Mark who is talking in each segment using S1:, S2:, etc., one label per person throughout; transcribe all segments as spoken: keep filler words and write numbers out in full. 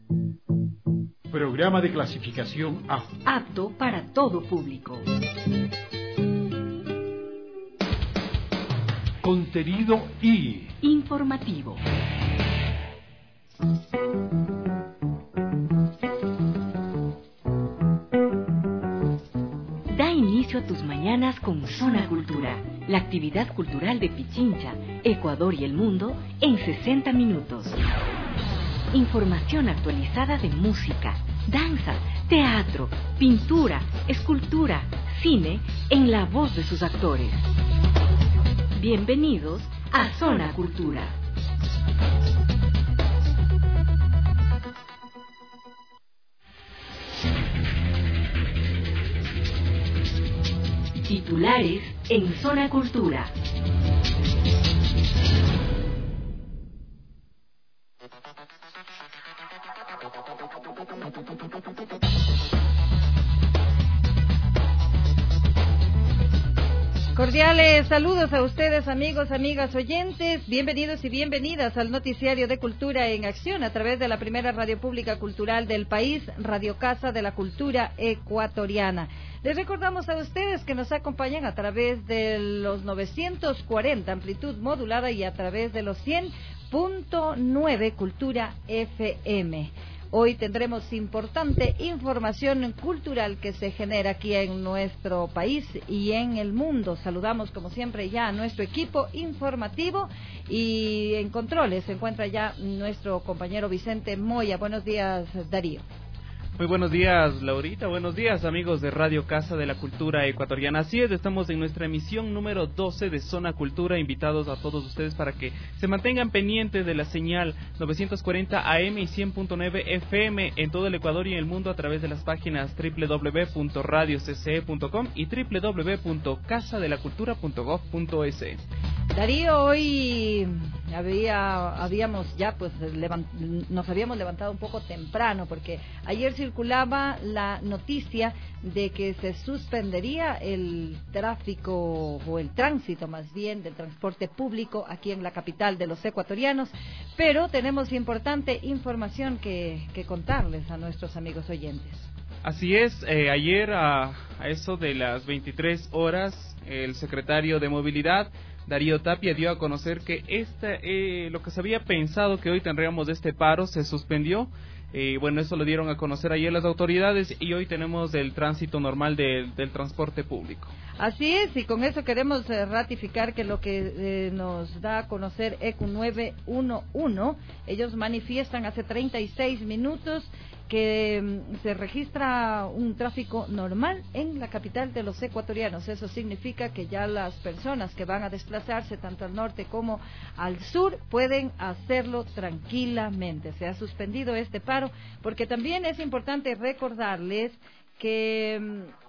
S1: Programa de clasificación A.
S2: Apto para todo público.
S1: Contenido I.
S2: Informativo. Da inicio a tus mañanas con Zona Cultura, la actividad cultural de Pichincha, Ecuador y el mundo en sesenta minutos. Información actualizada de música, danza, teatro, pintura, escultura, cine, en la voz de sus actores. Bienvenidos a Zona Cultura. Titulares en Zona Cultura.
S3: Cordiales saludos a ustedes, amigos, amigas, oyentes. Bienvenidos y bienvenidas al noticiario de Cultura en Acción a través de la primera radio pública cultural del país, Radio Casa de la Cultura Ecuatoriana. Les recordamos a ustedes que nos acompañan a través de los novecientos cuarenta amplitud modulada y a través de los cien punto nueve Cultura F M. Hoy tendremos importante información cultural que se genera aquí en nuestro país y en el mundo. Saludamos como siempre ya a nuestro equipo informativo y en controles se encuentra ya nuestro compañero Vicente Moya. Buenos días, Darío.
S4: Muy buenos días, Laurita. Buenos días, amigos de Radio Casa de la Cultura Ecuatoriana. Así es, estamos en nuestra emisión número doce de Zona Cultura. Invitados a todos ustedes para que se mantengan pendientes de la señal novecientos cuarenta A M y cien punto nueve F M en todo el Ecuador y en el mundo a través de las páginas doble u doble u doble u punto radio c c e punto com y doble u doble u doble u punto casa de la cultura punto gob punto es.
S3: Darío, hoy había, habíamos ya pues levant, nos habíamos levantado un poco temprano porque ayer circulaba la noticia de que se suspendería el tráfico o el tránsito más bien del transporte público aquí en la capital de los ecuatorianos, pero tenemos importante información que, que contarles a nuestros amigos oyentes.
S4: Así es, eh, ayer a, a eso de las veintitrés horas el secretario de Movilidad Darío Tapia dio a conocer que esta, eh, lo que se había pensado que hoy tendríamos este paro se suspendió. Eh, bueno, eso lo dieron a conocer ayer las autoridades y hoy tenemos el tránsito normal de, del transporte público.
S3: Así es, y con eso queremos eh, ratificar que lo que eh, nos da a conocer E Q nueve uno uno, ellos manifiestan hace treinta y seis minutos que mm, se registra un tráfico normal en la capital de los ecuatorianos. Eso significa que ya las personas que van a desplazarse tanto al norte como al sur pueden hacerlo tranquilamente. Se ha suspendido este paro porque también es importante recordarles que mm,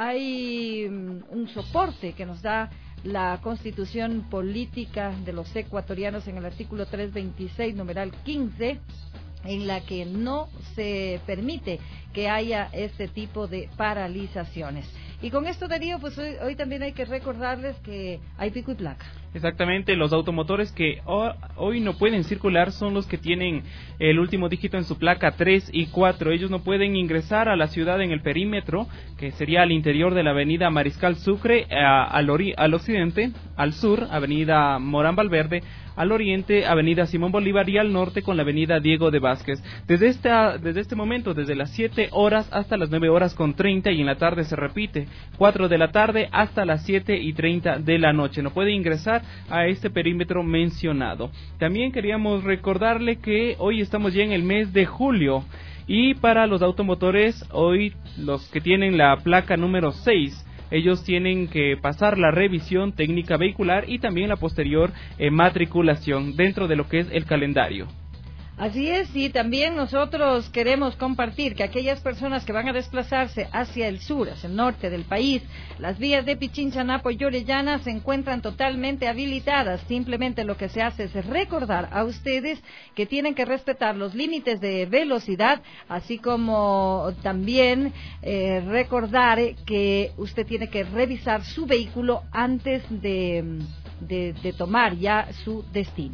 S3: hay un soporte que nos da la Constitución Política de los Ecuatorianos en el artículo trescientos veintiséis, numeral quince, en la que no se permite que haya este tipo de paralizaciones. Y con esto, Darío, pues hoy, hoy también hay que recordarles que hay pico y placa.
S4: Exactamente, los automotores que hoy no pueden circular son los que tienen el último dígito en su placa tres y cuatro. Ellos no pueden ingresar a la ciudad en el perímetro, que sería al interior de la avenida Mariscal Sucre, a, al, ori, al occidente, al sur, avenida Morán Valverde, al oriente, avenida Simón Bolívar y al norte con la avenida Diego de Vázquez. Desde, esta, desde este momento, desde las siete horas hasta las nueve horas con treinta y en la tarde se repite, cuatro de la tarde hasta las siete y treinta de la noche. No puede ingresar a este perímetro mencionado. También queríamos recordarle que hoy estamos ya en el mes de julio y para los automotores, hoy los que tienen la placa número seis, ellos tienen que pasar la revisión técnica vehicular y también la posterior eh, matriculación dentro de lo que es el calendario.
S3: Así es, y también nosotros queremos compartir que aquellas personas que van a desplazarse hacia el sur, hacia el norte del país, las vías de Pichincha, Napo y Orellana se encuentran totalmente habilitadas. Simplemente lo que se hace es recordar a ustedes que tienen que respetar los límites de velocidad, así como también eh, recordar que usted tiene que revisar su vehículo antes de, de, de tomar ya su destino.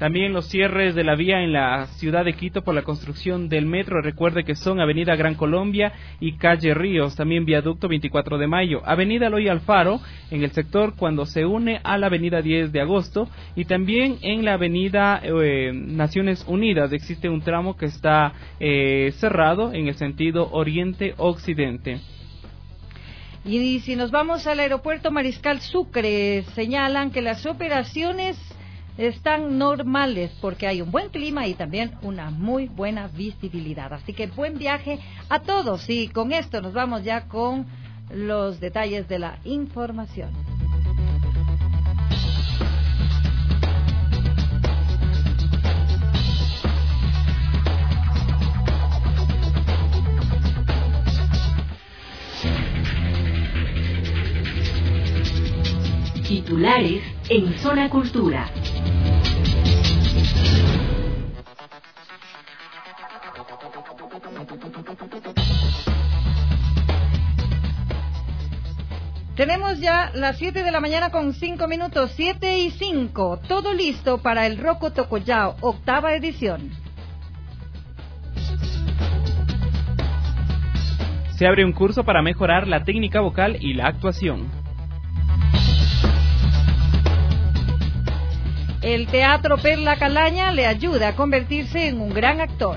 S4: También los cierres de la vía en la ciudad de Quito por la construcción del metro. Recuerde que son Avenida Gran Colombia y Calle Ríos. También Viaducto veinticuatro de mayo. Avenida Eloy Alfaro en el sector cuando se une a la Avenida diez de agosto. Y también en la Avenida eh, Naciones Unidas existe un tramo que está eh, cerrado en el sentido oriente-occidente.
S3: Y si nos vamos al aeropuerto Mariscal Sucre, señalan que las operaciones están normales porque hay un buen clima y también una muy buena visibilidad. Así que buen viaje a todos. Y con esto nos vamos ya con los detalles de la información.
S2: Titulares en Zona Cultura.
S3: Tenemos ya las siete de la mañana con cinco minutos, siete y cinco. Todo listo para el Roco Tocoyao, octava edición.
S4: Se abre un curso para mejorar la técnica vocal y la actuación.
S3: El Teatro Perla Calaña le ayuda a convertirse en un gran actor.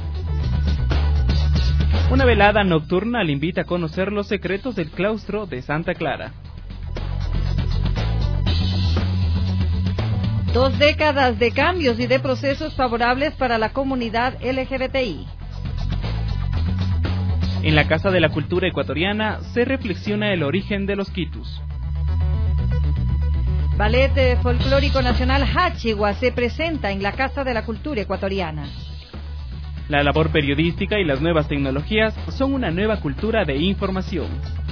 S4: Una velada nocturna le invita a conocer los secretos del claustro de Santa Clara.
S3: Dos décadas de cambios y de procesos favorables para la comunidad L G B T I.
S4: En la Casa de la Cultura Ecuatoriana se reflexiona el origen de los quitus.
S3: Ballet Folclórico Nacional Hachigua se presenta en la Casa de la Cultura Ecuatoriana.
S4: La labor periodística y las nuevas tecnologías son una nueva cultura de información.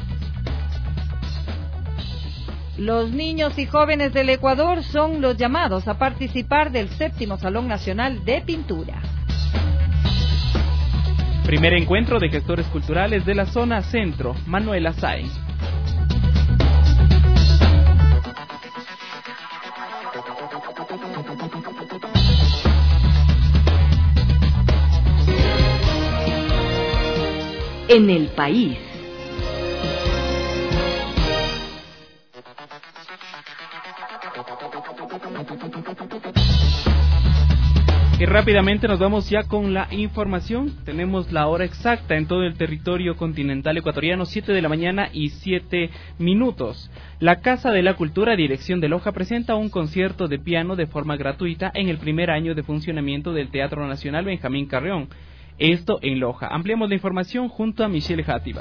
S3: Los niños y jóvenes del Ecuador son los llamados a participar del séptimo Salón Nacional de Pintura.
S4: Primer encuentro de gestores culturales de la zona centro, Manuela Sáenz.
S2: En el país.
S4: Y rápidamente nos vamos ya con la información. Tenemos la hora exacta en todo el territorio continental ecuatoriano, siete de la mañana y siete minutos. La Casa de la Cultura, Dirección de Loja, presenta un concierto de piano de forma gratuita en el primer año de funcionamiento del Teatro Nacional Benjamín Carrión. Esto en Loja. Ampliamos la información junto a Michelle Játiva.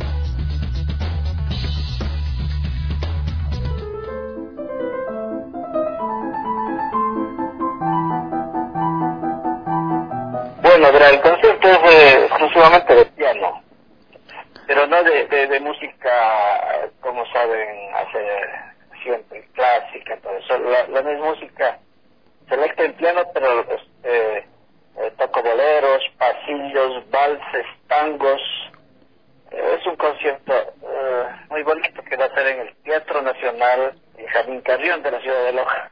S5: Bueno, verá, el concierto es eh, exclusivamente de piano, pero no de, de, de música, como saben, hacer siempre clásica, todo eso. La, la misma música selecta en piano, pero eh, Eh, toco boleros, pasillos, valses, tangos. Eh, es un concierto eh, muy bonito que va a ser en el Teatro Nacional Benjamín Carrión de la ciudad de Loja.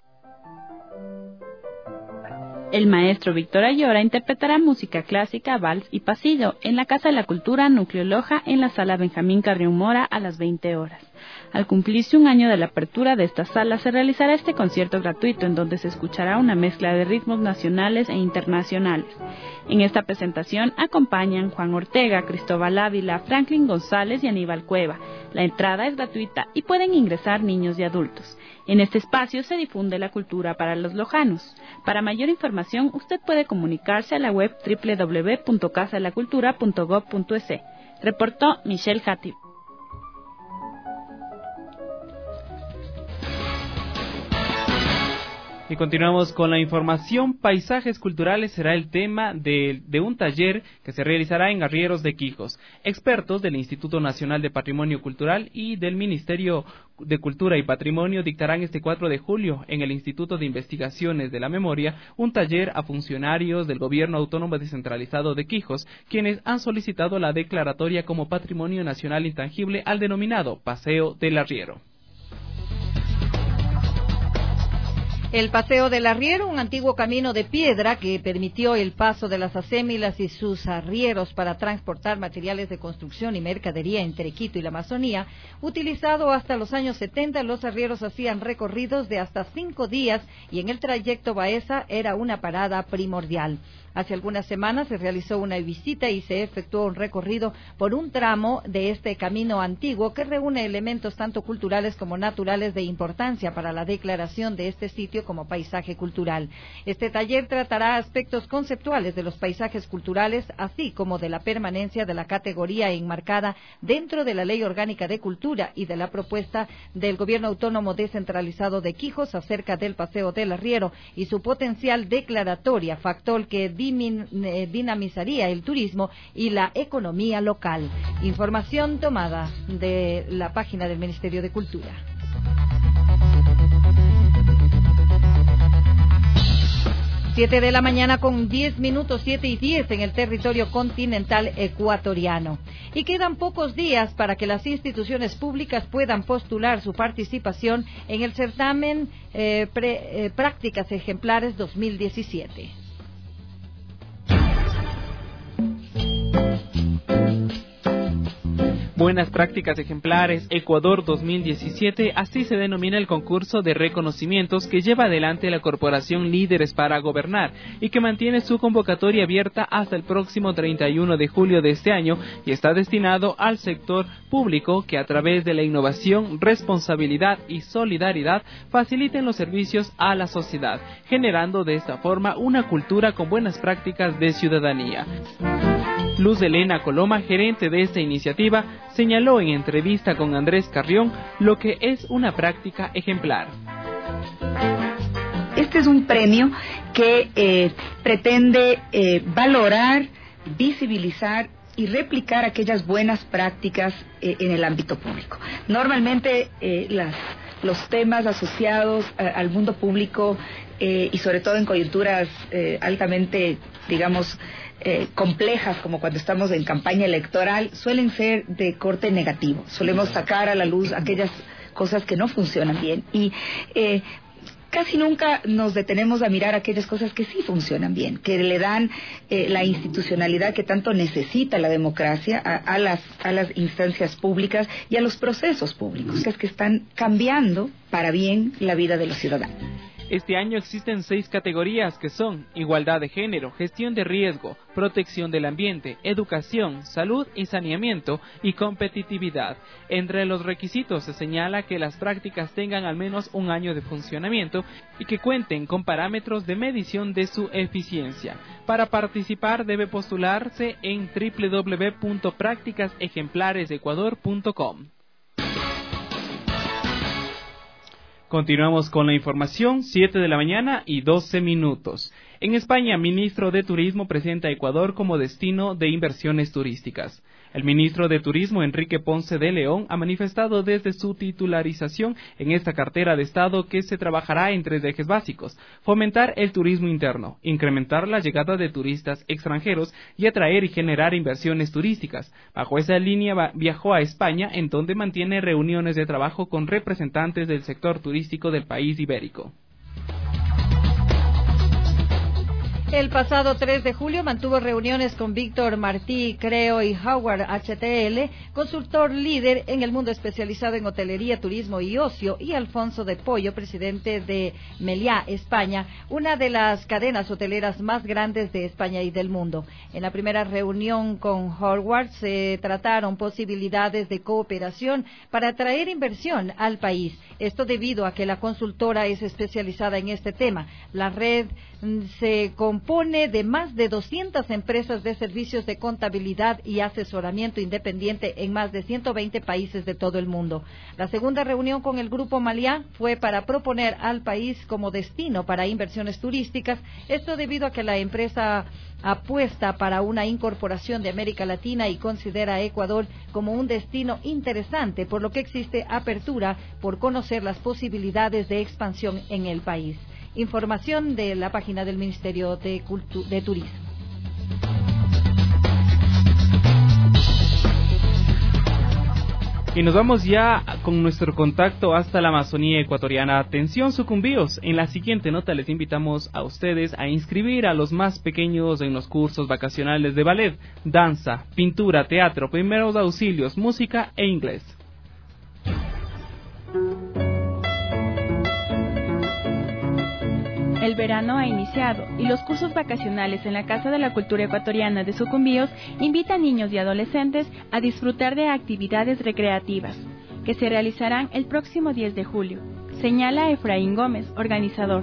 S6: El maestro Víctor Ayora interpretará música clásica, vals y pasillo en la Casa de la Cultura Núcleo Loja en la Sala Benjamín Carrión Mora a las veinte horas. Al cumplirse un año de la apertura de esta sala, se realizará este concierto gratuito en donde se escuchará una mezcla de ritmos nacionales e internacionales. En esta presentación acompañan Juan Ortega, Cristóbal Ávila, Franklin González y Aníbal Cueva. La entrada es gratuita y pueden ingresar niños y adultos. En este espacio se difunde la cultura para los lojanos. Para mayor información, usted puede comunicarse a la web doble u doble u doble u punto casa de la cultura punto gob punto es. Reportó Michelle Játiva.
S4: Y continuamos con la información. Paisajes culturales será el tema de, de un taller que se realizará en Arrieros de Quijos. Expertos del Instituto Nacional de Patrimonio Cultural y del Ministerio de Cultura y Patrimonio dictarán este cuatro de julio en el Instituto de Investigaciones de la Memoria un taller a funcionarios del Gobierno Autónomo Descentralizado de Quijos, quienes han solicitado la declaratoria como Patrimonio Nacional Intangible al denominado Paseo del Arriero.
S3: El Paseo del Arriero, un antiguo camino de piedra que permitió el paso de las acémilas y sus arrieros para transportar materiales de construcción y mercadería entre Quito y la Amazonía, utilizado hasta los años setenta, los arrieros hacían recorridos de hasta cinco días y en el trayecto Baeza era una parada primordial. Hace algunas semanas se realizó una visita y se efectuó un recorrido por un tramo de este camino antiguo que reúne elementos tanto culturales como naturales de importancia para la declaración de este sitio como paisaje cultural. Este taller tratará aspectos conceptuales de los paisajes culturales, así como de la permanencia de la categoría enmarcada dentro de la Ley Orgánica de Cultura y de la propuesta del Gobierno Autónomo Descentralizado de Quijos acerca del Paseo del Arriero y su potencial declaratoria, factor que dinamizaría el turismo y la economía local. Información tomada de la página del Ministerio de Cultura. Siete de la mañana con diez minutos, siete y diez en el territorio continental ecuatoriano. Y quedan pocos días para que las instituciones públicas puedan postular su participación en el certamen eh, pre, eh, Prácticas Ejemplares dos mil diecisiete.
S4: Buenas Prácticas Ejemplares Ecuador dos mil diecisiete, así se denomina el concurso de reconocimientos que lleva adelante la corporación Líderes para Gobernar y que mantiene su convocatoria abierta hasta el próximo treinta y uno de julio de este año y está destinado al sector público que a través de la innovación, responsabilidad y solidaridad faciliten los servicios a la sociedad, generando de esta forma una cultura con buenas prácticas de ciudadanía. Luz Elena Coloma, gerente de esta iniciativa, señaló en entrevista con Andrés Carrión lo que es una práctica ejemplar.
S7: Este es un premio que eh, pretende eh, valorar, visibilizar y replicar aquellas buenas prácticas eh, en el ámbito público. Normalmente eh, las, los temas asociados a, al mundo público eh, y sobre todo en coyunturas eh, altamente, digamos, Eh, complejas, como cuando estamos en campaña electoral, suelen ser de corte negativo. Solemos sacar a la luz aquellas cosas que no funcionan bien y eh, casi nunca nos detenemos a mirar aquellas cosas que sí funcionan bien, que le dan eh, la institucionalidad que tanto necesita la democracia a, a, las, a las instancias públicas y a los procesos públicos, que es que están cambiando para bien la vida de los ciudadanos.
S4: Este año existen seis categorías que son igualdad de género, gestión de riesgo, protección del ambiente, educación, salud y saneamiento y competitividad. Entre los requisitos se señala que las prácticas tengan al menos un año de funcionamiento y que cuenten con parámetros de medición de su eficiencia. Para participar debe postularse en doble u doble u doble u punto prácticas ejemplares ecuador punto com. Continuamos con la información, siete de la mañana y doce minutos. En España, ministro de Turismo presenta a Ecuador como destino de inversiones turísticas. El ministro de Turismo, Enrique Ponce de León, ha manifestado desde su titularización en esta cartera de Estado que se trabajará en tres ejes básicos: fomentar el turismo interno, incrementar la llegada de turistas extranjeros y atraer y generar inversiones turísticas. Bajo esa línea viajó a España, en donde mantiene reuniones de trabajo con representantes del sector turístico del país ibérico.
S3: El pasado tres de julio mantuvo reuniones con Víctor Martí Creo y Howard H T L, consultor líder en el mundo especializado en hotelería, turismo y ocio, y Alfonso de Pollo, presidente de Meliá, España, una de las cadenas hoteleras más grandes de España y del mundo. En la primera reunión con Howard se trataron posibilidades de cooperación para atraer inversión al país. Esto debido a que la consultora es especializada en este tema. La red se compone de más de doscientas empresas de servicios de contabilidad y asesoramiento independiente en más de ciento veinte países de todo el mundo. La segunda reunión con el Grupo Meliá fue para proponer al país como destino para inversiones turísticas, esto debido a que la empresa apuesta para una incorporación de América Latina y considera a Ecuador como un destino interesante, por lo que existe apertura por conocer las posibilidades de expansión en el país. Información de la página del Ministerio de, Cultu- de Turismo.
S4: Y nos vamos ya con nuestro contacto hasta la Amazonía ecuatoriana. Atención, sucumbíos. En la siguiente nota les invitamos a ustedes a inscribir a los más pequeños en los cursos vacacionales de ballet, danza, pintura, teatro, primeros auxilios, música e inglés.
S6: El verano ha iniciado y los cursos vacacionales en la Casa de la Cultura Ecuatoriana de Sucumbíos invitan a niños y adolescentes a disfrutar de actividades recreativas que se realizarán el próximo diez de julio, señala Efraín Gómez, organizador.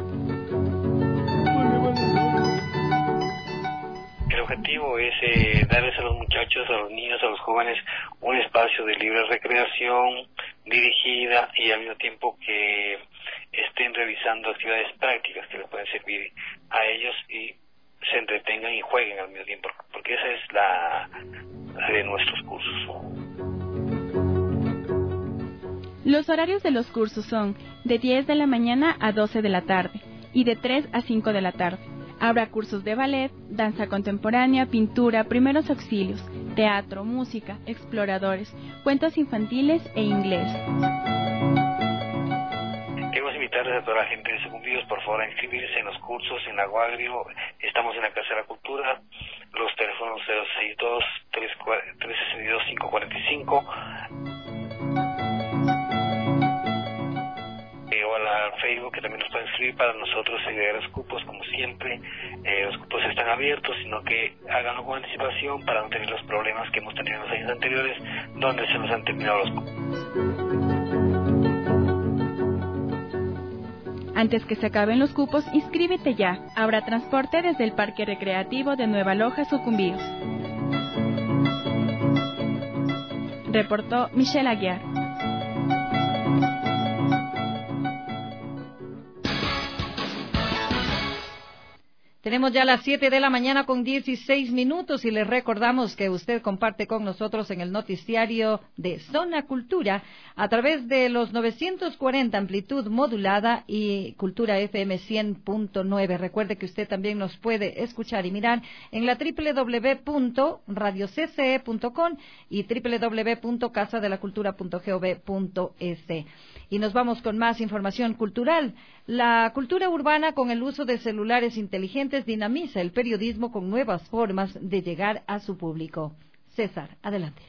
S8: El objetivo es eh, darles a los muchachos, a los niños, a los jóvenes un espacio de libre recreación dirigida y al mismo tiempo que estén realizando actividades prácticas que les pueden servir a ellos y se entretengan y jueguen al mismo tiempo, porque esa es la, la de nuestros cursos.
S6: Los horarios de los cursos son de diez de la mañana a doce de la tarde y de tres a cinco de la tarde. Habrá cursos de ballet, danza contemporánea, pintura, primeros auxilios, teatro, música, exploradores, cuentos infantiles e inglés.
S8: Queremos invitarles a toda la gente de Sucumbíos, por favor, a inscribirse en los cursos en Aguagrio. Estamos en la Casa de la Cultura, los teléfonos cero seis dos, tres seis dos, cinco cuatro cinco. O a la Facebook, que también nos pueden escribir para nosotros seguir los cupos, como siempre. Eh, los cupos están abiertos, sino que háganlo con anticipación para no tener los problemas que hemos tenido en los años anteriores, donde se nos han terminado los cupos.
S6: Antes que se acaben los cupos, inscríbete ya. Habrá transporte desde el Parque Recreativo de Nueva Loja, Sucumbíos. Reportó Michelle Aguiar.
S3: Tenemos ya las siete de la mañana con dieciséis minutos y les recordamos que usted comparte con nosotros en el noticiario de Zona Cultura a través de los novecientos cuarenta amplitud modulada y Cultura F M cien punto nueve. Recuerde que usted también nos puede escuchar y mirar en la doble u doble u doble u punto radio c c e punto com y doble u doble u doble u punto casa de la cultura punto gov punto es. Y nos vamos con más información cultural. La cultura urbana con el uso de celulares inteligentes dinamiza el periodismo con nuevas formas de llegar a su público. César, adelante.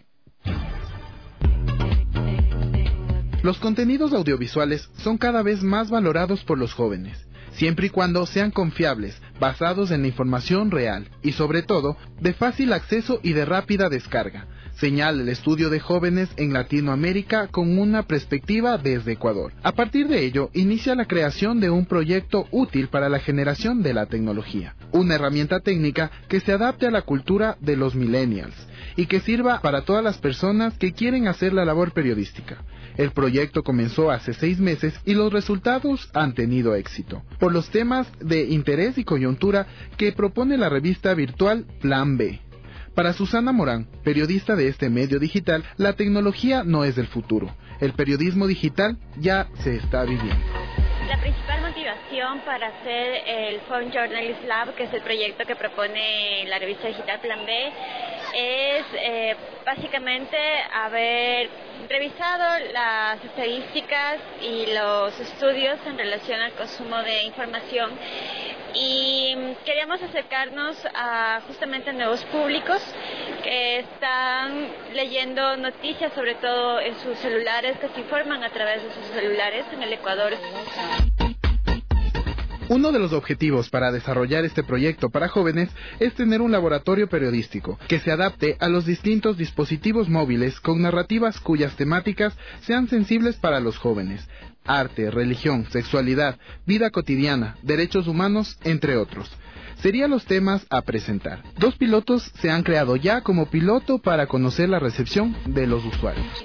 S9: Los contenidos audiovisuales son cada vez más valorados por los jóvenes, siempre y cuando sean confiables, basados en la información real y, sobre todo, de fácil acceso y de rápida descarga, señala el estudio de jóvenes en Latinoamérica con una perspectiva desde Ecuador. A partir de ello, inicia la creación de un proyecto útil para la generación de la tecnología, una herramienta técnica que se adapte a la cultura de los millennials y que sirva para todas las personas que quieren hacer la labor periodística. El proyecto comenzó hace seis meses y los resultados han tenido éxito, por los temas de interés y coyuntura que propone la revista virtual Plan B. Para Susana Morán, periodista de este medio digital, la tecnología no es del futuro. El periodismo digital ya se está viviendo.
S10: La principal motivación para hacer el Phone Journalist Lab, que es el proyecto que propone la revista digital Plan B, es eh, básicamente haber revisado las estadísticas y los estudios en relación al consumo de información y queríamos acercarnos a justamente nuevos públicos que están leyendo noticias, sobre todo en sus celulares, que se informan a través de sus celulares en el Ecuador.
S9: Uno de los objetivos para desarrollar este proyecto para jóvenes es tener un laboratorio periodístico que se adapte a los distintos dispositivos móviles con narrativas cuyas temáticas sean sensibles para los jóvenes: arte, religión, sexualidad, vida cotidiana, derechos humanos, entre otros. Serían los temas a presentar. Dos pilotos se han creado ya como piloto para conocer la recepción de los usuarios.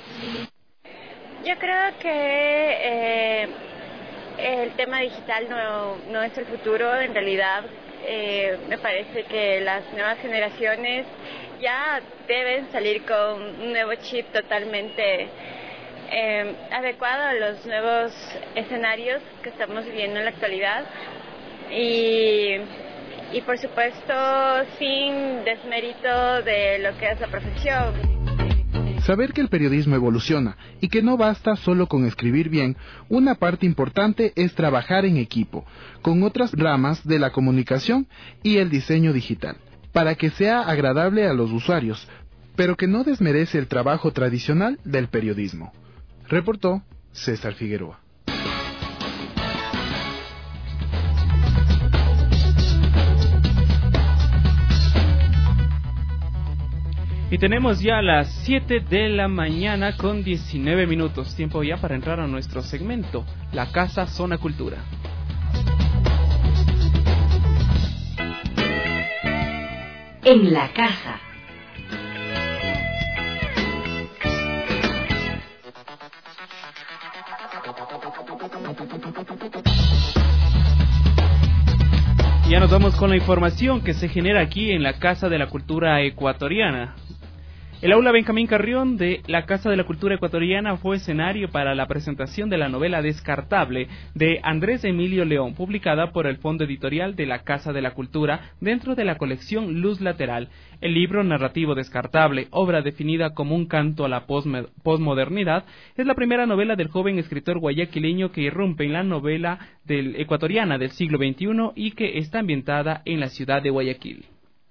S10: Yo creo que eh, el tema digital no, no es el futuro. En realidad eh, me parece que las nuevas generaciones ya deben salir con un nuevo chip totalmente eh, adecuado a los nuevos escenarios que estamos viviendo en la actualidad y, y por supuesto sin desmérito de lo que es la profesión.
S9: Saber que el periodismo evoluciona y que no basta solo con escribir bien, una parte importante es trabajar en equipo, con otras ramas de la comunicación y el diseño digital, para que sea agradable a los usuarios, pero que no desmerece el trabajo tradicional del periodismo. Reportó César Figueroa.
S4: Y tenemos ya las siete de la mañana con diecinueve minutos. Tiempo ya para entrar a nuestro segmento, La Casa Zona Cultura.
S2: En la casa.
S4: Ya nos vamos con la información que se genera aquí en la Casa de la Cultura Ecuatoriana. El aula Benjamín Carrión de la Casa de la Cultura Ecuatoriana fue escenario para la presentación de la novela Descartable de Andrés Emilio León, publicada por el Fondo Editorial de la Casa de la Cultura dentro de la colección Luz Lateral. El libro narrativo Descartable, obra definida como un canto a la posmodernidad, es la primera novela del joven escritor guayaquileño que irrumpe en la novela del ecuatoriana del siglo veintiuno y que está ambientada en la ciudad de Guayaquil.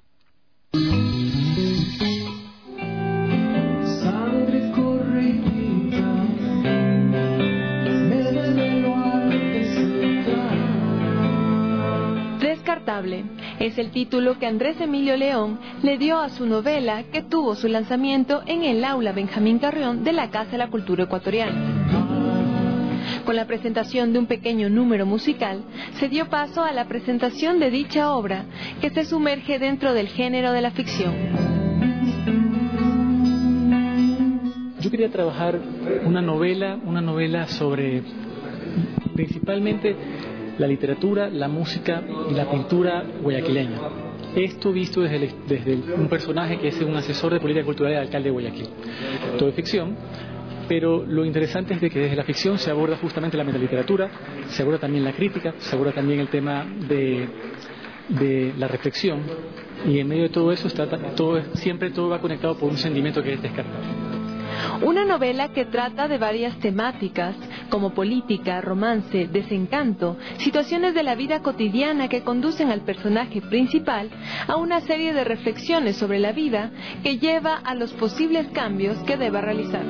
S11: Descartable es el título que Andrés Emilio León le dio a su novela que tuvo su lanzamiento en el aula Benjamín Carrión de la Casa de la Cultura Ecuatoriana. Con la presentación de un pequeño número musical, se dio paso a la presentación de dicha obra, que se sumerge dentro del género de la ficción.
S12: Yo quería trabajar una novela, una novela sobre principalmente la literatura, la música y la pintura guayaquileña. Esto visto desde, el, desde el, un personaje que es un asesor de política cultural del alcalde de Guayaquil. Todo es ficción, pero lo interesante es de que desde la ficción se aborda justamente la metaliteratura, se aborda también la crítica, se aborda también el tema de, de la reflexión, y en medio de todo eso está todo, siempre todo va conectado por un sentimiento que es descartable.
S11: Una novela que trata de varias temáticas, como política, romance, desencanto, situaciones de la vida cotidiana que conducen al personaje principal a una serie de reflexiones sobre la vida que lleva a los posibles cambios que deba realizar.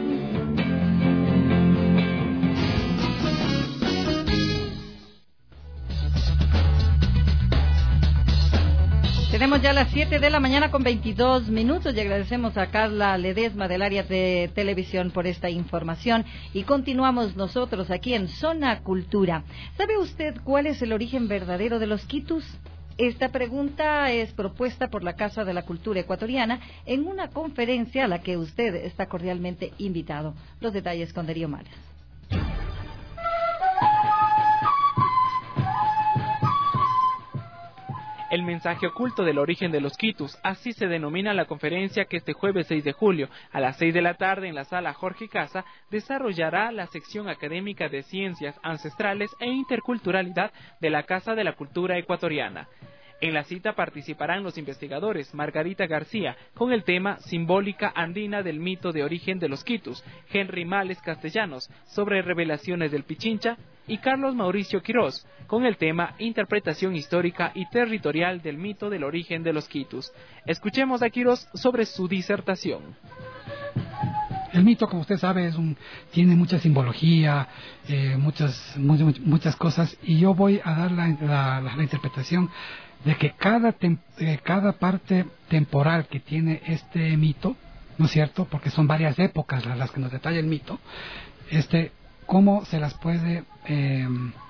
S3: Tenemos ya las siete de la mañana con veintidós minutos y agradecemos a Carla Ledesma del área de televisión por esta información y continuamos nosotros aquí en Zona Cultura. ¿Sabe usted cuál es el origen verdadero de los quitus? Esta pregunta es propuesta por la Casa de la Cultura Ecuatoriana en una conferencia a la que usted está cordialmente invitado. Los detalles con Darío Maras.
S4: El mensaje oculto del origen de los quitus, así se denomina la conferencia que este jueves seis de julio, a las seis de la tarde en la sala Jorge Casa, desarrollará la sección académica de Ciencias Ancestrales e Interculturalidad de la Casa de la Cultura Ecuatoriana. En la cita participarán los investigadores Margarita García con el tema Simbólica Andina del Mito de Origen de los Quitus, Henry Males Castellanos sobre Revelaciones del Pichincha y Carlos Mauricio Quirós con el tema Interpretación Histórica y Territorial del Mito del Origen de los Quitus. Escuchemos a Quirós sobre su disertación.
S13: El mito, como usted sabe, es un, tiene mucha simbología, eh, muchas, muchas, muchas cosas, y yo voy a dar la, la, la, la interpretación de que cada, tem, eh, cada parte temporal que tiene este mito, ¿no es cierto?, porque son varias épocas las, las que nos detalla el mito, este, cómo se las puede eh,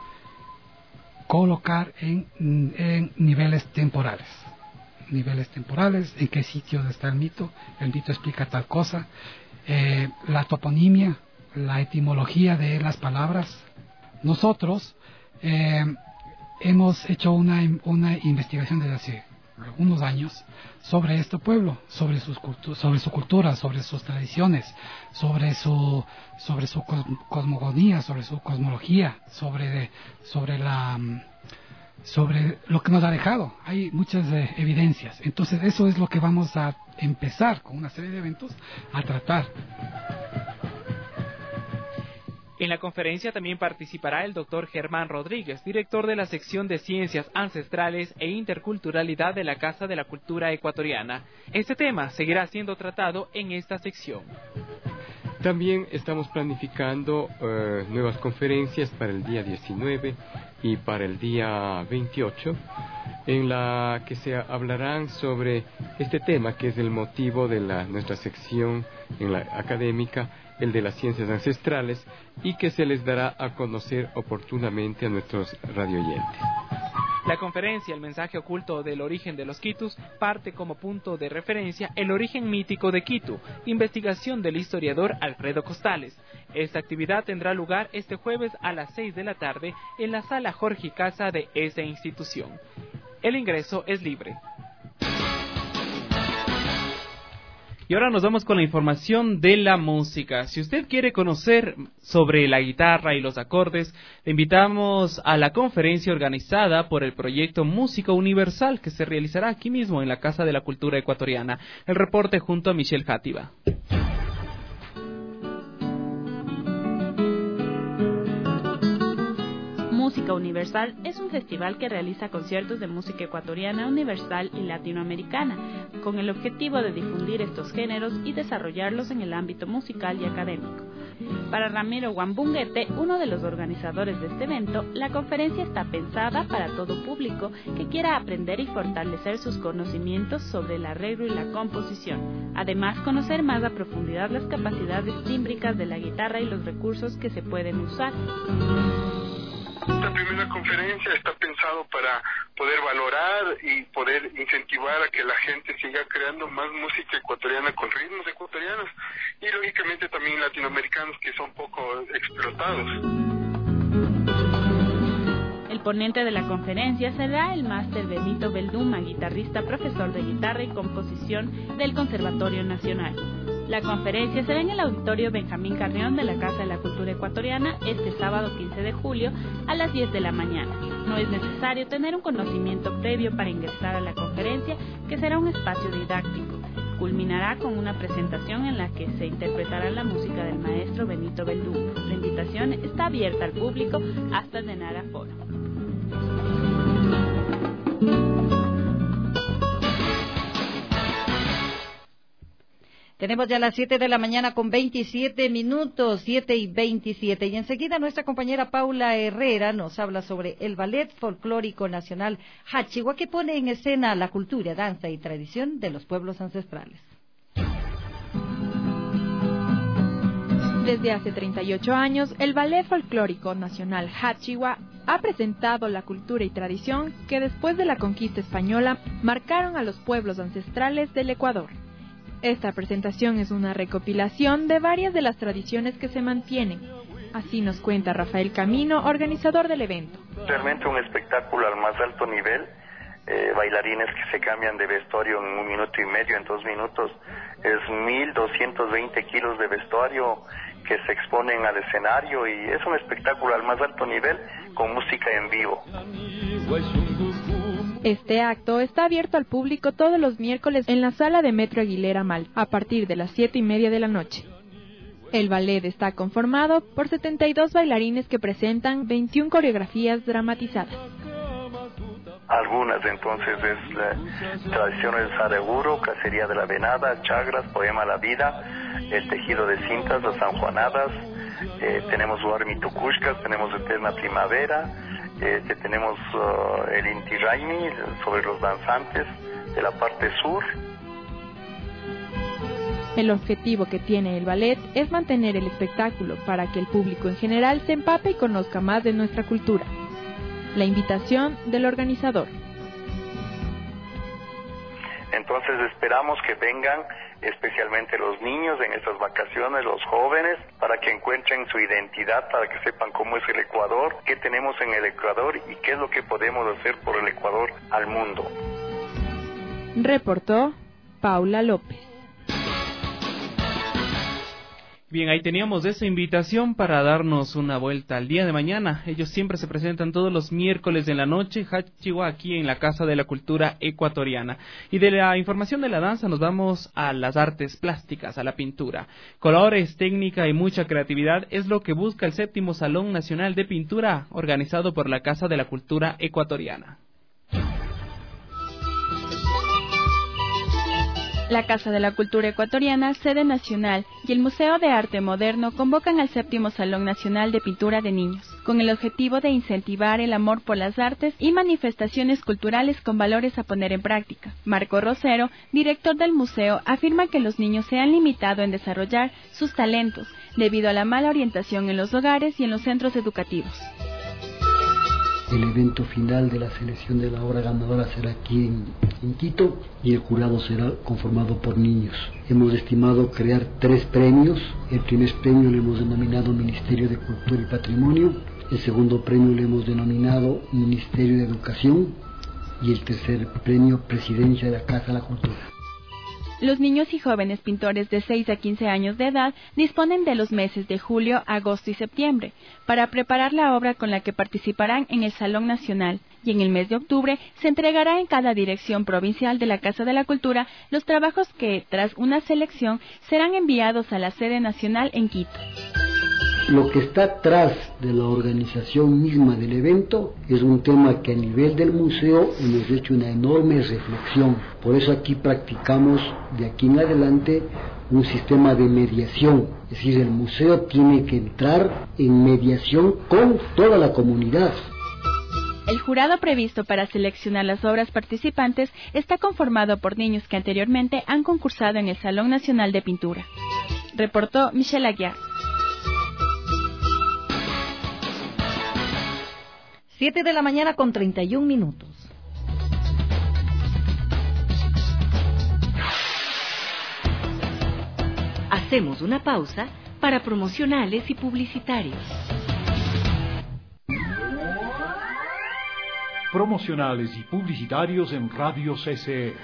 S13: colocar en, en niveles temporales. Niveles temporales, en qué sitio está el mito, el mito explica tal cosa, eh, la toponimia, la etimología de las palabras. Nosotros eh, hemos hecho una, una investigación desde hace unos años sobre este pueblo, sobre, sus cultu sobre su cultura, sobre sus tradiciones, sobre su, sobre su cos cosmogonía, sobre su cosmología, sobre, sobre la, sobre lo que nos ha dejado. Hay muchas eh, evidencias. Entonces eso es lo que vamos a empezar con una serie de eventos a tratar.
S4: En la conferencia también participará el doctor Germán Rodríguez, director de la sección de Ciencias Ancestrales e Interculturalidad de la Casa de la Cultura Ecuatoriana. Este tema seguirá siendo tratado en esta sección.
S14: También estamos planificando eh, nuevas conferencias para el día diecinueve y para el día veintiocho, en la que se hablarán sobre este tema, que es el motivo de la, nuestra sección en la académica, el de las ciencias ancestrales, y que se les dará a conocer oportunamente a nuestros radioyentes.
S4: La conferencia El mensaje oculto del origen de los quitus parte como punto de referencia el origen mítico de Quito, investigación del historiador Alfredo Costales. Esta actividad tendrá lugar este jueves a las seis de la tarde en la sala Jorge Casa de esa institución. El ingreso es libre. Y ahora nos vamos con la información de la música. Si usted quiere conocer sobre la guitarra y los acordes, le invitamos a la conferencia organizada por el proyecto Música Universal, que se realizará aquí mismo en la Casa de la Cultura Ecuatoriana. El reporte junto a Michelle Játiva.
S6: Música Universal es un festival que realiza conciertos de música ecuatoriana, universal y latinoamericana, con el objetivo de difundir estos géneros y desarrollarlos en el ámbito musical y académico. Para Ramiro Guambunguete, uno de los organizadores de este evento, la conferencia está pensada para todo público que quiera aprender y fortalecer sus conocimientos sobre el arreglo y la composición. Además, conocer más a profundidad las capacidades tímbricas de la guitarra y los recursos que se pueden usar.
S15: Esta primera conferencia está pensado para poder valorar y poder incentivar a que la gente siga creando más música ecuatoriana con ritmos ecuatorianos y lógicamente también latinoamericanos que son poco explotados.
S6: El ponente de la conferencia será el máster Benito Belduma, guitarrista, profesor de guitarra y composición del Conservatorio Nacional. La conferencia será en el auditorio Benjamín Carrión de la Casa de la Cultura Ecuatoriana este sábado quince de julio a las diez de la mañana. No es necesario tener un conocimiento previo para ingresar a la conferencia, que será un espacio didáctico. Culminará con una presentación en la que se interpretará la música del maestro Benito Belduma. La invitación está abierta al público hasta llenar aforo.
S3: Tenemos ya las siete de la mañana con veintisiete minutos, siete y veintisiete. Y enseguida nuestra compañera Paula Herrera nos habla sobre el Ballet Folclórico Nacional Hachihua, que pone en escena la cultura, danza y tradición de los pueblos ancestrales.
S11: Desde hace treinta y ocho años, el Ballet Folclórico Nacional Hachihua ha presentado la cultura y tradición que después de la conquista española marcaron a los pueblos ancestrales del Ecuador. Esta presentación es una recopilación de varias de las tradiciones que se mantienen. Así nos cuenta Rafael Camino, organizador del evento.
S16: Realmente un espectáculo al más alto nivel, eh, bailarines que se cambian de vestuario en un minuto y medio, en dos minutos. Es mil doscientos veinte kilos de vestuario que se exponen al escenario y es un espectáculo al más alto nivel con música en vivo.
S11: Este acto está abierto al público todos los miércoles en la sala de Metro Aguilera Mal, a partir de las siete y media de la noche. El ballet está conformado por setenta y dos bailarines que presentan veintiuna coreografías dramatizadas.
S16: Algunas entonces es la tradición del Sareguro, Cacería de la Venada, Chagras, Poema a la Vida, el Tejido de Cintas, las Sanjuanadas, eh, tenemos Huarmitucushcas, tenemos Eterna Primavera, eh, tenemos uh, el Inti Raymi sobre los danzantes de la parte sur.
S11: El objetivo que tiene el ballet es mantener el espectáculo para que el público en general se empape y conozca más de nuestra cultura. La invitación del organizador.
S16: Entonces esperamos que vengan especialmente los niños en estas vacaciones, los jóvenes, para que encuentren su identidad, para que sepan cómo es el Ecuador, qué tenemos en el Ecuador y qué es lo que podemos hacer por el Ecuador al mundo.
S11: Reportó Paula López.
S4: Bien, ahí teníamos esa invitación para darnos una vuelta al día de mañana. Ellos siempre se presentan todos los miércoles en la noche, Hachiwa, aquí en la Casa de la Cultura Ecuatoriana. Y de la información de la danza nos vamos a las artes plásticas, a la pintura. Colores, técnica y mucha creatividad es lo que busca el séptimo Salón Nacional de Pintura, organizado por la Casa de la Cultura Ecuatoriana.
S6: La Casa de la Cultura Ecuatoriana, sede nacional, y el Museo de Arte Moderno convocan al séptimo Salón Nacional de Pintura de Niños, con el objetivo de incentivar el amor por las artes y manifestaciones culturales con valores a poner en práctica. Marco Rosero, director del museo, afirma que los niños se han limitado en desarrollar sus talentos debido a la mala orientación en los hogares y en los centros educativos.
S17: El evento final de la selección de la obra ganadora será aquí en, en Quito y el jurado será conformado por niños. Hemos estimado crear tres premios. El primer premio le hemos denominado Ministerio de Cultura y Patrimonio. El segundo premio le hemos denominado Ministerio de Educación. Y el tercer premio, Presidencia de la Casa de la Cultura.
S6: Los niños y jóvenes pintores de seis a quince años de edad disponen de los meses de julio, agosto y septiembre para preparar la obra con la que participarán en el Salón Nacional, y en el mes de octubre se entregará en cada dirección provincial de la Casa de la Cultura los trabajos que, tras una selección, serán enviados a la sede nacional en Quito.
S17: Lo que está atrás de la organización misma del evento es un tema que a nivel del museo hemos hecho una enorme reflexión. Por eso aquí practicamos de aquí en adelante un sistema de mediación. Es decir, el museo tiene que entrar en mediación con toda la comunidad.
S6: El jurado previsto para seleccionar las obras participantes está conformado por niños que anteriormente han concursado en el Salón Nacional de Pintura. Reportó Michelle Aguiar.
S3: Siete de la mañana con treinta y un minutos.
S2: Hacemos una pausa para promocionales y publicitarios.
S1: Promocionales y publicitarios en Radio C C E.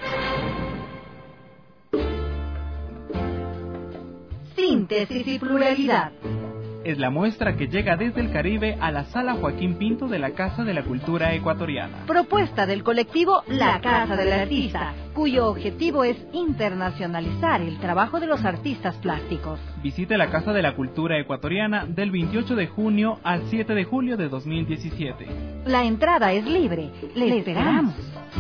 S3: Síntesis y pluralidad.
S4: Es la muestra que llega desde el Caribe a la Sala Joaquín Pinto de la Casa de la Cultura Ecuatoriana.
S3: Propuesta del colectivo La Casa del Artista, cuyo objetivo es internacionalizar el trabajo de los artistas plásticos.
S4: Visite la Casa de la Cultura Ecuatoriana del veintiocho de junio al siete de julio de dos mil diecisiete.
S3: La entrada es libre. Le esperamos.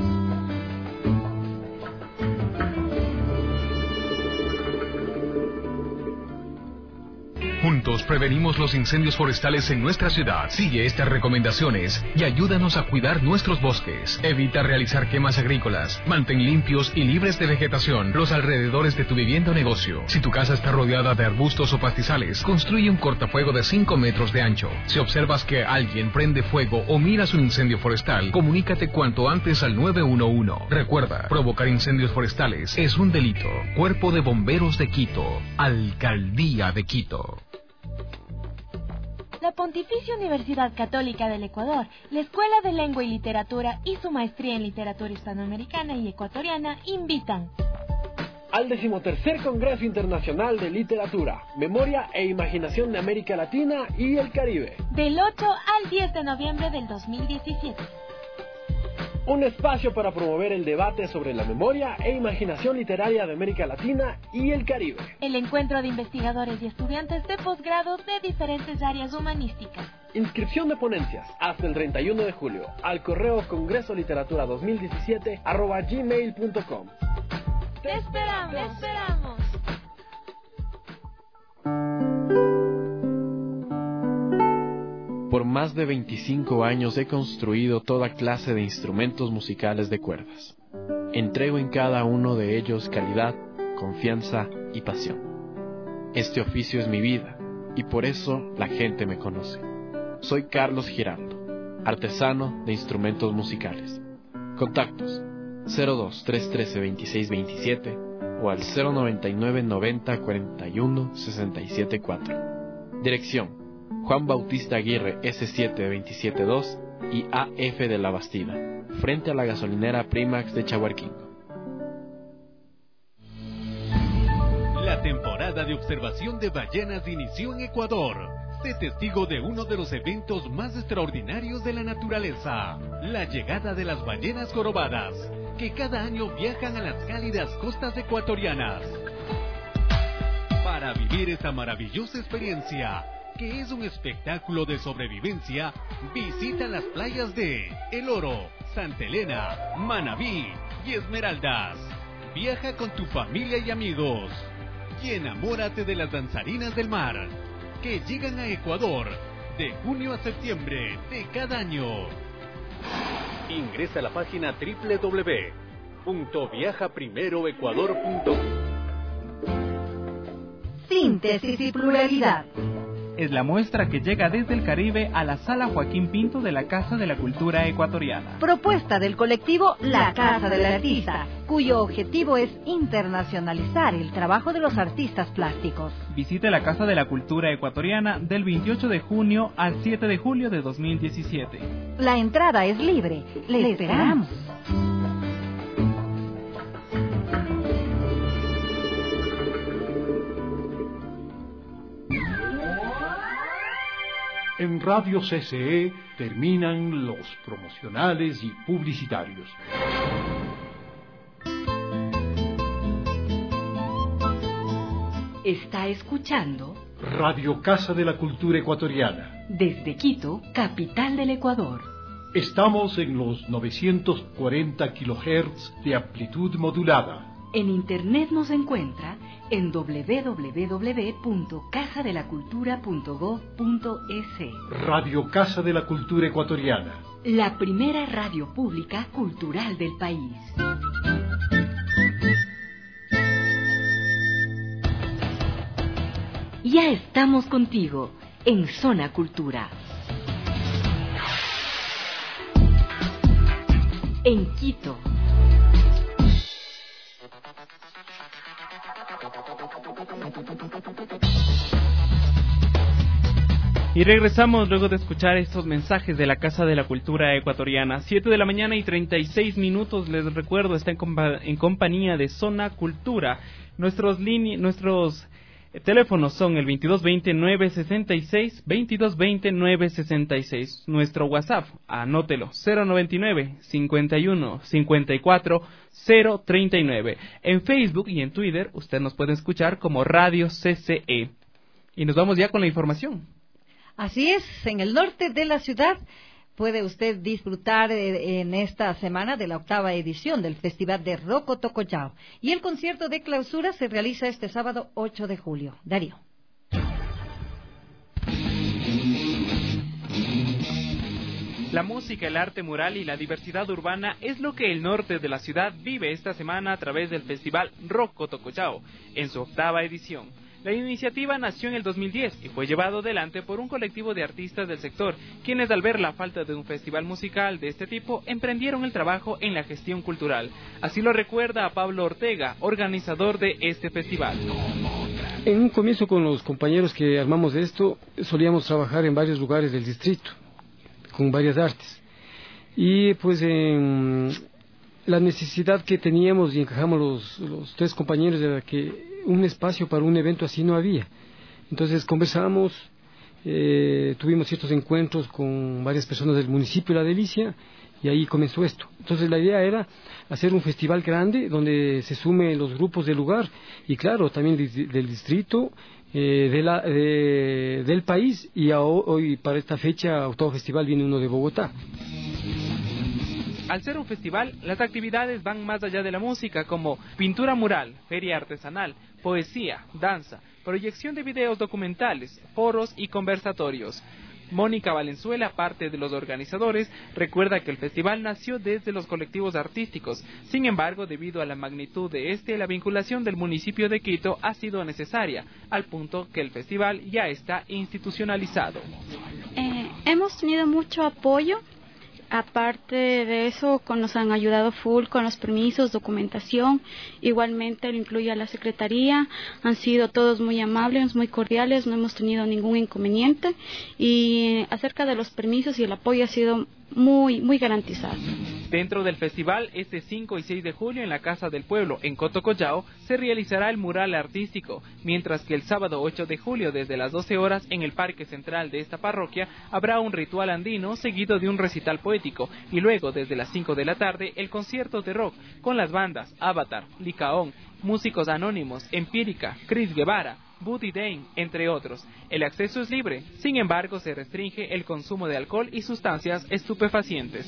S18: Juntos prevenimos los incendios forestales en nuestra ciudad. Sigue estas recomendaciones y ayúdanos a cuidar nuestros bosques. Evita realizar quemas agrícolas. Mantén limpios y libres de vegetación los alrededores de tu vivienda o negocio. Si tu casa está rodeada de arbustos o pastizales, construye un cortafuego de cinco metros de ancho. Si observas que alguien prende fuego o miras un incendio forestal, comunícate cuanto antes al nueve uno uno. Recuerda, provocar incendios forestales es un delito. Cuerpo de Bomberos de Quito. Alcaldía de Quito.
S19: La Pontificia Universidad Católica del Ecuador, la Escuela de Lengua y Literatura y su maestría en literatura hispanoamericana y ecuatoriana invitan
S20: al decimotercer Congreso Internacional de Literatura, Memoria e Imaginación de América Latina y el Caribe,
S19: del ocho al diez de noviembre del dos mil diecisiete.
S20: Un espacio para promover el debate sobre la memoria e imaginación literaria de América Latina y el Caribe.
S19: El encuentro de investigadores y estudiantes de posgrado de diferentes áreas humanísticas.
S20: Inscripción de ponencias hasta el treinta y uno de julio al correo congreso literatura dos mil diecisiete arroba gmail punto com.
S19: ¡Te esperamos! ¡Te esperamos!
S21: Por más de veinticinco años he construido toda clase de instrumentos musicales de cuerdas. Entrego en cada uno de ellos calidad, confianza y pasión. Este oficio es mi vida y por eso la gente me conoce. Soy Carlos Giraldo, artesano de instrumentos musicales. Contactos cero dos tres uno tres dos seis dos siete o al cero noventa y nueve noventa cuarenta y uno sesenta y siete cuatro. Dirección: Juan Bautista Aguirre ese siete veintisiete dos y A F de la Bastida, frente a la gasolinera Primax de Chahuarquín.
S22: La
S5: temporada de observación de ballenas inició en Ecuador. Sé testigo de uno de los eventos más extraordinarios de la naturaleza, la llegada de las ballenas jorobadas, que cada año viajan a las cálidas costas ecuatorianas. Para vivir esta maravillosa experiencia, que es un espectáculo de sobrevivencia, visita las playas de El Oro, Santa Elena, Manabí y Esmeraldas. Viaja con tu familia y amigos y enamórate de las danzarinas del mar, que llegan a Ecuador de junio a septiembre de cada año. Ingresa a la página doble u doble u doble u punto viaja primero ecuador punto com.
S2: Síntesis y pluralidad.
S4: Es la muestra que llega desde el Caribe a la Sala Joaquín Pinto de la Casa de la Cultura Ecuatoriana.
S2: Propuesta del colectivo La Casa del Artista, cuyo objetivo es internacionalizar el trabajo de los artistas plásticos.
S4: Visite la Casa de la Cultura Ecuatoriana del veintiocho de junio al siete de julio de dos mil diecisiete.
S2: La entrada es libre. Le esperamos.
S1: En Radio C C E terminan los promocionales y publicitarios.
S2: Está escuchando
S1: Radio Casa de la Cultura Ecuatoriana.
S2: Desde Quito, capital del Ecuador.
S1: Estamos en los novecientos cuarenta kilohertz de amplitud modulada.
S2: En internet nos encuentra en doble u doble u doble u punto casa de la cultura punto gob punto es.
S1: Radio Casa de la Cultura Ecuatoriana.
S2: La primera radio pública cultural del país. Ya estamos contigo en Zona Cultura. En Quito.
S4: Y regresamos luego de escuchar estos mensajes de la Casa de la Cultura Ecuatoriana. siete de la mañana y treinta y seis minutos, les recuerdo, está en, compa en compañía de Zona Cultura. Nuestros, nuestros eh, teléfonos son el veintidós veinte, nueve sesenta y seis, veintidós veinte, nueve sesenta y seis. Nuestro WhatsApp, anótelo, cero noventa y nueve, cincuenta y uno, cincuenta y cuatro, cero treinta y nueve. En Facebook y en Twitter usted nos puede escuchar como Radio C C E. Y nos vamos ya con la información.
S3: Así es, en el norte de la ciudad puede usted disfrutar eh, en esta semana de la octava edición del Festival de Roco Tocollao. Y el concierto de clausura se realiza este sábado ocho de julio. Darío.
S4: La música, el arte mural y la diversidad urbana es lo que el norte de la ciudad vive esta semana a través del Festival Roco Tocollao, en su octava edición. La iniciativa nació en el dos mil diez y fue llevado adelante por un colectivo de artistas del sector, quienes al ver la falta de un festival musical de este tipo, emprendieron el trabajo en la gestión cultural. Así lo recuerda a Pablo Ortega, organizador de este festival.
S22: En un comienzo con los compañeros que armamos esto, solíamos trabajar en varios lugares del distrito, con varias artes. Y pues en la necesidad que teníamos y encajamos los, los tres compañeros era que un espacio para un evento así no había. Entonces conversamos, eh, tuvimos ciertos encuentros con varias personas del municipio de La Delicia y ahí comenzó esto. Entonces la idea era hacer un festival grande donde se sumen los grupos del lugar y claro, también de, del distrito, eh, de la, de, del país, y a, hoy para esta fecha, octavo festival, viene uno de Bogotá.
S4: Al ser un festival, las actividades van más allá de la música, como pintura mural, feria artesanal, poesía, danza, proyección de videos documentales, foros y conversatorios. Mónica Valenzuela, parte de los organizadores, recuerda que el festival nació desde los colectivos artísticos. Sin embargo, debido a la magnitud de este, la vinculación del municipio de Quito ha sido necesaria, al punto que el festival ya está institucionalizado.
S23: Eh, hemos tenido mucho apoyo. Aparte de eso, con nos han ayudado full con los permisos, documentación, igualmente lo incluye a la Secretaría, han sido todos muy amables, muy cordiales, no hemos tenido ningún inconveniente, y acerca de los permisos y el apoyo ha sido muy, muy garantizados.
S4: Dentro del festival, este cinco y seis de julio en la Casa del Pueblo, en Cotocollao, se realizará el mural artístico, mientras que el sábado ocho de julio, desde las doce horas, en el Parque Central de esta parroquia, habrá un ritual andino seguido de un recital poético, y luego, desde las cinco de la tarde, el concierto de rock, con las bandas Avatar, Licaón, Músicos Anónimos, Empírica, Chris Guevara, Buddy Dane, entre otros. El acceso es libre, sin embargo se restringe el consumo de alcohol y sustancias estupefacientes.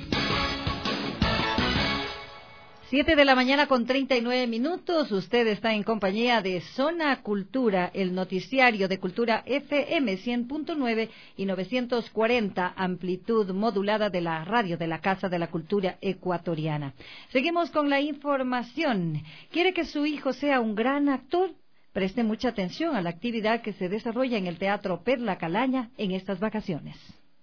S3: Siete de la mañana con treinta y nueve minutos, usted está en compañía de Zona Cultura, el noticiario de Cultura F M cien punto nueve y novecientos cuarenta, amplitud modulada de la radio de la Casa de la Cultura Ecuatoriana. Seguimos con la información. ¿Quiere que su hijo sea un gran actor? Preste mucha atención a la actividad que se desarrolla en el Teatro Perla Calaña en estas vacaciones.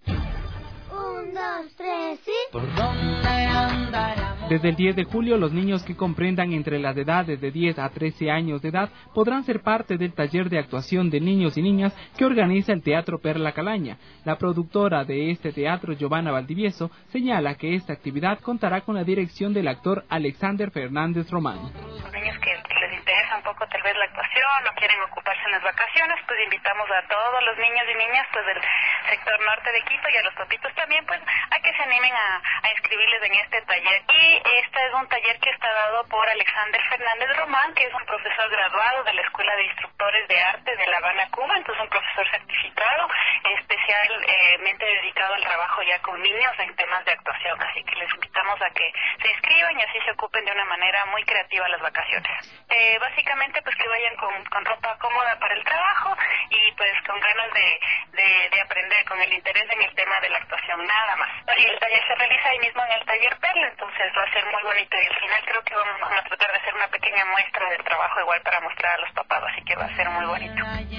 S7: Un, dos, tres, sí.
S4: ¿Por dónde andará? Desde el diez de julio, los niños que comprendan entre las edades de diez a trece años de edad podrán ser parte del taller de actuación de niños y niñas que organiza el Teatro Perla Calaña. La productora de este teatro, Giovanna Valdivieso, señala que esta actividad contará con la dirección del actor Alexander Fernández Román.
S8: Los niños que les interesa un poco tal vez la actuación, no quieren ocuparse en las vacaciones, pues invitamos a todos los niños y niñas pues del sector norte de Quito y a los papitos también pues a que se animen a, a inscribirles en este taller. Y este es un taller que está dado por Alexander Fernández Román, que es un profesor graduado de la Escuela de Instructores de Arte de La Habana, Cuba, entonces un profesor certificado, especialmente dedicado al trabajo ya con niños en temas de actuación, así que les invitamos a que se inscriban y así se ocupen de una manera muy creativa las vacaciones. Eh, básicamente pues que vayan con, con ropa cómoda para el trabajo y pues con ganas de, de, de aprender, con el interés en el tema de la actuación, nada más. Y el taller se realiza ahí mismo en el taller Perla, entonces va a ser muy bonito y al final creo que vamos a tratar de hacer una pequeña muestra del trabajo igual para mostrar a los papás, así que va a ser muy bonito.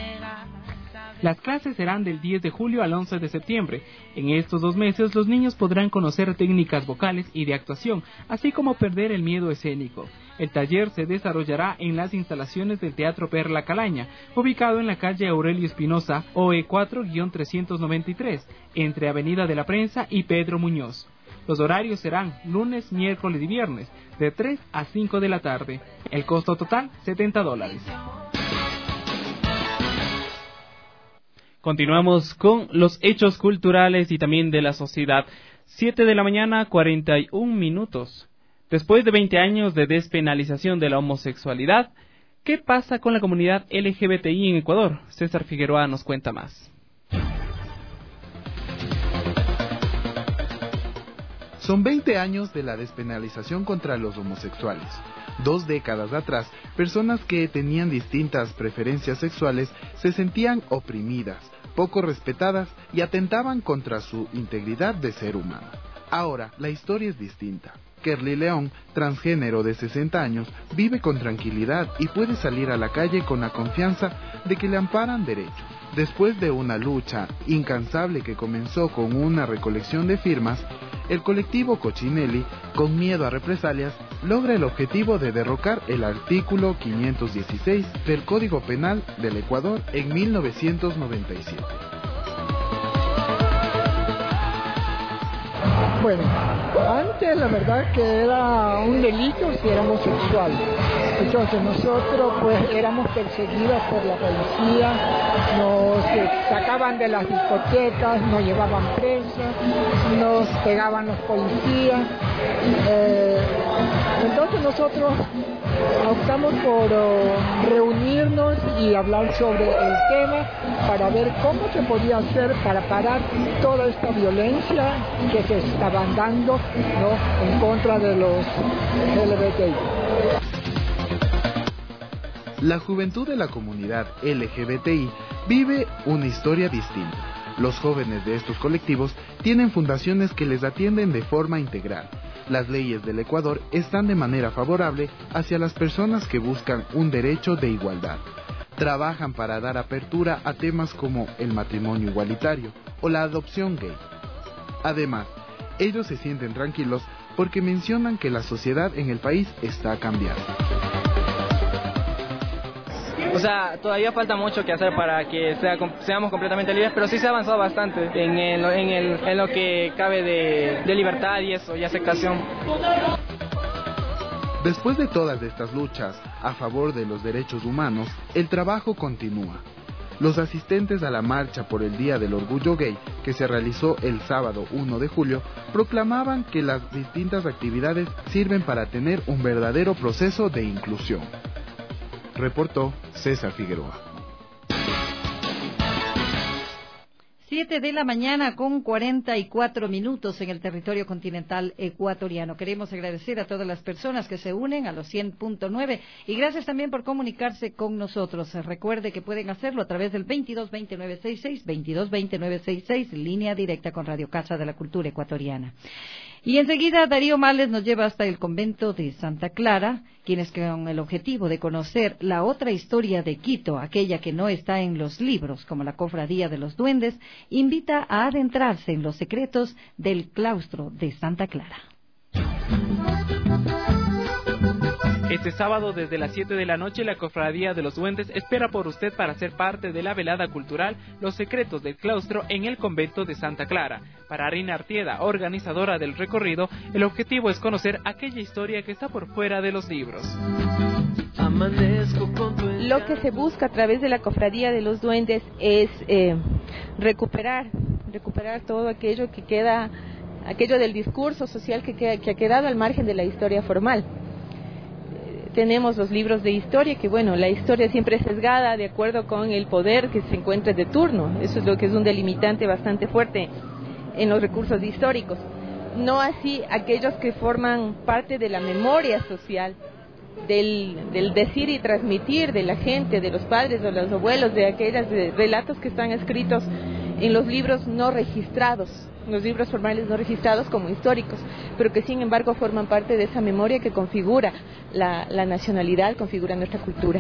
S4: Las clases serán del diez de julio al once de septiembre. En estos dos meses los niños podrán conocer técnicas vocales y de actuación, así como perder el miedo escénico. El taller se desarrollará en las instalaciones del Teatro Perla Calaña, ubicado en la calle Aurelio Espinosa, O E cuatro trescientos noventa y tres, entre Avenida de la Prensa y Pedro Muñoz. Los horarios serán lunes, miércoles y viernes, de tres a cinco de la tarde. El costo total, setenta dólares. Continuamos con los hechos culturales y también de la sociedad. Siete de la mañana, cuarenta y un minutos. Después de veinte años de despenalización de la homosexualidad, ¿qué pasa con la comunidad L G B T I en Ecuador? César Figueroa nos cuenta más.
S9: Son veinte años de la despenalización contra los homosexuales. Dos décadas atrás, personas que tenían distintas preferencias sexuales se sentían oprimidas, poco respetadas y atentaban contra su integridad de ser humano. Ahora, la historia es distinta. Kerly León, transgénero de sesenta años, vive con tranquilidad y puede salir a la calle con la confianza de que le amparan derechos. Después de una lucha incansable que comenzó con una recolección de firmas, el colectivo Cochinelli, con miedo a represalias, logra el objetivo de derrocar el artículo quinientos dieciséis del Código Penal del Ecuador en mil novecientos noventa y siete.
S10: Bueno, antes la verdad que era un delito si era homosexual. Entonces nosotros pues éramos perseguidos por la policía, nos eh, sacaban de las discotecas, nos llevaban presos, nos pegaban los policías. Eh, entonces nosotros optamos por uh, reunirnos y hablar sobre el tema para ver cómo se podía hacer para parar toda esta violencia que se estaban dando, ¿no?, en contra de los L G B T I.
S9: La juventud de la comunidad L G B T I vive una historia distinta. Los jóvenes de estos colectivos tienen fundaciones que les atienden de forma integral. Las leyes del Ecuador están de manera favorable hacia las personas que buscan un derecho de igualdad. Trabajan para dar apertura a temas como el matrimonio igualitario o la adopción gay. Además, ellos se sienten tranquilos porque mencionan que la sociedad en el país está cambiando.
S12: O sea, todavía falta mucho que hacer para que sea, seamos completamente libres, pero sí se ha avanzado bastante en, el, en, el, en lo que cabe de, de libertad y eso, y aceptación.
S9: Después de todas estas luchas a favor de los derechos humanos, el trabajo continúa. Los asistentes a la marcha por el Día del Orgullo Gay, que se realizó el sábado uno de julio, proclamaban que las distintas actividades sirven para tener un verdadero proceso de inclusión. Reportó César Figueroa.
S3: Siete de la mañana con cuarenta y cuatro minutos en el territorio continental ecuatoriano. Queremos agradecer a todas las personas que se unen a los cien punto nueve y gracias también por comunicarse con nosotros. Recuerde que pueden hacerlo a través del veintidós veinte nueve sesenta y seis, veintidós veinte nueve sesenta y seis, línea directa con Radio Casa de la Cultura Ecuatoriana. Y enseguida Darío Males nos lleva hasta el convento de Santa Clara, quienes con el objetivo de conocer la otra historia de Quito, aquella que no está en los libros, como la Cofradía de los Duendes, invita a adentrarse en los secretos del claustro de Santa Clara.
S4: Este sábado desde las siete de la noche la Cofradía de los Duendes espera por usted para ser parte de la velada cultural Los Secretos del Claustro en el convento de Santa Clara. Para Rina Artieda, organizadora del recorrido, el objetivo es conocer aquella historia que está por fuera de los libros.
S13: Lo que se busca a través de la Cofradía de los Duendes es eh, recuperar, recuperar todo aquello que queda, aquello del discurso social que, queda, que ha quedado al margen de la historia formal. Tenemos los libros de historia, que bueno, la historia siempre es sesgada de acuerdo con el poder que se encuentre de turno. Eso es lo que es un delimitante bastante fuerte en los recursos históricos. No así aquellos que forman parte de la memoria social, del, del decir y transmitir de la gente, de los padres o los abuelos, de aquellos de relatos que están escritos en los libros no registrados, los libros formales no registrados como históricos, pero que sin embargo forman parte de esa memoria que configura la, la nacionalidad, configura nuestra cultura.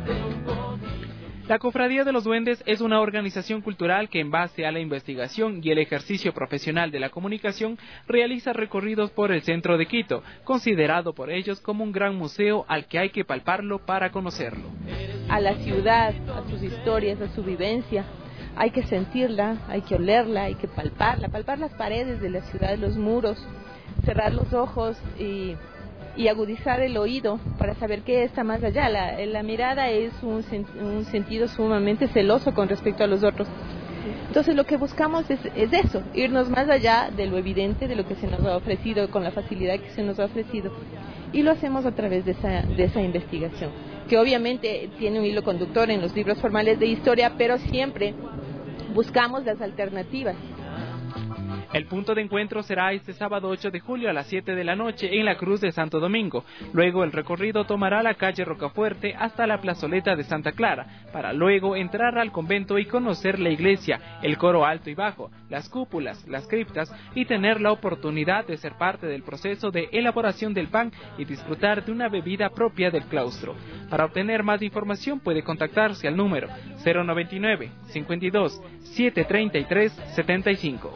S4: La Cofradía de los Duendes es una organización cultural que en base a la investigación y el ejercicio profesional de la comunicación realiza recorridos por el centro de Quito, considerado por ellos como un gran museo al que hay que palparlo para conocerlo.
S13: A la ciudad, a sus historias, a su vivencia, hay que sentirla, hay que olerla, hay que palparla, palpar las paredes de la ciudad, los muros, cerrar los ojos y, y agudizar el oído para saber qué está más allá. La, la mirada es un, un sentido sumamente celoso con respecto a los otros. Entonces lo que buscamos es, es eso, irnos más allá de lo evidente, de lo que se nos ha ofrecido, con la facilidad que se nos ha ofrecido. Y lo hacemos a través de esa, de esa investigación, que obviamente tiene un hilo conductor en los libros formales de historia, pero siempre buscamos las alternativas.
S4: El punto de encuentro será este sábado ocho de julio a las siete de la noche en la Cruz de Santo Domingo. Luego el recorrido tomará la calle Rocafuerte hasta la plazoleta de Santa Clara, para luego entrar al convento y conocer la iglesia, el coro alto y bajo, las cúpulas, las criptas y tener la oportunidad de ser parte del proceso de elaboración del pan y disfrutar de una bebida propia del claustro. Para obtener más información puede contactarse al número cero noventa y nueve, cincuenta y dos, setecientos treinta y tres, setenta y cinco.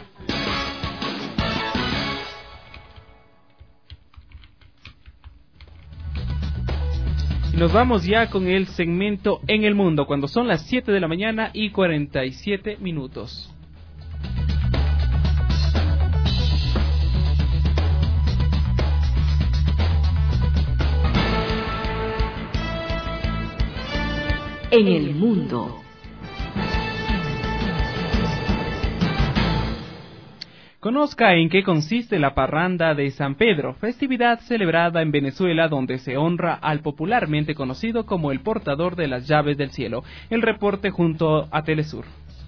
S4: Y nos vamos ya con el segmento En el Mundo, cuando son las siete de la mañana y cuarenta y siete minutos.
S2: En el Mundo.
S4: Conozca en qué consiste la parranda de San Pedro, festividad celebrada en Venezuela donde se honra al popularmente conocido como el portador de las llaves del cielo. El reporte junto a Telesur.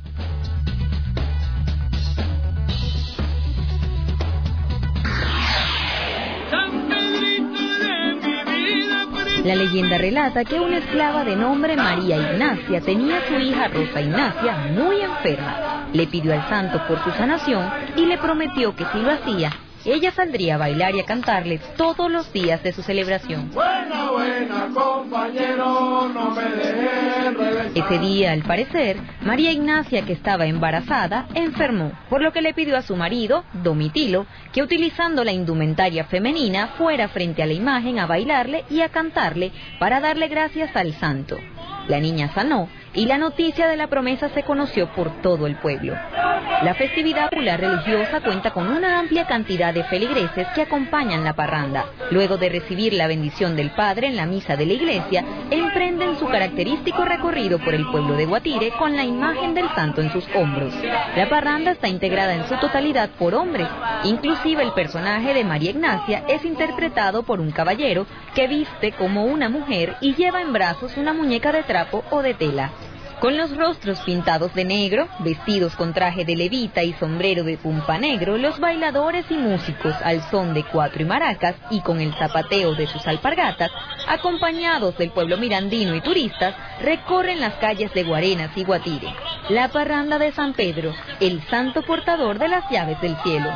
S14: La leyenda relata que una esclava de nombre María Ignacia tenía a su hija Rosa Ignacia muy enferma. Le pidió al santo por su sanación y le prometió que si lo hacía, ella saldría a bailar y a cantarle todos los días de su celebración.
S24: Buena, buena, compañero, no me dejes reventar.
S14: Ese día, al parecer, María Ignacia, que estaba embarazada, enfermó, por lo que le pidió a su marido, Domitilo, que utilizando la indumentaria femenina fuera frente a la imagen a bailarle y a cantarle para darle gracias al santo. La niña sanó y la noticia de la promesa se conoció por todo el pueblo. La festividad popular religiosa cuenta con una amplia cantidad de feligreses que acompañan la parranda. Luego de recibir la bendición del Padre en la misa de la iglesia, emprenden su característico recorrido por el pueblo de Guatire con la imagen del santo en sus hombros. La parranda está integrada en su totalidad por hombres. Inclusive el personaje de María Ignacia es interpretado por un caballero que viste como una mujer y lleva en brazos una muñeca de trapo o de tela. Con los rostros pintados de negro, vestidos con traje de levita y sombrero de pumpa negro, los bailadores y músicos al son de cuatro y maracas y con el zapateo de sus alpargatas, acompañados del pueblo mirandino y turistas, recorren las calles de Guarenas y Guatire. La parranda de San Pedro, el santo portador de las llaves del cielo.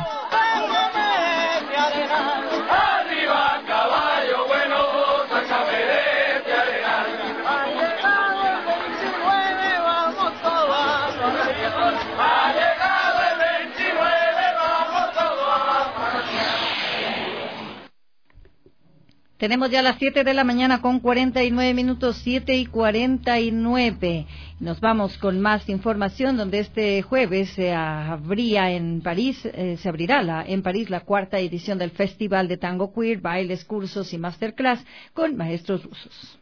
S24: Arriba caballo bueno, sácame de este arenal. Ha llegado el veintinueve, vamos todos a parrandear. Ha llegado el veintinueve, vamos todos a parrandear.
S3: Tenemos ya las siete de la mañana con cuarenta y nueve minutos, siete y cuarenta y nueve. Nos vamos con más información, donde este jueves se abría en París, eh, se abrirá la, en París la cuarta edición del Festival de Tango Queer, bailes, cursos y masterclass con maestros rusos.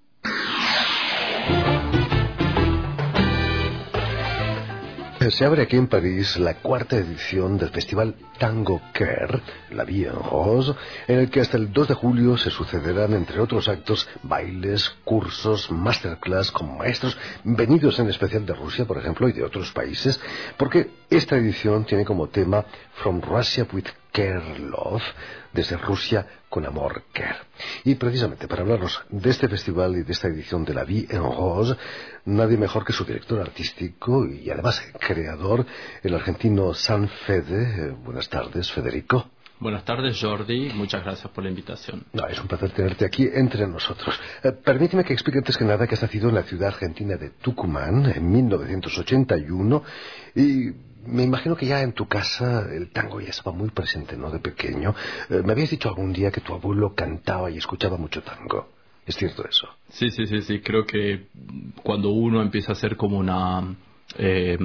S11: Se abre aquí en París la cuarta edición del Festival Tango Queer, la Vie en Rose, en el que hasta el dos de julio se sucederán, entre otros actos, bailes, cursos, masterclass con maestros venidos en especial de Rusia, por ejemplo, y de otros países, porque esta edición tiene como tema From Russia with Care Love, desde Rusia con amor care. Y precisamente para hablarnos de este festival y de esta edición de la Vie en Rose, nadie mejor que su director artístico y además creador, el argentino San Fede. Buenas tardes, Federico.
S21: Buenas tardes, Jordi. Muchas gracias por la invitación.
S11: No, es un placer tenerte aquí entre nosotros. Eh, permíteme que explique antes que nada que has nacido en la ciudad argentina de Tucumán en mil novecientos ochenta y uno y me imagino que ya en tu casa el tango ya estaba muy presente, ¿no?, de pequeño. Eh, me habías dicho algún día que tu abuelo cantaba y escuchaba mucho tango. ¿Es cierto eso?
S21: Sí, sí, sí, sí. Creo que cuando uno empieza a hacer como una... Eh,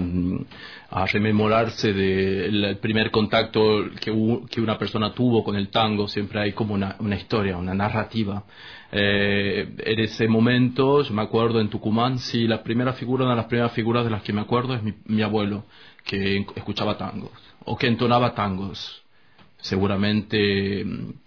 S21: a rememorarse del primer contacto que, u, que una persona tuvo con el tango, siempre hay como una, una historia, una narrativa. Eh, en ese momento, yo me acuerdo en Tucumán, sí, la primera figura, una de las primeras figuras de las que me acuerdo es mi, mi abuelo, que escuchaba tangos, o que entonaba tangos. Seguramente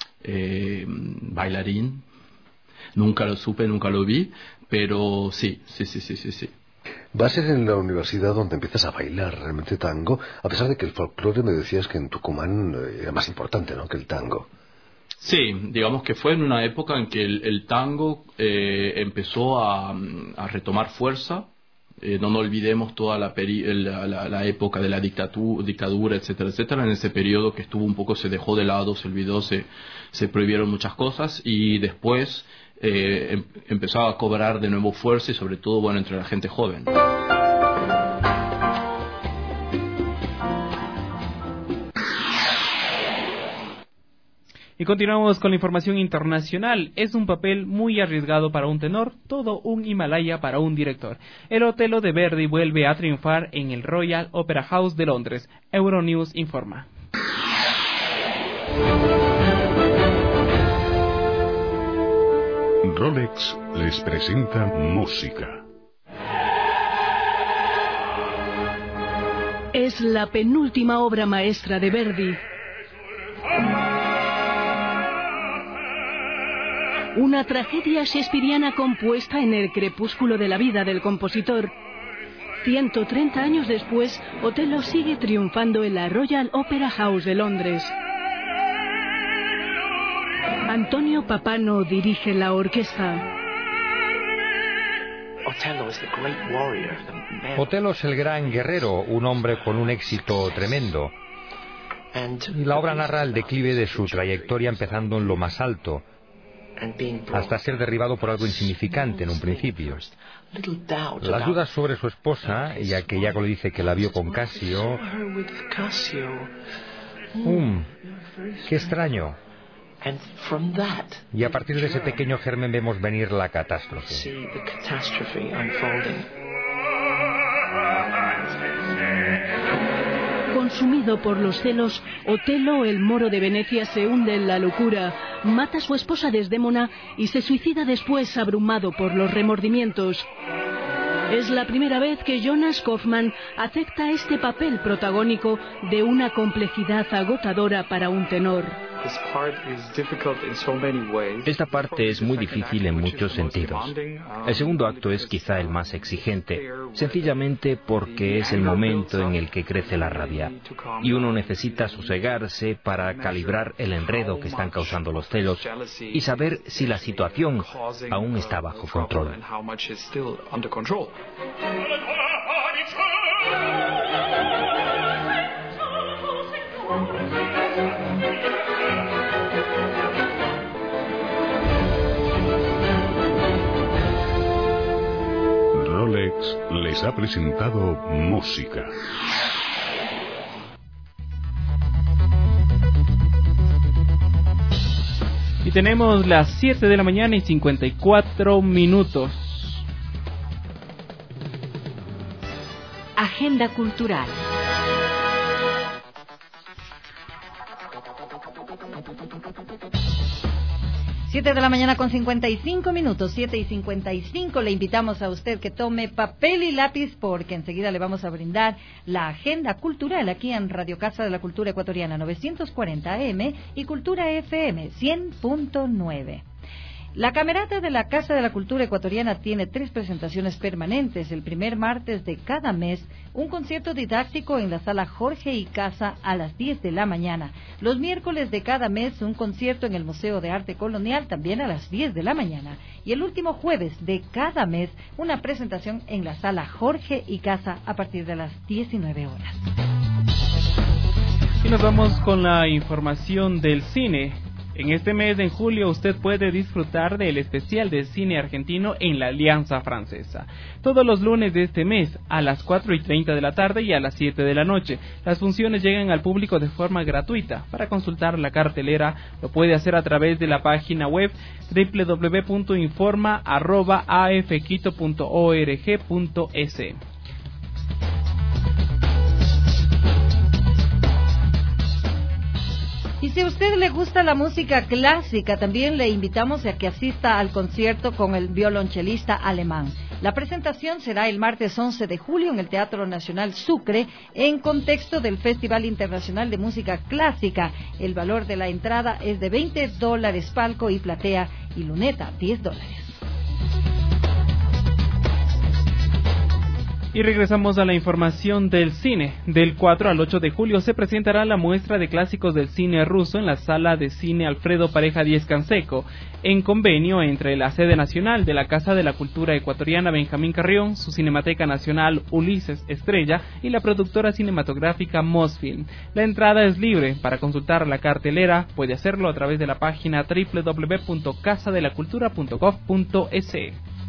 S21: eh, bailarín, nunca lo supe, nunca lo vi, pero sí, sí, sí, sí, sí, sí.
S11: Va a ser en la universidad donde empiezas a bailar realmente tango, a pesar de que el folclore me decías que en Tucumán era más importante, ¿no?, que el tango.
S21: Sí, digamos que fue en una época en que el, el tango eh, empezó a, a retomar fuerza. Eh, no nos olvidemos toda la, peri la, la, la época de la dictadura, dictadura, etcétera, etcétera. En ese periodo que estuvo un poco, se dejó de lado, se olvidó, se, se prohibieron muchas cosas y después eh, em empezó a cobrar de nuevo fuerza y sobre todo, bueno, entre la gente joven.
S4: Y continuamos con la información internacional. Es un papel muy arriesgado para un tenor, todo un Himalaya para un director. El Otello de Verdi vuelve a triunfar en el Royal Opera House de Londres. Euronews informa.
S15: Rolex les presenta música.
S16: Es la penúltima obra maestra de Verdi. Una tragedia shakespeariana compuesta en el crepúsculo de la vida del compositor. ciento treinta años después, Otello sigue triunfando en la Royal Opera House de Londres. Antonio Papano dirige la orquesta.
S17: Otello es el gran guerrero, un hombre con un éxito tremendo. Y la obra narra el declive de su trayectoria empezando en lo más alto, hasta ser derribado por algo insignificante en un principio. Las dudas sobre su esposa, ya que Iago le dice que la vio con Casio. Um, qué extraño. Y a partir de ese pequeño germen vemos venir la catástrofe.
S16: Consumido por los celos, Otelo, el moro de Venecia, se hunde en la locura, mata a su esposa Desdémona y se suicida después abrumado por los remordimientos. Es la primera vez que Jonas Kaufmann acepta este papel protagónico de una complejidad agotadora para un tenor.
S6: Esta parte es muy difícil en muchos sentidos. El segundo acto es quizá el más exigente, sencillamente porque es el momento en el que crece la rabia, y uno necesita sosegarse para calibrar el enredo que están causando los celos y saber si la situación aún está bajo control.
S15: Rolex les ha presentado música.
S4: Y tenemos las siete de la mañana y cincuenta y cuatro minutos.
S2: Agenda cultural.
S3: siete de la mañana con cincuenta y cinco minutos, siete y cincuenta y cinco. Le invitamos a usted que tome papel y lápiz porque enseguida le vamos a brindar la agenda cultural aquí en Radio Casa de la Cultura Ecuatoriana novecientos cuarenta A M y Cultura F M cien punto nueve. La Camerata de la Casa de la Cultura Ecuatoriana tiene tres presentaciones permanentes. El primer martes de cada mes, un concierto didáctico en la sala Jorge y Casa a las diez de la mañana. Los miércoles de cada mes, un concierto en el Museo de Arte Colonial también a las diez de la mañana. Y el último jueves de cada mes, una presentación en la sala Jorge y Casa a partir de las diecinueve horas.
S4: Y nos vamos con la información del cine. En este mes de julio usted puede disfrutar del especial de cine argentino en la Alianza Francesa. Todos los lunes de este mes a las cuatro y treinta de la tarde y a las siete de la noche. Las funciones llegan al público de forma gratuita. Para consultar la cartelera lo puede hacer a través de la página web doble u doble u doble u punto informa arroba a f quito punto org punto es.
S3: Y si a usted le gusta la música clásica, también le invitamos a que asista al concierto con el violonchelista alemán. La presentación será el martes once de julio en el Teatro Nacional Sucre, en contexto del Festival Internacional de Música Clásica. El valor de la entrada es de veinte dólares palco y platea, y luneta diez dólares.
S4: Y regresamos a la información del cine. Del cuatro al ocho de julio se presentará la muestra de clásicos del cine ruso en la Sala de Cine Alfredo Pareja Díez Canseco, en convenio entre la sede nacional de la Casa de la Cultura Ecuatoriana Benjamín Carrión, su Cinemateca Nacional Ulises Estrella y la productora cinematográfica Mosfilm. La entrada es libre. Para consultar la cartelera puede hacerlo a través de la página doble u doble u doble u punto casa de la cultura punto gov punto es.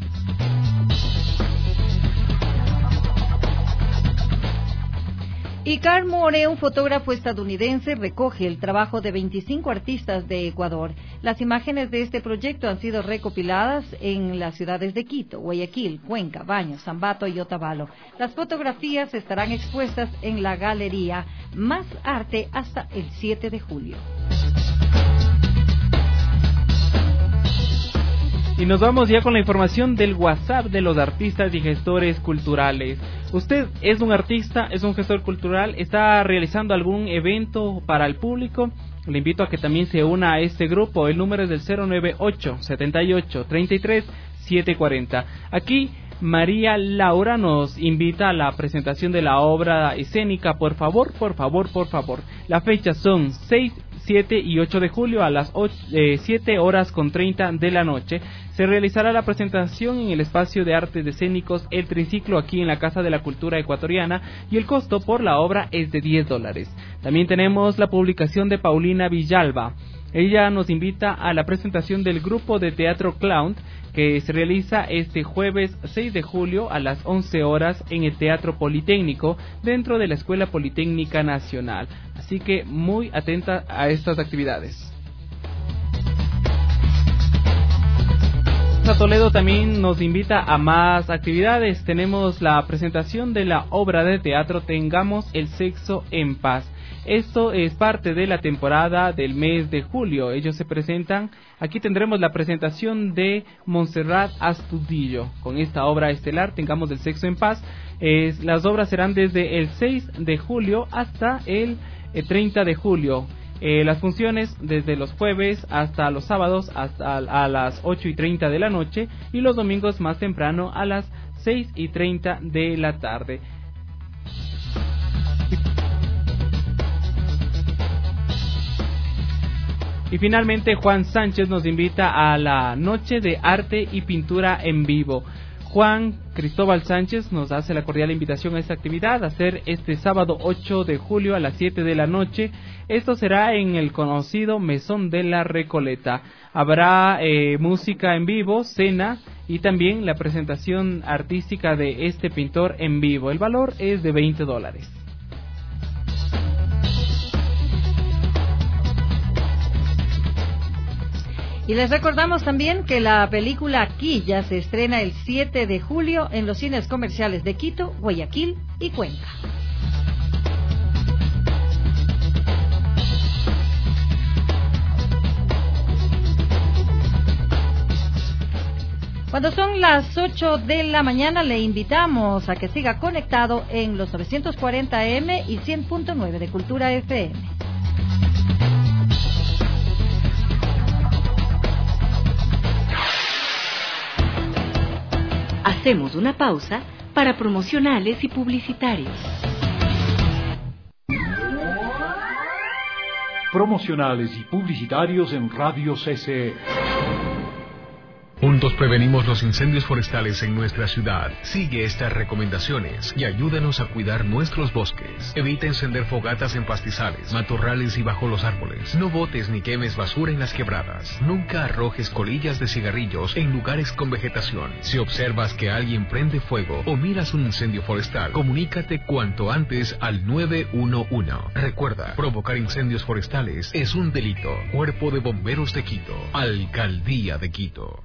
S3: Y Carl Moore, un fotógrafo estadounidense, recoge el trabajo de veinticinco artistas de Ecuador. Las imágenes de este proyecto han sido recopiladas en las ciudades de Quito, Guayaquil, Cuenca, Baños, Ambato y Otavalo. Las fotografías estarán expuestas en la galería Más Arte hasta el siete de julio.
S4: Y nos vamos ya con la información del WhatsApp de los artistas y gestores culturales. ¿Usted es un artista, es un gestor cultural, está realizando algún evento para el público? Le invito a que también se una a este grupo. El número es del cero nueve ocho, setenta y ocho, treinta y tres, setecientos cuarenta. Aquí María Laura nos invita a la presentación de la obra escénica. Por favor, por favor, por favor. Las fechas son seis, siete y ocho de julio a las siete horas con treinta de la noche. Se realizará la presentación en el espacio de artes escénicos El Triciclo, aquí en la Casa de la Cultura Ecuatoriana, y el costo por la obra es de diez dólares. También tenemos la publicación de Paulina Villalba. Ella nos invita a la presentación del grupo de teatro Clown, que se realiza este jueves seis de julio a las once horas en el Teatro Politécnico, dentro de la Escuela Politécnica Nacional. Así que muy atenta a estas actividades. Toledo también nos invita a más actividades. Tenemos la presentación de la obra de teatro Tengamos el sexo en paz. Esto es parte de la temporada del mes de julio. Ellos se presentan, aquí tendremos la presentación de Montserrat Astudillo con esta obra estelar, Tengamos el sexo en paz. Es, las obras serán desde el seis de julio hasta el eh, treinta de julio. Eh, las funciones desde los jueves hasta los sábados hasta a las ocho y treinta de la noche y los domingos más temprano a las seis y treinta de la tarde. Y finalmente Juan Sánchez nos invita a la Noche de Arte y Pintura en Vivo. Juan Cristóbal Sánchez nos hace la cordial invitación a esta actividad, a hacer este sábado ocho de julio a las siete de la noche. Esto será en el conocido Mesón de la Recoleta. Habrá eh, música en vivo, cena y también la presentación artística de este pintor en vivo. El valor es de veinte dólares.
S3: Y les recordamos también que la película Quilla se estrena el siete de julio en los cines comerciales de Quito, Guayaquil y Cuenca. Cuando son las ocho de la mañana, le invitamos a que siga conectado en los novecientos cuarenta A M y cien punto nueve de Cultura F M.
S2: Hacemos una pausa para promocionales y publicitarios.
S1: Promocionales y publicitarios en Radio C C E.
S5: Juntos prevenimos los incendios forestales en nuestra ciudad. Sigue estas recomendaciones y ayúdanos a cuidar nuestros bosques. Evita encender fogatas en pastizales, matorrales y bajo los árboles. No botes ni quemes basura en las quebradas. Nunca arrojes colillas de cigarrillos en lugares con vegetación. Si observas que alguien prende fuego o miras un incendio forestal, comunícate cuanto antes al nueve uno uno. Recuerda, provocar incendios forestales es un delito. Cuerpo de Bomberos de Quito, Alcaldía de Quito.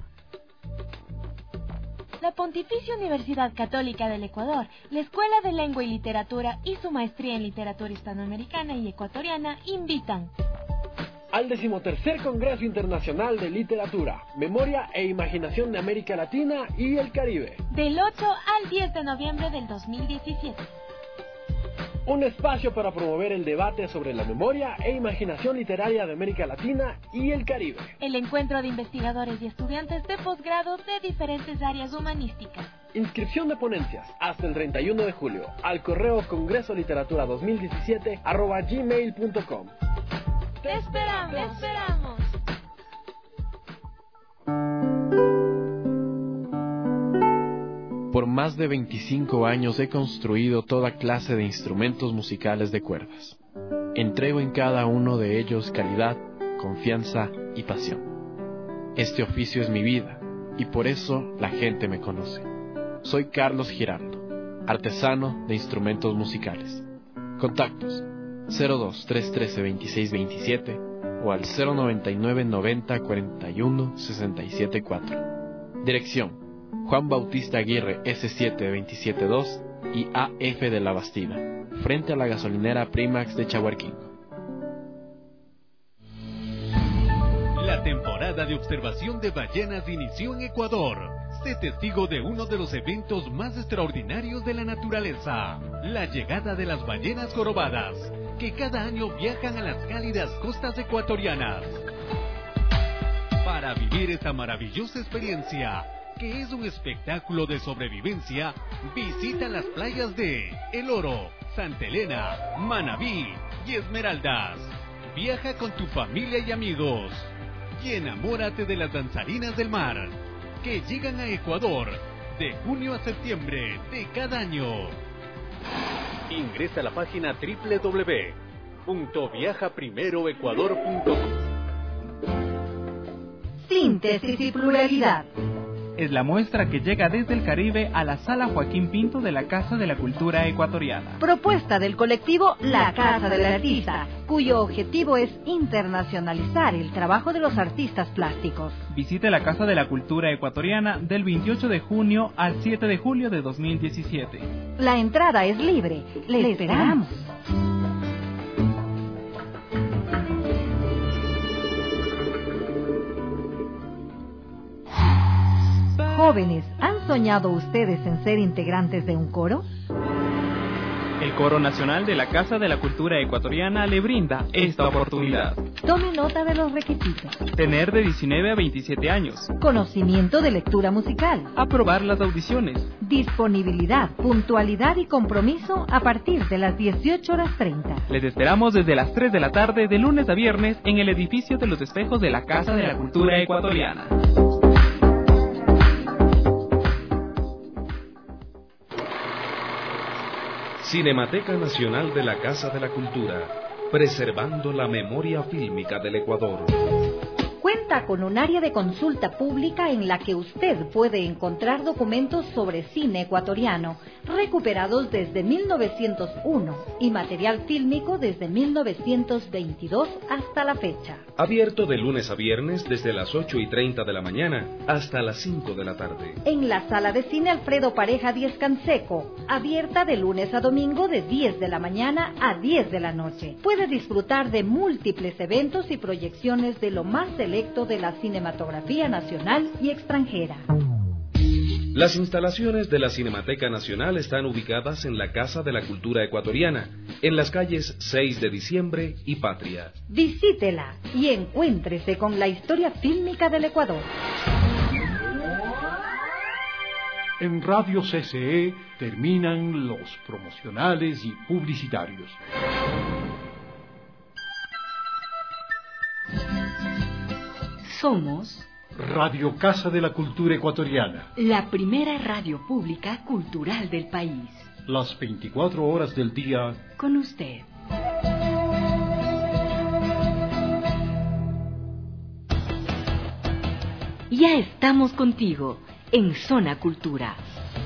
S18: La Pontificia Universidad Católica del Ecuador, la Escuela de Lengua y Literatura y su maestría en literatura hispanoamericana y ecuatoriana invitan
S19: al decimotercer Congreso Internacional de Literatura, Memoria e Imaginación de América Latina y el Caribe,
S18: del ocho al diez de noviembre del dos mil diecisiete.
S19: Un espacio para promover el debate sobre la memoria e imaginación literaria de América Latina y el Caribe.
S18: El encuentro de investigadores y estudiantes de posgrado de diferentes áreas humanísticas.
S19: Inscripción de ponencias hasta el treinta y uno de julio al correo congreso literatura dos mil diecisiete arroba gmail punto com.
S18: ¡Te esperamos! ¡Te esperamos!
S21: Por más de veinticinco años he construido toda clase de instrumentos musicales de cuerdas. Entrego en cada uno de ellos calidad, confianza y pasión. Este oficio es mi vida y por eso la gente me conoce. Soy Carlos Giraldo, artesano de instrumentos musicales. Contactos cero dos tres uno tres dos seis dos siete o al cero noventa y nueve noventa cuarenta y uno sesenta y siete cuatro. Dirección: Juan Bautista Aguirre ese siete veintisiete dos y A F de la Bastida, frente a la gasolinera Primax de Chahuarquingo.
S20: La temporada de observación de ballenas inició en Ecuador. Sé testigo de uno de los eventos más extraordinarios de la naturaleza, la llegada de las ballenas jorobadas, que cada año viajan a las cálidas costas ecuatorianas. Para vivir esta maravillosa experiencia, que es un espectáculo de sobrevivencia, visita las playas de El Oro, Santa Elena, Manabí y Esmeraldas. Viaja con tu familia y amigos y enamórate de las danzarinas del mar, que llegan a Ecuador de junio a septiembre de cada año. Ingresa a la página doble u doble u doble u punto viaja primero ecuador punto com.
S3: Síntesis y pluralidad.
S4: es la muestra que llega desde el Caribe a la Sala Joaquín Pinto de la Casa de la Cultura Ecuatoriana.
S7: Propuesta del colectivo La Casa del Artista, cuyo objetivo es internacionalizar el trabajo de los artistas plásticos.
S4: Visite la Casa de la Cultura Ecuatoriana del veintiocho de junio al siete de julio de dos mil diecisiete.
S7: La entrada es libre. Le esperamos. Jóvenes, ¿han soñado ustedes en ser integrantes de un coro?
S4: El Coro Nacional de la Casa de la Cultura Ecuatoriana le brinda esta oportunidad.
S7: Tome nota de los requisitos.
S4: Tener de diecinueve a veintisiete años.
S7: Conocimiento de lectura musical.
S4: Aprobar las audiciones.
S7: Disponibilidad, puntualidad y compromiso a partir de las dieciocho horas treinta.
S4: Les esperamos desde las tres de la tarde de lunes a viernes en el edificio de los espejos de la Casa de la Cultura Ecuatoriana.
S8: Cinemateca Nacional de la Casa de la Cultura, preservando la memoria fílmica del Ecuador.
S7: Cuenta con un área de consulta pública en la que usted puede encontrar documentos sobre cine ecuatoriano, recuperados desde mil novecientos uno y material fílmico desde mil novecientos veintidós hasta la fecha.
S8: Abierto de lunes a viernes desde las ocho y treinta de la mañana hasta las cinco de la tarde.
S7: En la Sala de Cine Alfredo Pareja Díez Canseco, abierta de lunes a domingo de diez de la mañana a diez de la noche. Puede disfrutar de múltiples eventos y proyecciones de lo más selecto de la cinematografía nacional y extranjera.
S8: Las instalaciones de la Cinemateca Nacional están ubicadas en la Casa de la Cultura Ecuatoriana, en las calles seis de diciembre y Patria.
S7: Visítela y encuéntrese con la historia fílmica del Ecuador.
S1: En Radio C C E terminan los promocionales y publicitarios.
S2: Somos
S1: Radio Casa de la Cultura Ecuatoriana,
S2: la primera radio pública cultural del país.
S1: Las veinticuatro horas del día
S2: con usted. Ya estamos contigo en Zona Cultura.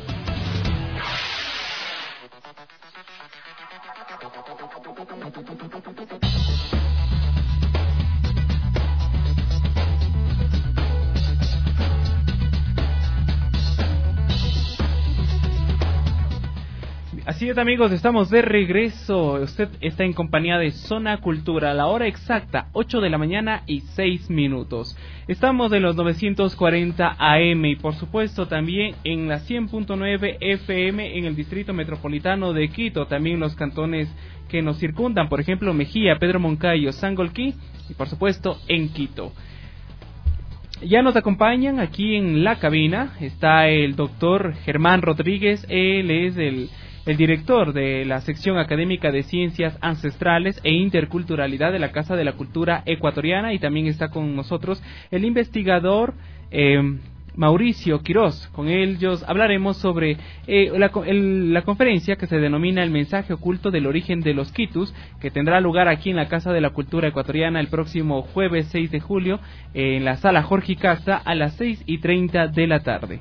S4: Así es, amigos, estamos de regreso. Usted está en compañía de Zona Cultura, la hora exacta, ocho de la mañana y seis minutos. Estamos en los novecientos cuarenta A M y por supuesto también en la cien punto nueve F M en el Distrito Metropolitano de Quito, también los cantones que nos circundan, por ejemplo Mejía, Pedro Moncayo, Sangolquí y por supuesto en Quito. Ya nos acompañan aquí en la cabina, está el doctor Germán Rodríguez, él es el... el director de la sección académica de Ciencias Ancestrales e Interculturalidad de la Casa de la Cultura Ecuatoriana, y también está con nosotros el investigador eh, Mauricio Quirós. Con ellos hablaremos sobre eh, la, el, la conferencia que se denomina El mensaje oculto del origen de los quitus, que tendrá lugar aquí en la Casa de la Cultura Ecuatoriana el próximo jueves seis de julio eh, en la Sala Jorge Casta a las seis y treinta de la tarde.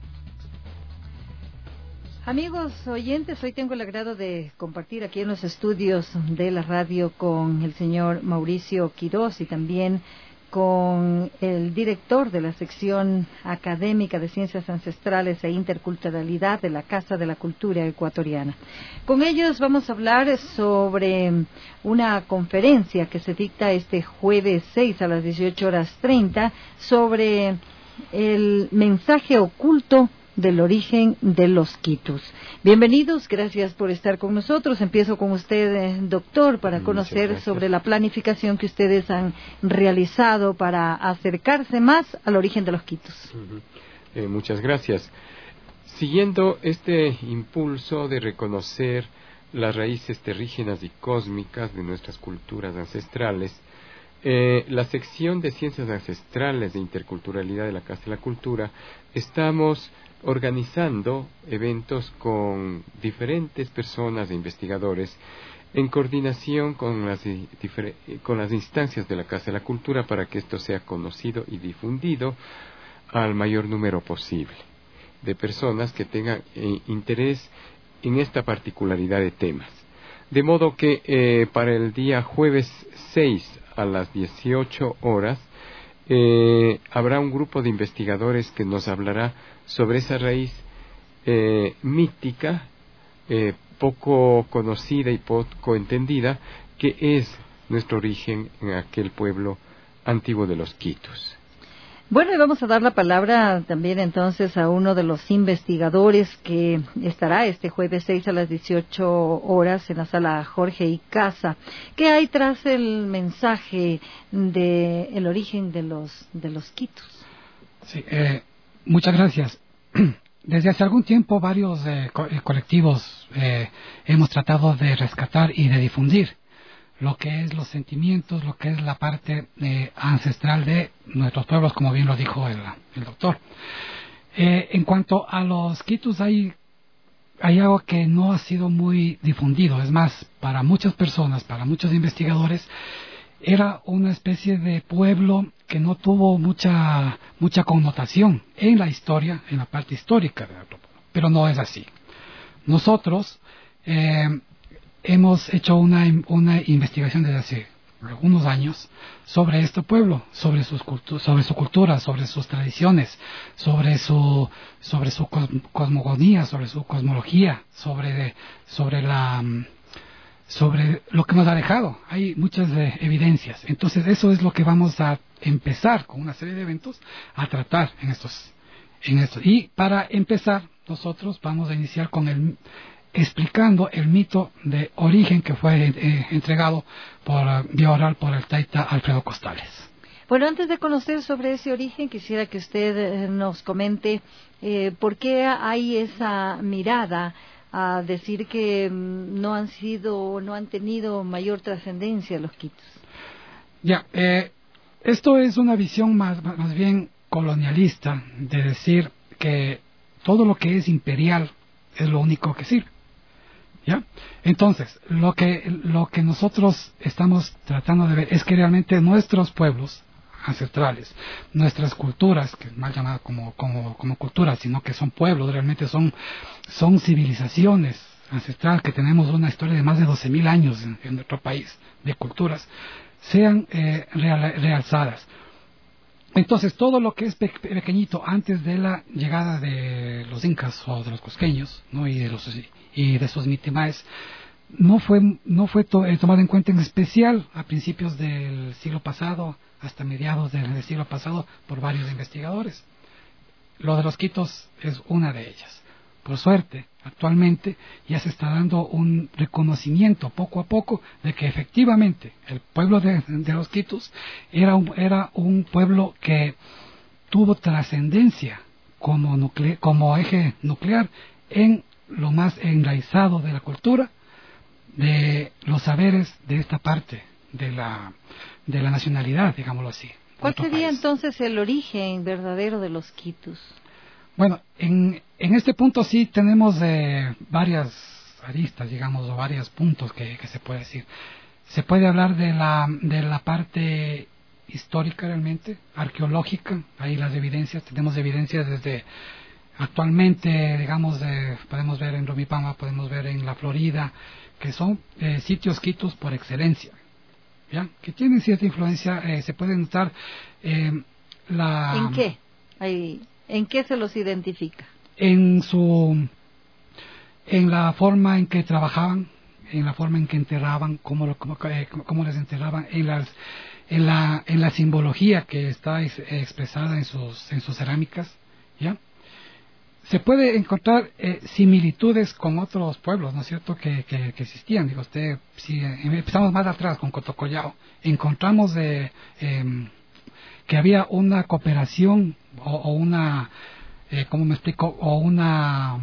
S3: Amigos oyentes, hoy tengo el agrado de compartir aquí en los estudios de la radio con el señor Mauricio Quirós y también con el director de la sección académica de Ciencias Ancestrales e Interculturalidad de la Casa de la Cultura Ecuatoriana. Con ellos vamos a hablar sobre una conferencia que se dicta este jueves seis a las dieciocho horas treinta sobre el mensaje oculto del origen de los quitus. Bienvenidos, gracias por estar con nosotros. Empiezo con usted, doctor, para conocer sobre la planificación que ustedes han realizado para acercarse más al origen de los quitus.
S22: Uh-huh. eh, muchas gracias. Siguiendo este impulso de reconocer las raíces terrígenas y cósmicas de nuestras culturas ancestrales, Eh, la sección de Ciencias Ancestrales de Interculturalidad de la Casa de la Cultura estamos organizando eventos con diferentes personas e investigadores en coordinación con las, con las instancias de la Casa de la Cultura para que esto sea conocido y difundido al mayor número posible de personas que tengan eh, interés en esta particularidad de temas. De modo que eh, para el día jueves seis a las dieciocho horas eh, habrá un grupo de investigadores que nos hablará sobre esa raíz eh, mítica, eh, poco conocida y poco entendida, que es nuestro origen en aquel pueblo antiguo de los quitus.
S3: Bueno, y vamos a dar la palabra también entonces a uno de los investigadores que estará este jueves seis a las dieciocho horas en la sala Jorge y Casa. ¿Qué hay tras el mensaje de el origen de los de los quitus?
S9: Sí, eh, muchas gracias. Desde hace algún tiempo varios eh, co- eh, colectivos eh, hemos tratado de rescatar y de difundir lo que es los sentimientos, lo que es la parte eh, ancestral de nuestros pueblos, como bien lo dijo el, el doctor. Eh, en cuanto a los quitus, hay, hay algo que no ha sido muy difundido. Es más, para muchas personas, para muchos investigadores, era una especie de pueblo que no tuvo mucha, mucha connotación en la historia, en la parte histórica de nuestro pueblo. Pero no es así. Nosotros eh, hemos hecho una, una investigación desde hace algunos años sobre este pueblo, sobre sus cultu- sobre su cultura, sobre sus tradiciones, sobre su sobre su cos- cosmogonía, sobre su cosmología, sobre sobre la sobre lo que nos ha dejado. Hay muchas eh, evidencias. Entonces eso es lo que vamos a empezar con una serie de eventos a tratar en estos en estos. Y para empezar nosotros vamos a iniciar con el explicando el mito de origen que fue eh, entregado por uh, vía oral por el taita Alfredo Costales.
S3: Bueno, antes de conocer sobre ese origen, quisiera que usted eh, nos comente eh, por qué hay esa mirada a decir que mm, no han sido, no han tenido mayor trascendencia los quitus.
S9: Ya, eh, esto es una visión más, más bien colonialista de decir que todo lo que es imperial es lo único que sirve. ¿Ya? Entonces, lo que, lo que nosotros estamos tratando de ver es que realmente nuestros pueblos ancestrales, nuestras culturas, que es mal llamada como, como, como culturas, sino que son pueblos, realmente son, son civilizaciones ancestrales que tenemos una historia de más de doce mil años en, en nuestro país, de culturas, sean eh, real, realzadas. Entonces, todo lo que es pe- pequeñito antes de la llegada de los incas o de los cusqueños, ¿no? y de los y de sus mitimaes, no fue no fue to- eh, tomado en cuenta, en especial a principios del siglo pasado hasta mediados del, del siglo pasado por varios investigadores. Lo de los quitos es una de ellas. Por suerte, actualmente ya se está dando un reconocimiento poco a poco de que efectivamente el pueblo de, de los quitus era un, era un pueblo que tuvo trascendencia como, nucle, como eje nuclear en lo más enraizado de la cultura, de los saberes de esta parte de la, de la nacionalidad, digámoslo así.
S3: ¿Cuál sería
S9: país.
S3: entonces el origen verdadero de los quitus?
S9: Bueno, en, en este punto sí tenemos eh, varias aristas, digamos, o varios puntos que, que se puede decir. Se puede hablar de la, de la parte histórica realmente, arqueológica, ahí las evidencias, tenemos evidencias desde actualmente, digamos, de, podemos ver en Romipamba, podemos ver en la Florida, que son eh, sitios quitus por excelencia, ¿ya? Que tienen cierta influencia, eh, se puede notar eh, la...
S3: ¿En qué? Ahí, ¿en qué se los identifica?
S9: En su... en la forma en que trabajaban, en la forma en que enterraban, cómo, lo, cómo, eh, cómo les enterraban, en las... en la, en la simbología que está ex, expresada en sus, en sus cerámicas, ¿ya? Se puede encontrar eh, similitudes con otros pueblos, ¿no es cierto?, que, que, que existían. Digo, usted, si empezamos más atrás con Cotocollao, encontramos de, eh, que había una cooperación o, o una, eh, ¿cómo me explico?, o una,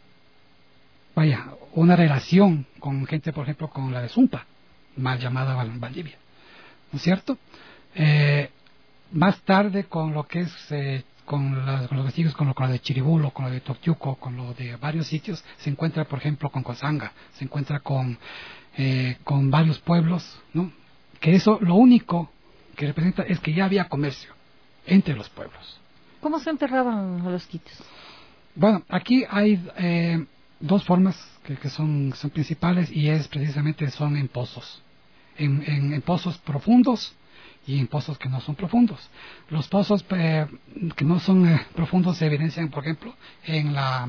S9: vaya, una relación con gente, por ejemplo, con la de Zumpa, mal llamada Valdivia, ¿no es cierto? Eh, más tarde con lo que es... Eh, Con, las, con los vestigios, con lo, con lo de Chiribulo, con lo de Toctiuco, con lo de varios sitios, se encuentra, por ejemplo, con Cozanga, se encuentra con, eh, con varios pueblos, ¿no? Que eso, lo único que representa es que ya había comercio entre los pueblos.
S3: ¿Cómo se enterraban a los quitos?
S9: Bueno, aquí hay eh, dos formas que, que son, son principales y es precisamente son en pozos, en, en, en pozos profundos y en pozos que no son profundos. Los pozos eh, que no son eh, profundos se evidencian, por ejemplo, en la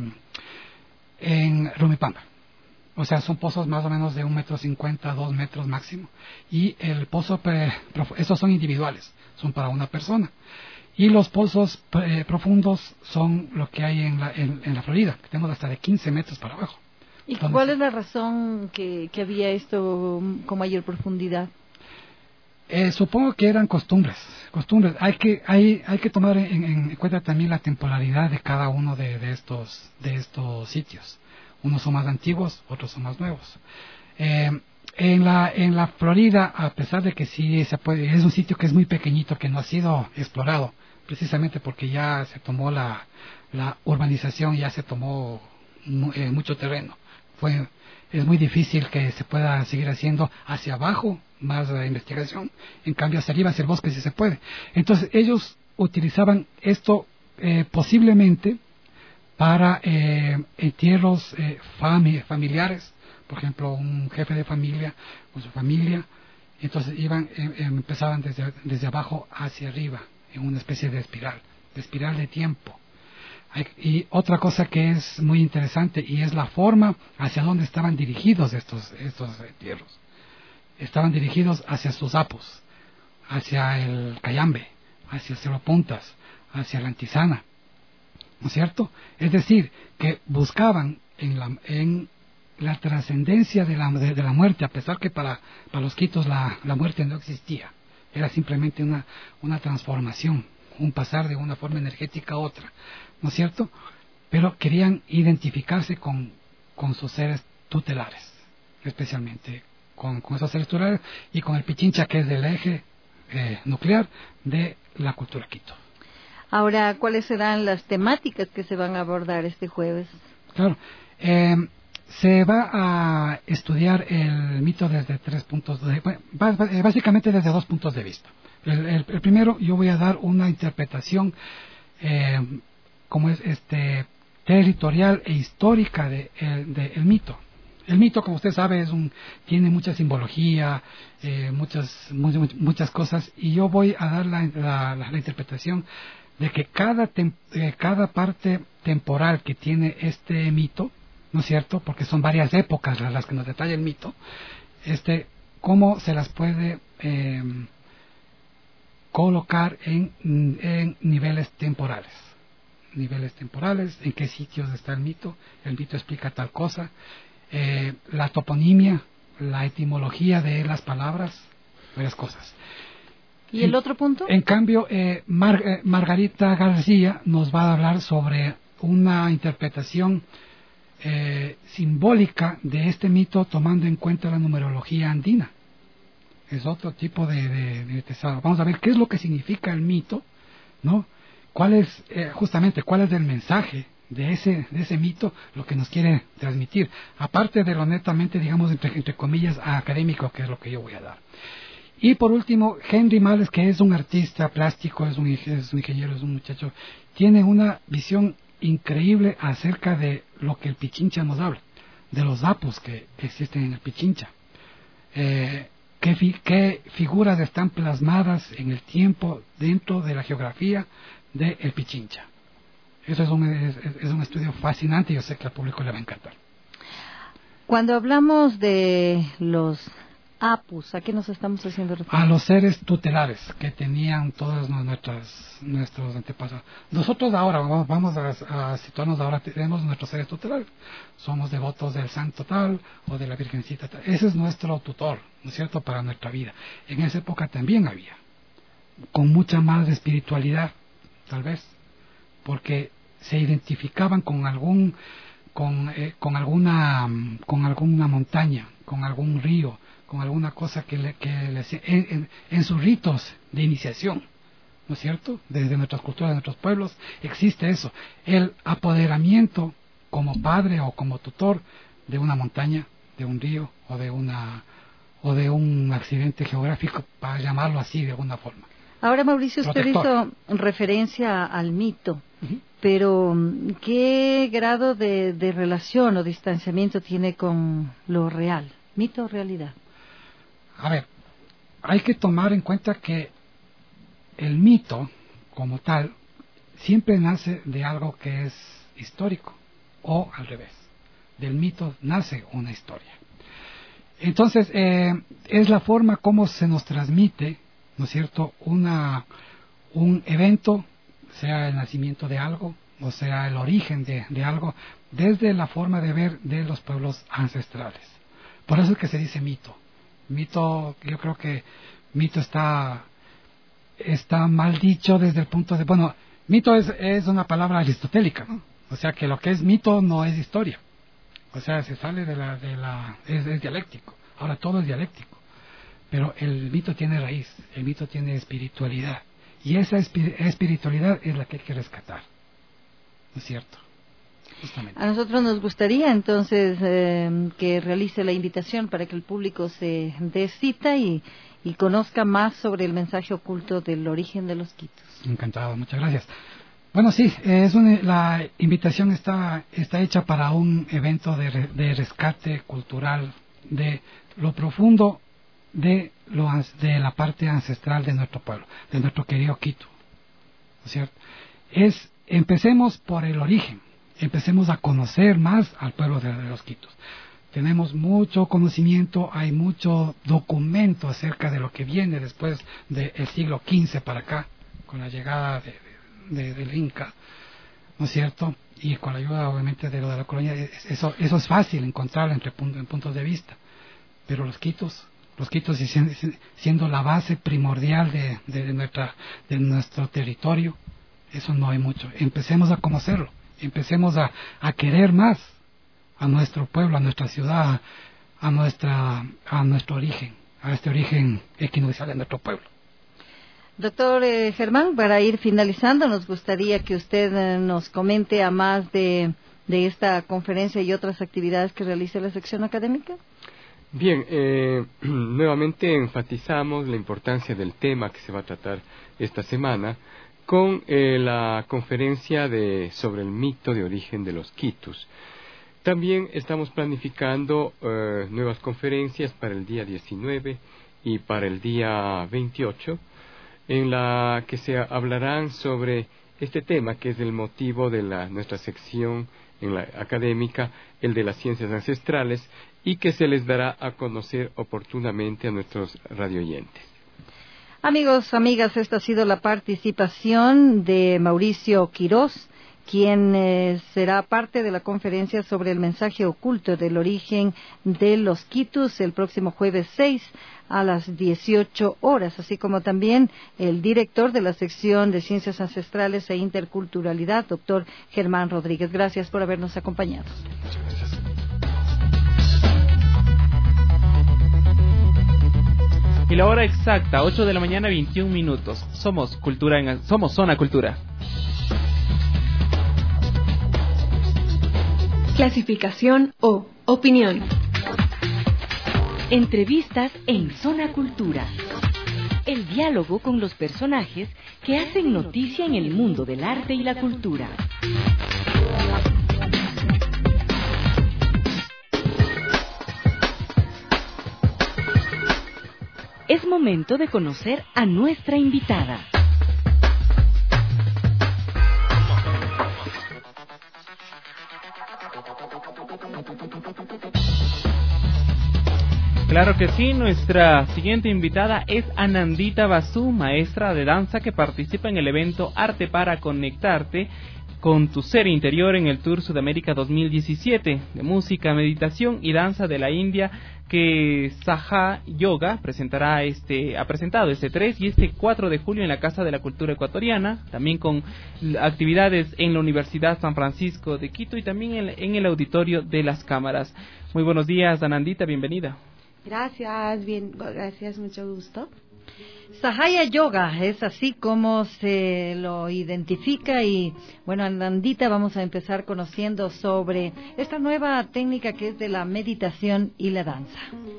S9: en Rumipamba. O sea, son pozos más o menos de un metro cincuenta, dos metros máximo. Y el pozo, eh, esos son individuales, son para una persona. Y los pozos eh, profundos son lo que hay en la, en, en la Florida, que tenemos hasta de quince metros para abajo.
S3: ¿Y
S9: Entonces,
S3: cuál es la razón que, que había esto con mayor profundidad?
S9: Eh, supongo que eran costumbres, costumbres. Hay que hay hay que tomar en, en cuenta también la temporalidad de cada uno de, de estos de estos sitios. Unos son más antiguos, otros son más nuevos. Eh, en la en la Florida, a pesar de que sí se puede, es un sitio que es muy pequeñito, que no ha sido explorado, precisamente porque ya se tomó la la urbanización, ya se tomó eh, mucho terreno. Fue es muy difícil que se pueda seguir haciendo hacia abajo más uh, investigación, en cambio hacia arriba, hacia el bosque sí se puede. Entonces ellos utilizaban esto eh, posiblemente para eh, entierros eh, fami familiares, por ejemplo un jefe de familia con su familia, entonces iban eh, empezaban desde, desde abajo hacia arriba en una especie de espiral, de espiral de tiempo. Y otra cosa que es muy interesante y es la forma hacia donde estaban dirigidos estos estos entierros. Estaban dirigidos hacia sus apus, hacia el Cayambe, hacia Cerro Puntas, hacia la Antisana, ¿no es cierto? Es decir, que buscaban en la, en la trascendencia de la, de, de la muerte, a pesar que para, para los quitos la, la muerte no existía, era simplemente una, una transformación, un pasar de una forma energética a otra, ¿no es cierto? Pero querían identificarse con, con sus seres tutelares, especialmente con, con esos seres tutelares y con el Pichincha, que es el eje eh, nuclear de la cultura quito.
S3: Ahora, ¿cuáles serán las temáticas que se van a abordar este jueves?
S9: Claro, eh, se va a estudiar el mito desde tres puntos de bueno, básicamente desde dos puntos de vista. El, el, el primero, yo voy a dar una interpretación eh, como es este territorial e histórica de, de, de el mito. El mito, como usted sabe, es un tiene mucha simbología, eh, muchas muy, muchas cosas, y yo voy a dar la, la, la, la interpretación de que cada tem, eh, cada parte temporal que tiene este mito, ¿no es cierto? Porque son varias épocas las, las que nos detalla el mito. Este, cómo se las puede eh, colocar en, en niveles temporales. Niveles temporales, en qué sitios está el mito, el mito explica tal cosa, eh, la toponimia, la etimología de las palabras, varias cosas.
S3: ¿Y el otro punto?
S9: En cambio, eh, Mar, eh, Margarita García nos va a hablar sobre una interpretación eh, simbólica de este mito tomando en cuenta la numerología andina. Es otro tipo de, de, de tesoro. Vamos a ver qué es lo que significa el mito, ¿no? ¿Cuál es, eh, justamente, cuál es el mensaje de ese, de ese mito, lo que nos quiere transmitir? Aparte de lo netamente, digamos, entre, entre comillas, académico, que es lo que yo voy a dar. Y por último, Henry Males, que es un artista plástico, es un, es un ingeniero, es un muchacho, tiene una visión increíble acerca de lo que el Pichincha nos habla, de los apus que existen en el Pichincha. Eh, qué, fi, qué figuras están plasmadas en el tiempo dentro de la geografía de el Pichincha. Eso es un, es, es un estudio fascinante y yo sé que al público le va a encantar.
S3: Cuando hablamos de los apus, ¿a qué nos estamos haciendo referencia?
S9: A los seres tutelares que tenían todos nuestros, nuestros antepasados. Nosotros ahora, vamos, vamos a, a situarnos ahora, tenemos nuestros seres tutelares. Somos devotos del santo tal o de la virgencita tal. Ese es nuestro tutor, ¿no es cierto?, para nuestra vida. En esa época también había, con mucha más espiritualidad, tal vez, porque se identificaban con algún, con, eh, con alguna, con alguna montaña, con algún río, con alguna cosa que le, que le en, en, en sus ritos de iniciación, ¿no es cierto? Desde nuestras culturas, de nuestros pueblos, existe eso, el apoderamiento como padre o como tutor de una montaña, de un río o de una o de un accidente geográfico, para llamarlo así de alguna forma.
S3: Ahora, Mauricio, usted
S9: protector.
S3: hizo referencia al mito,
S9: uh-huh.
S3: pero ¿qué grado de, de relación o distanciamiento tiene con lo real? ¿Mito o realidad?
S9: A ver, hay que tomar en cuenta que el mito, como tal, siempre nace de algo que es histórico, o al revés, del mito nace una historia. Entonces, eh, es la forma como se nos transmite, ¿no es cierto?, una, un evento, sea el nacimiento de algo, o sea el origen de, de algo, desde la forma de ver de los pueblos ancestrales. Por eso es que se dice mito. Mito, yo creo que mito está, está mal dicho desde el punto de, bueno, mito es, es una palabra aristotélica, ¿no? O sea que lo que es mito no es historia. O sea, se sale de la, de la, es, es dialéctico. Ahora todo es dialéctico. Pero el mito tiene raíz, el mito tiene espiritualidad. Y esa espiritualidad es la que hay que rescatar. ¿No es cierto? Justamente.
S3: A nosotros nos gustaría entonces eh, que realice la invitación para que el público se dé cita y, y conozca más sobre el mensaje oculto del origen de los quitus.
S9: Encantado, muchas gracias. Bueno, sí, es una, la invitación está, está hecha para un evento de, de rescate cultural de lo profundo de, lo, de la parte ancestral de nuestro pueblo, de nuestro querido Quito. ¿No es cierto? Es, empecemos por el origen, empecemos a conocer más al pueblo de, de los Quitos. Tenemos mucho conocimiento, hay mucho documento acerca de lo que viene después del siglo quince para acá, con la llegada de, de, del Inca, ¿no es cierto? Y con la ayuda obviamente de lo de la colonia, eso, eso es fácil encontrarlo entre puntos, en puntos de vista. Pero los Quitos, los Quitos siendo la base primordial de, de, de, nuestra, de nuestro territorio, eso no hay mucho. Empecemos a conocerlo, empecemos a, a querer más a nuestro pueblo, a nuestra ciudad, a nuestra, a nuestro origen, a este origen equinoccial de nuestro pueblo.
S3: Doctor eh, Germán, para ir finalizando, nos gustaría que usted eh, nos comente a más de, de esta conferencia y otras actividades que realiza la sección académica.
S22: Bien, eh, nuevamente enfatizamos la importancia del tema que se va a tratar esta semana con eh, la conferencia de, sobre el mito de origen de los Quitus. También estamos planificando eh, nuevas conferencias para el día diecinueve y para el día veintiocho, en la que se hablarán sobre este tema, que es el motivo de la, nuestra sección en la académica, el de las ciencias ancestrales, y que se les dará a conocer oportunamente a nuestros radioyentes.
S3: Amigos, amigas, esta ha sido la participación de Mauricio Quirós, quien eh, será parte de la conferencia sobre el mensaje oculto del origen de los Quitus el próximo jueves seis a las dieciocho horas, así como también el director de la sección de Ciencias Ancestrales e Interculturalidad, doctor Germán Rodríguez. Gracias por habernos acompañado.
S4: Y la hora exacta, ocho de la mañana, veintiún minutos. Somos cultura en, somos Zona Cultura.
S16: Clasificación O. Opinión.
S2: Entrevistas en Zona Cultura. El diálogo con los personajes que hacen noticia en el mundo del arte y la cultura. Es momento de conocer a nuestra invitada.
S4: Claro que sí, nuestra siguiente invitada es Anandita Basu, maestra de danza que participa en el evento Arte para Conectarte con tu ser interior en el Tour Sudamérica dos mil diecisiete de música, meditación y danza de la India, que Saha Yoga presentará este ha presentado este tres y este cuatro de julio en la Casa de la Cultura Ecuatoriana, también con actividades en la Universidad San Francisco de Quito y también en, en el Auditorio de las Cámaras. Muy buenos días, Anandita, bienvenida.
S10: Gracias, bien, gracias, mucho gusto.
S3: Sahaya Yoga, es así como se lo identifica y, bueno, Anandita, vamos a empezar conociendo sobre esta nueva técnica que es de la meditación y la danza.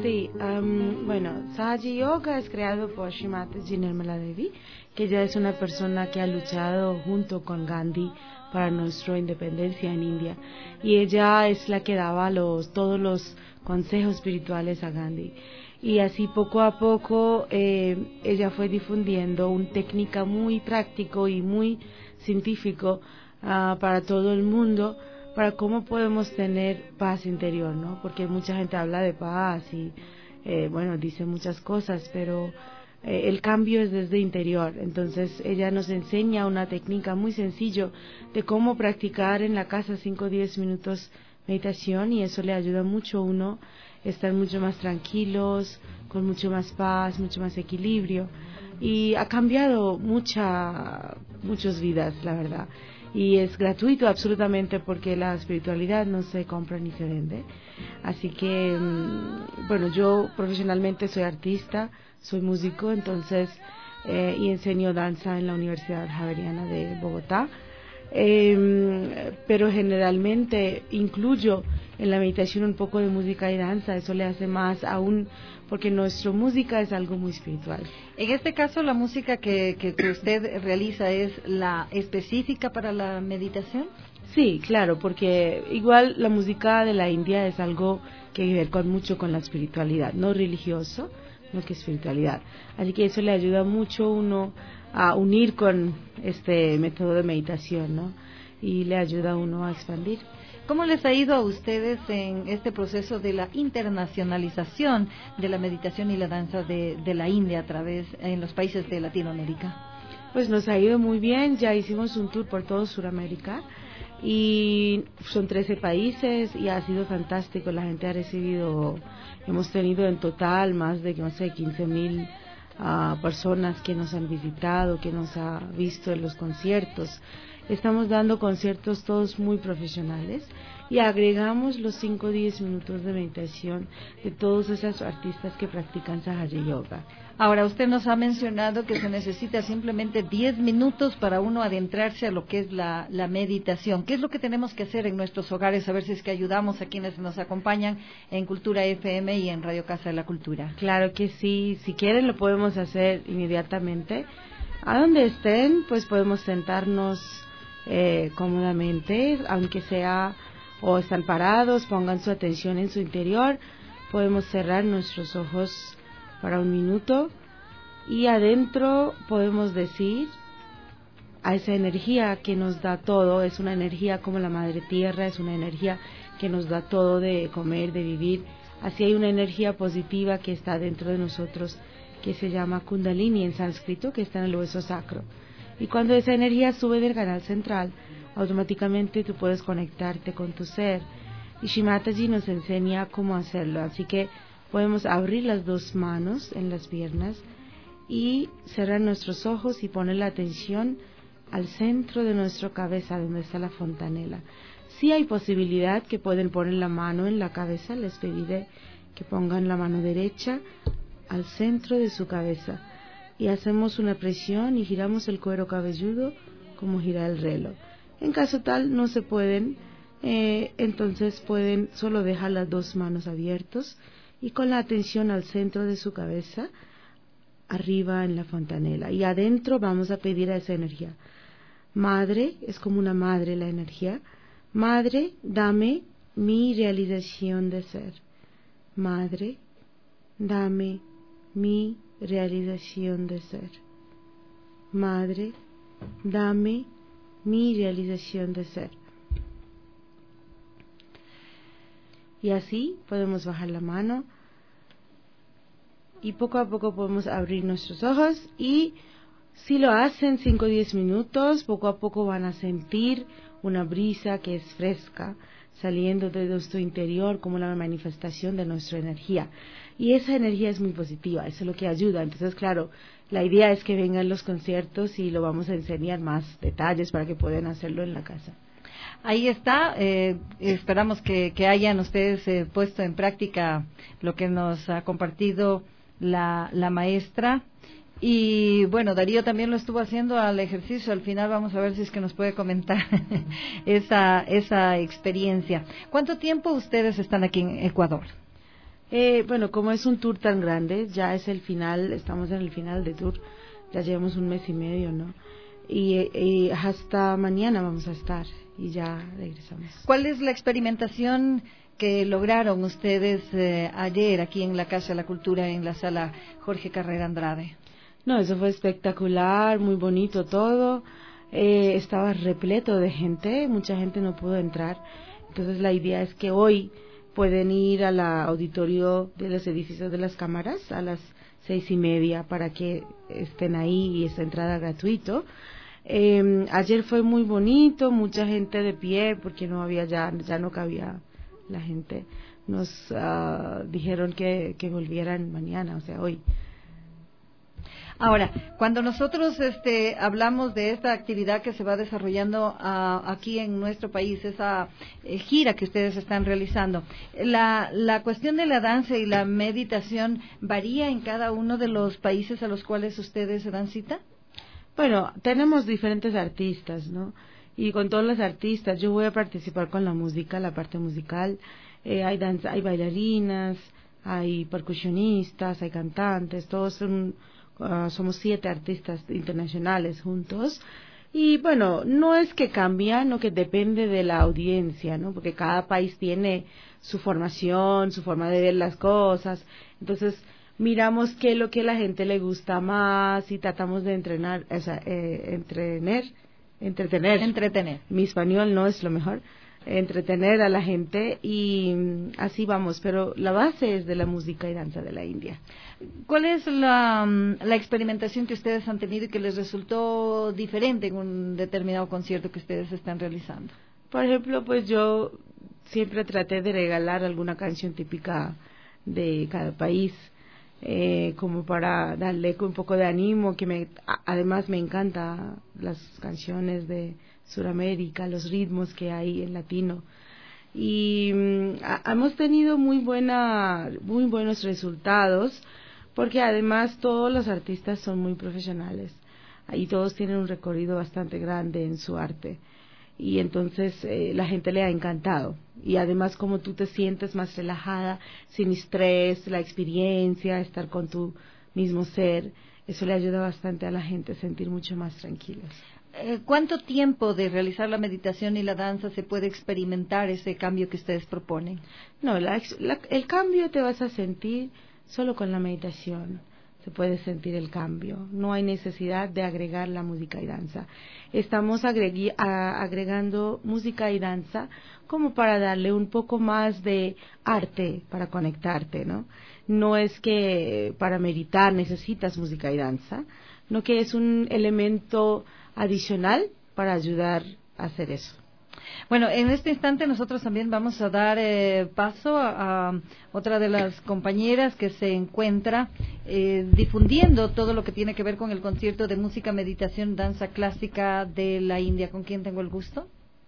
S10: Sí, um, bueno, Sahaja Yoga es creado por Shrimati Nirmala Devi, que ella es una persona que ha luchado junto con Gandhi para nuestra independencia en India, y ella es la que daba los todos los consejos espirituales a Gandhi, y así poco a poco eh, ella fue difundiendo una técnica muy práctico y muy científico uh, para todo el mundo, para cómo podemos tener paz interior, ¿no? Porque mucha gente habla de paz y, eh, bueno, dice muchas cosas, pero eh, el cambio es desde interior. Entonces, ella nos enseña una técnica muy sencilla de cómo practicar en la casa cinco o diez minutos meditación, y eso le ayuda mucho a uno a estar mucho más tranquilos, con mucho más paz, mucho más equilibrio. Y ha cambiado mucha, muchas vidas, la verdad. Y es gratuito absolutamente, porque la espiritualidad no se compra ni se vende. Así que, bueno, yo profesionalmente soy artista, soy músico, entonces, eh, y enseño danza en la Universidad Javeriana de Bogotá. Eh, pero generalmente incluyo en la meditación un poco de música y danza. Eso le hace más aún, porque nuestra música es algo muy espiritual.
S3: En este caso, la música que, que, que usted realiza es la específica para la meditación.
S10: Sí, claro, porque igual la música de la India es algo que tiene que ver con mucho con la espiritualidad, no religioso, no que espiritualidad. Así que eso le ayuda mucho a uno a unir con este método de meditación, ¿no? Y le ayuda a uno a expandir.
S3: ¿Cómo les ha ido a ustedes en este proceso de la internacionalización de la meditación y la danza de, de la India a través en los países de Latinoamérica?
S10: Pues nos ha ido muy bien. Ya hicimos un tour por todo Sudamérica y son trece países y ha sido fantástico. La gente ha recibido, hemos tenido en total más de, no sé, quince mil uh, personas que nos han visitado, que nos ha visto en los conciertos. Estamos dando conciertos todos muy profesionales y agregamos los cinco o diez minutos de meditación de todos esos artistas que practican Sahaja Yoga.
S3: Ahora, usted nos ha mencionado que se necesita simplemente diez minutos para uno adentrarse a lo que es la, la meditación. ¿Qué es lo que tenemos que hacer en nuestros hogares? A ver si es que ayudamos a quienes nos acompañan en Cultura F M y en Radio Casa de la Cultura.
S10: Claro que sí, si quieren lo podemos hacer inmediatamente. A donde estén, pues podemos sentarnos Eh, cómodamente, aunque sea o están parados, pongan su atención en su interior. Podemos cerrar nuestros ojos para un minuto y adentro podemos decir a esa energía que nos da todo. Es una energía como la madre tierra, es una energía que nos da todo de comer, de vivir. Así hay una energía positiva que está dentro de nosotros, que se llama Kundalini en sánscrito, que está en el hueso sacro. Y cuando esa energía sube del canal central, automáticamente tú puedes conectarte con tu ser. Y Shrimataji nos enseña cómo hacerlo. Así que podemos abrir las dos manos en las piernas y cerrar nuestros ojos y poner la atención al centro de nuestra cabeza, donde está la fontanela. Si hay posibilidad que pueden poner la mano en la cabeza, les pediré que pongan la mano derecha al centro de su cabeza. Y hacemos una presión y giramos el cuero cabelludo como gira el reloj. En caso tal no se pueden, eh, entonces pueden solo dejar las dos manos abiertas y con la atención al centro de su cabeza, arriba en la fontanela. Y adentro vamos a pedir a esa energía. Madre, es como una madre la energía. Madre, dame mi realización de ser. Madre, dame mi realización de ser. Madre, dame mi realización de ser. Y así podemos bajar la mano y poco a poco podemos abrir nuestros ojos, y si lo hacen cinco o diez minutos, poco a poco van a sentir una brisa que es fresca saliendo de nuestro interior, como la manifestación de nuestra energía. Y esa energía es muy positiva, eso es lo que ayuda. Entonces, claro, la idea es que vengan los conciertos y lo vamos a enseñar más detalles para que puedan hacerlo en la casa.
S3: Ahí está, eh, esperamos que, que hayan ustedes eh, puesto en práctica lo que nos ha compartido la, la maestra. Y bueno, Darío también lo estuvo haciendo al ejercicio. Al final vamos a ver si es que nos puede comentar esa, esa experiencia. ¿Cuánto tiempo ustedes están aquí en Ecuador?
S10: Eh, bueno, como es un tour tan grande, ya es el final, estamos en el final de tour, ya llevamos un mes y medio, ¿no? Y, y hasta mañana vamos a estar y ya regresamos.
S3: ¿Cuál es la experimentación que lograron ustedes eh, ayer aquí en la Casa de la Cultura, en la sala Jorge Carrera Andrade?
S10: No, eso fue espectacular, muy bonito todo. Eh, estaba repleto de gente, mucha gente no pudo entrar. Entonces la idea es que hoy pueden ir al auditorio de los edificios de las cámaras a las seis y media para que estén ahí y es entrada gratuito. Eh, ayer fue muy bonito, mucha gente de pie porque no había ya, ya no cabía la gente. Nos uh, dijeron que, que volvieran mañana, o sea, hoy.
S3: Ahora, cuando nosotros este, hablamos de esta actividad que se va desarrollando uh, aquí en nuestro país, esa eh, gira que ustedes están realizando, la, la cuestión de la danza y la meditación varía en cada uno de los países a los cuales ustedes se dan cita.
S10: Bueno, tenemos diferentes artistas, ¿no? Y con todos los artistas, yo voy a participar con la música, la parte musical. Eh, hay danza, hay bailarinas, hay percusionistas, hay cantantes, todos son... Uh, somos siete artistas internacionales juntos y bueno, no es que cambia, no que depende de la audiencia, ¿no? Porque cada país tiene su formación, su forma de ver las cosas, entonces miramos qué es lo que a la gente le gusta más y tratamos de entrenar, o sea, eh, entretener, entretener,
S3: entretener.
S10: Mi español no es lo mejor. Entretener a la gente y así vamos, pero la base es de la música y danza de la India.
S3: ¿Cuál es la, la experimentación que ustedes han tenido y que les resultó diferente en un determinado concierto que ustedes están realizando?
S10: Por ejemplo, pues yo siempre traté de regalar alguna canción típica de cada país, eh, como para darle un poco de ánimo, que me, además me encantan las canciones de Suramérica, los ritmos que hay en latino y um, a, hemos tenido muy buena, muy buenos resultados porque además todos los artistas son muy profesionales y todos tienen un recorrido bastante grande en su arte y entonces eh, la gente le ha encantado y además como tú te sientes más relajada, sin estrés, la experiencia, estar con tu mismo ser, eso le ayuda bastante a la gente a sentir mucho más tranquilos.
S3: ¿Cuánto tiempo de realizar la meditación y la danza se puede experimentar ese cambio que ustedes proponen?
S10: No, la, la, el cambio te vas a sentir solo con la meditación. Se puede sentir el cambio. No hay necesidad de agregar la música y danza. Estamos agregui, a, agregando música y danza como para darle un poco más de arte para conectarte, ¿no? No es que para meditar necesitas música y danza, no que es un elemento adicional para ayudar a hacer eso.
S3: Bueno, en este instante nosotros también vamos a dar eh, paso a, a otra de las compañeras que se encuentra eh, difundiendo todo lo que tiene que ver con el concierto de música, meditación, danza clásica de la India. ¿Con quién tengo el gusto?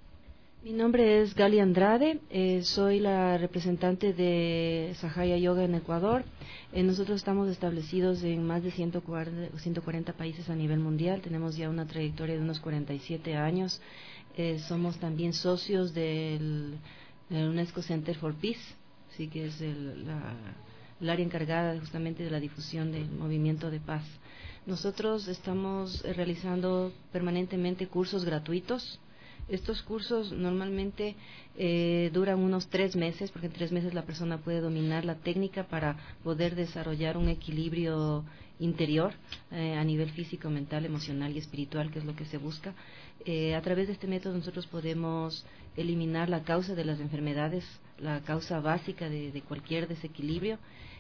S12: Mi nombre es Gali Andrade, eh, soy la representante de Sahaya Yoga en Ecuador. Eh, nosotros estamos establecidos en más de ciento cuarenta países a nivel mundial, tenemos ya una trayectoria de unos cuarenta y siete años. Eh, somos también socios del, del UNESCO Center for Peace, sí, que es el, la, el área encargada justamente de la difusión del movimiento de paz. Nosotros estamos eh, realizando permanentemente cursos gratuitos. Estos cursos normalmente eh, duran unos tres meses, porque en tres meses la persona puede dominar la técnica para poder desarrollar un equilibrio interior eh, a nivel físico, mental, emocional y espiritual, que es lo que se busca. Eh, a través de este método nosotros podemos eliminar la causa de las enfermedades, la causa básica de, de cualquier desequilibrio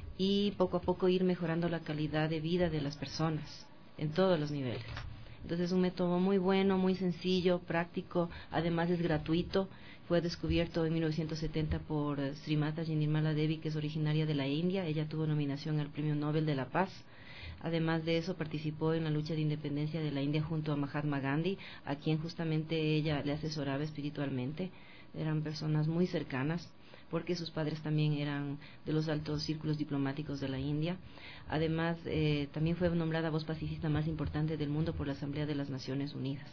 S12: y poco a poco ir mejorando la calidad de vida de las personas en todos los niveles. Entonces es un método muy bueno, muy sencillo, práctico, además es gratuito. Fue descubierto en mil novecientos setenta por uh, Srimata Nirmala Devi, que es originaria de la India. Ella tuvo nominación al Premio Nobel de la Paz. Además de eso, participó en la lucha de independencia de la India junto a Mahatma Gandhi, a quien justamente ella le asesoraba espiritualmente. Eran personas muy cercanas, porque sus padres también eran de los altos círculos diplomáticos de la India. Además, eh, también fue nombrada voz pacifista más importante del mundo por la Asamblea de las Naciones Unidas.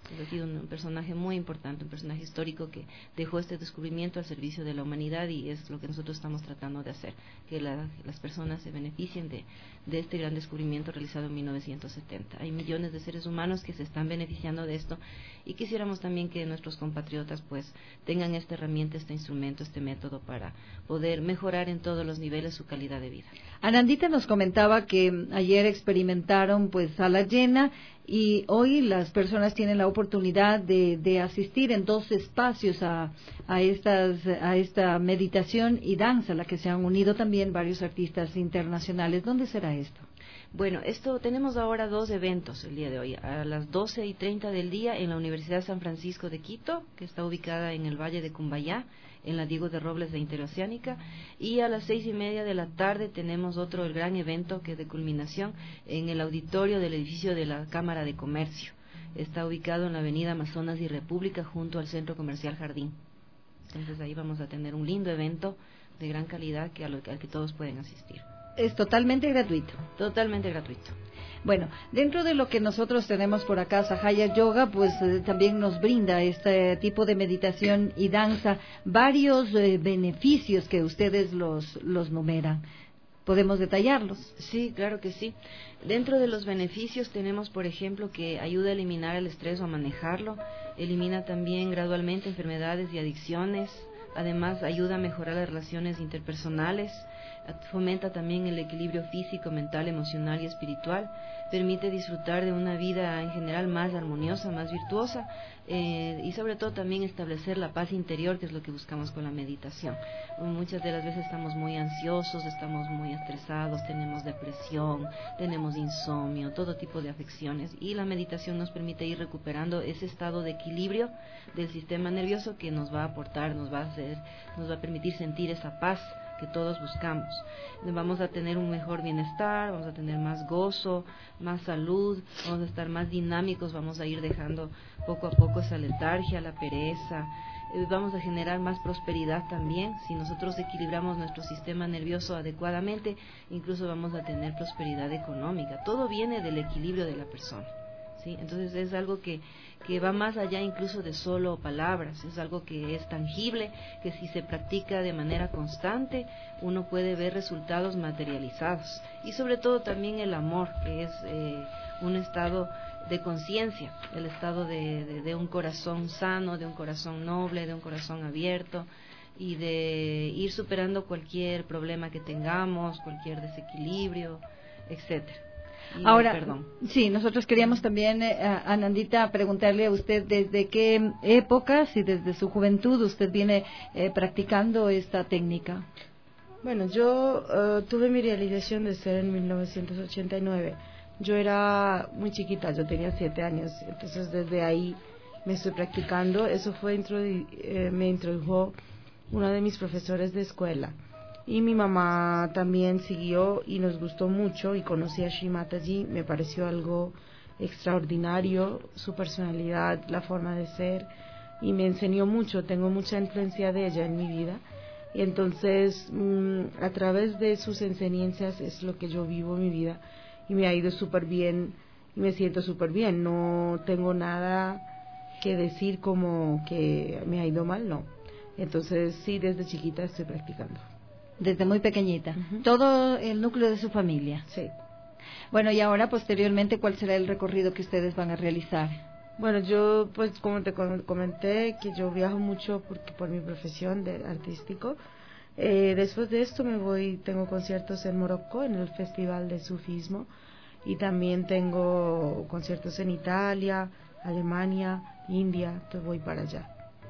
S12: Ha sido un personaje muy importante, un personaje histórico que dejó este descubrimiento al servicio de la humanidad, y es lo que nosotros estamos tratando de hacer, que la, las personas se beneficien de, de este gran descubrimiento realizado en mil novecientos setenta. Hay millones de seres humanos que se están beneficiando de esto, y quisiéramos también que nuestros compatriotas pues tengan esta herramienta, este instrumento, este método para poder mejorar en todos los niveles su calidad de vida.
S3: Anandita nos comentaba que ayer experimentaron pues sala llena, y hoy las personas tienen la oportunidad de, de asistir en dos espacios a, a, estas, a esta meditación y danza, a la que se han unido también varios artistas internacionales. ¿Dónde será esto?
S12: Bueno, esto tenemos ahora dos eventos el día de hoy. A las doce y treinta del día en la Universidad San Francisco de Quito, que está ubicada en el Valle de Cumbayá, en la Diego de Robles de Interoceánica, y a las seis y media de la tarde tenemos otro el gran evento que es de culminación en el auditorio del edificio de la Cámara de Comercio. Está ubicado en la Avenida Amazonas y República, junto al Centro Comercial Jardín. Entonces ahí vamos a tener un lindo evento de gran calidad que al, al que todos pueden asistir.
S3: Es totalmente gratuito.
S12: Totalmente gratuito.
S3: Bueno, dentro de lo que nosotros tenemos por acá, Sahaya Yoga, pues eh, también nos brinda este tipo de meditación y danza varios eh, beneficios que ustedes los, los numeran. ¿Podemos detallarlos?
S12: Sí, claro que sí. Dentro de los beneficios tenemos, por ejemplo, que ayuda a eliminar el estrés o a manejarlo, elimina también gradualmente enfermedades y adicciones, además ayuda a mejorar las relaciones interpersonales, fomenta también el equilibrio físico, mental, emocional y espiritual, permite disfrutar de una vida en general más armoniosa, más virtuosa, eh, y sobre todo también establecer la paz interior, que es lo que buscamos con la meditación. Muchas de las veces estamos muy ansiosos, estamos muy estresados, tenemos depresión, tenemos insomnio, todo tipo de afecciones, y la meditación nos permite ir recuperando ese estado de equilibrio del sistema nervioso que nos va a aportar, nos va a hacer, nos va a permitir sentir esa paz que todos buscamos. Vamos a tener un mejor bienestar, vamos a tener más gozo, más salud, vamos a estar más dinámicos, vamos a ir dejando poco a poco esa letargia, la pereza, eh, vamos a generar más prosperidad también. Si nosotros equilibramos nuestro sistema nervioso adecuadamente, incluso vamos a tener prosperidad económica. Todo viene del equilibrio de la persona, ¿sí? Entonces es algo que que va más allá incluso de solo palabras, es algo que es tangible, que si se practica de manera constante, uno puede ver resultados materializados. Y sobre todo también el amor, que es eh, un estado de conciencia, el estado de, de, de un corazón sano, de un corazón noble, de un corazón abierto, y de ir superando cualquier problema que tengamos, cualquier desequilibrio, etcétera. Y,
S3: Ahora,
S12: perdón.
S3: sí, nosotros queríamos también, eh, a Anandita, preguntarle a usted desde qué época, si desde su juventud usted viene eh, practicando esta técnica.
S10: Bueno, yo uh, tuve mi realización de ser en mil novecientos ochenta y nueve. Yo era muy chiquita, yo tenía siete años, entonces desde ahí me estoy practicando. Eso fue introdu- eh, me introdujo uno de mis profesores de escuela. Y mi mamá también siguió y nos gustó mucho, y conocí a Shri Mataji, me pareció algo extraordinario, su personalidad, la forma de ser, y me enseñó mucho, tengo mucha influencia de ella en mi vida, y entonces mmm, a través de sus enseñanzas es lo que yo vivo en mi vida, y me ha ido súper bien, y me siento súper bien, no tengo nada que decir como que me ha ido mal, no. Entonces sí, desde chiquita estoy practicando.
S3: Desde muy pequeñita. Uh-huh. Todo el núcleo de su familia.
S10: Sí.
S3: Bueno, y ahora posteriormente, ¿cuál será el recorrido que ustedes van a realizar?
S10: Bueno, yo pues como te comenté que yo viajo mucho porque por mi profesión de artístico. Eh, después de esto me voy, tengo conciertos en Morocco en el Festival de Sufismo, y también tengo conciertos en Italia, Alemania, India, entonces voy para allá.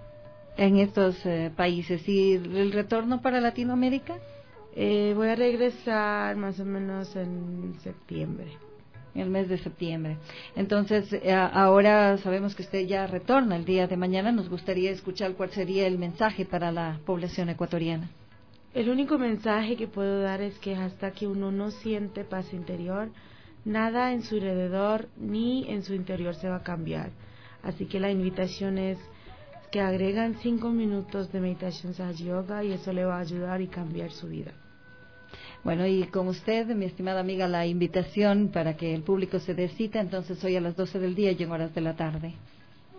S3: En estos eh, países. ¿Y el retorno para Latinoamérica?
S10: Eh, voy a regresar más o menos en septiembre.
S3: El mes de septiembre. Entonces, eh, ahora sabemos que usted ya retorna el día de mañana. Nos gustaría escuchar cuál sería el mensaje para la población ecuatoriana.
S10: El único mensaje que puedo dar es que hasta que uno no siente paz interior, nada en su alrededor ni en su interior se va a cambiar. Así que la invitación es que agregan cinco minutos de meditación Sahaja Yoga, y eso le va a ayudar y cambiar su vida.
S3: Bueno, y con usted, mi estimada amiga, la invitación para que el público se dé cita, entonces hoy a las doce del día y en horas de la tarde.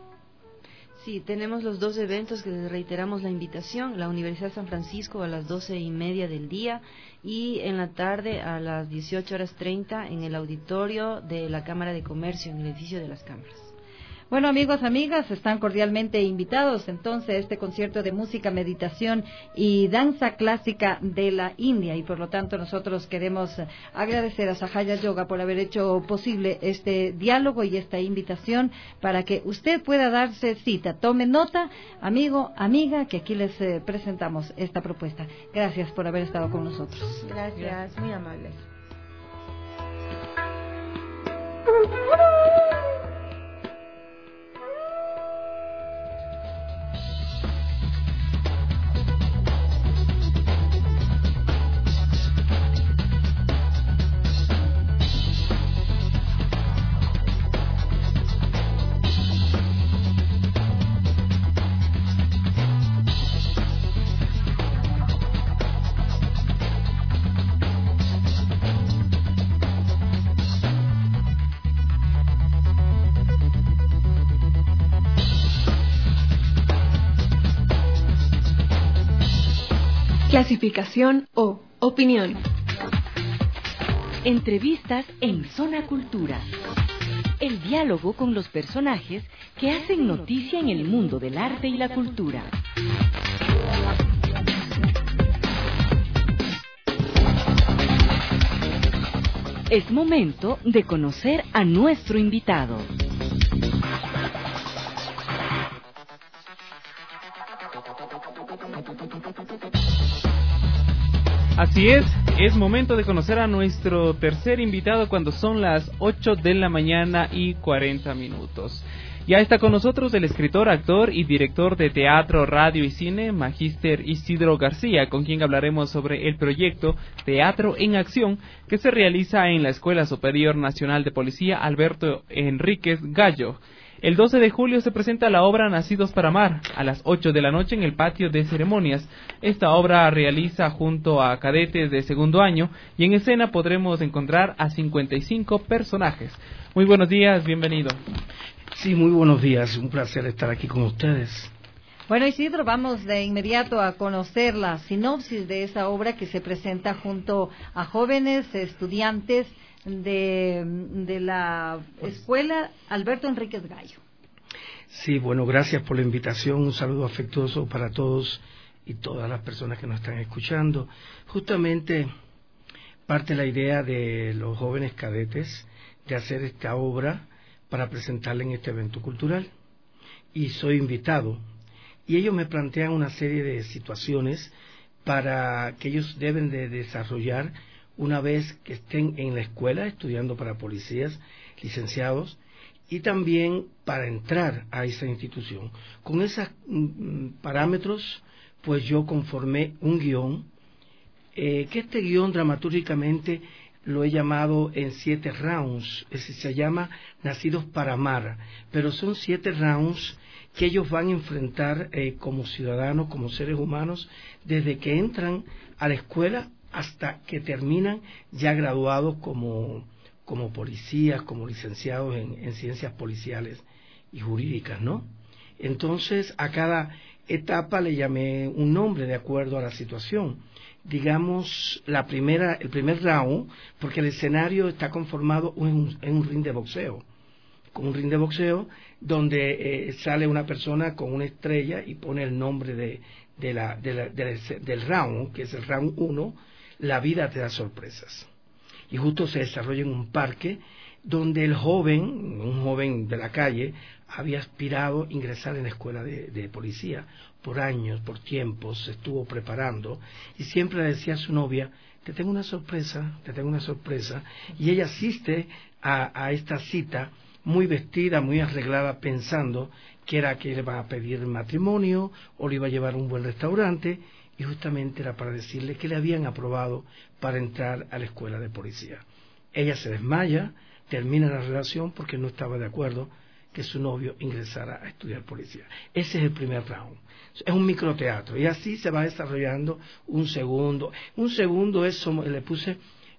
S12: Sí, tenemos los dos eventos que reiteramos la invitación, la Universidad de San Francisco a las doce y media del día y en la tarde a las dieciocho horas treinta en el auditorio de la Cámara de Comercio, en el edificio de las Cámaras.
S3: Bueno, amigos, amigas, están cordialmente invitados entonces a este concierto de música, meditación y danza clásica de la India, y por lo tanto nosotros queremos agradecer a Sahaya Yoga por haber hecho posible este diálogo y esta invitación para que usted pueda darse cita. Tome nota, amigo, amiga, que aquí les eh, presentamos esta propuesta. Gracias por haber estado con nosotros.
S10: Gracias, Gracias. Muy amables.
S16: Clasificación O. Opinión.
S2: Entrevistas en Zona Cultura. El diálogo con los personajes que hacen noticia en el mundo del arte y la cultura. Es momento de conocer a nuestro invitado.
S4: Así es, es momento de conocer a nuestro tercer invitado cuando son las ocho de la mañana y cuarenta minutos. Ya está con nosotros el escritor, actor y director de teatro, radio y cine, Magíster Isidro García, con quien hablaremos sobre el proyecto Teatro en Acción, que se realiza en la Escuela Superior Nacional de Policía Alberto Enríquez Gallo. El doce de julio se presenta la obra Nacidos para Amar, a las ocho de la noche en el patio de ceremonias. Esta obra realiza junto a cadetes de segundo año y en escena podremos encontrar a cincuenta y cinco personajes. Muy buenos días, bienvenido.
S13: Sí, muy buenos días, un placer estar aquí con ustedes.
S3: Bueno, Isidro, vamos de inmediato a conocer la sinopsis de esa obra que se presenta junto a jóvenes estudiantes de, de la Escuela Alberto Enríquez Gallo.
S13: Sí, bueno, gracias por la invitación, un saludo afectuoso para todos y todas las personas que nos están escuchando. Justamente parte la idea de los jóvenes cadetes de hacer esta obra para presentarla en este evento cultural, y soy invitado, y ellos me plantean una serie de situaciones para que ellos deben de desarrollar una vez que estén en la escuela estudiando para policías, licenciados, y también para entrar a esa institución. Con esos mm, parámetros, pues yo conformé un guión, eh, que este guión dramatúrgicamente lo he llamado en siete rounds, es decir, se llama Nacidos para Amar, pero son siete rounds que ellos van a enfrentar eh, como ciudadanos, como seres humanos, desde que entran a la escuela hasta que terminan ya graduados como, como policías, como licenciados en, en ciencias policiales y jurídicas, ¿no? Entonces, a cada etapa le llamé un nombre de acuerdo a la situación. Digamos, la primera, el primer round, porque el escenario está conformado en un, en un ring de boxeo, con un ring de boxeo donde eh, sale una persona con una estrella y pone el nombre de, de la, de la, de la, del round, que es el round uno, la vida te da sorpresas. Y justo se desarrolla en un parque donde el joven, un joven de la calle, había aspirado a ingresar en la escuela de, de policía. Por años, por tiempos, se estuvo preparando y siempre le decía a su novia, te tengo una sorpresa, te tengo una sorpresa. Y ella asiste a, a esta cita muy vestida, muy arreglada, pensando que era que le iba a pedir matrimonio o le iba a llevar a un buen restaurante, y justamente era para decirle que le habían aprobado para entrar a la escuela de policía. Ella se desmaya, termina la relación porque no estaba de acuerdo que su novio ingresara a estudiar policía. Ese es el primer round. Es un microteatro y así se va desarrollando un segundo. Un segundo es, somos, le puse,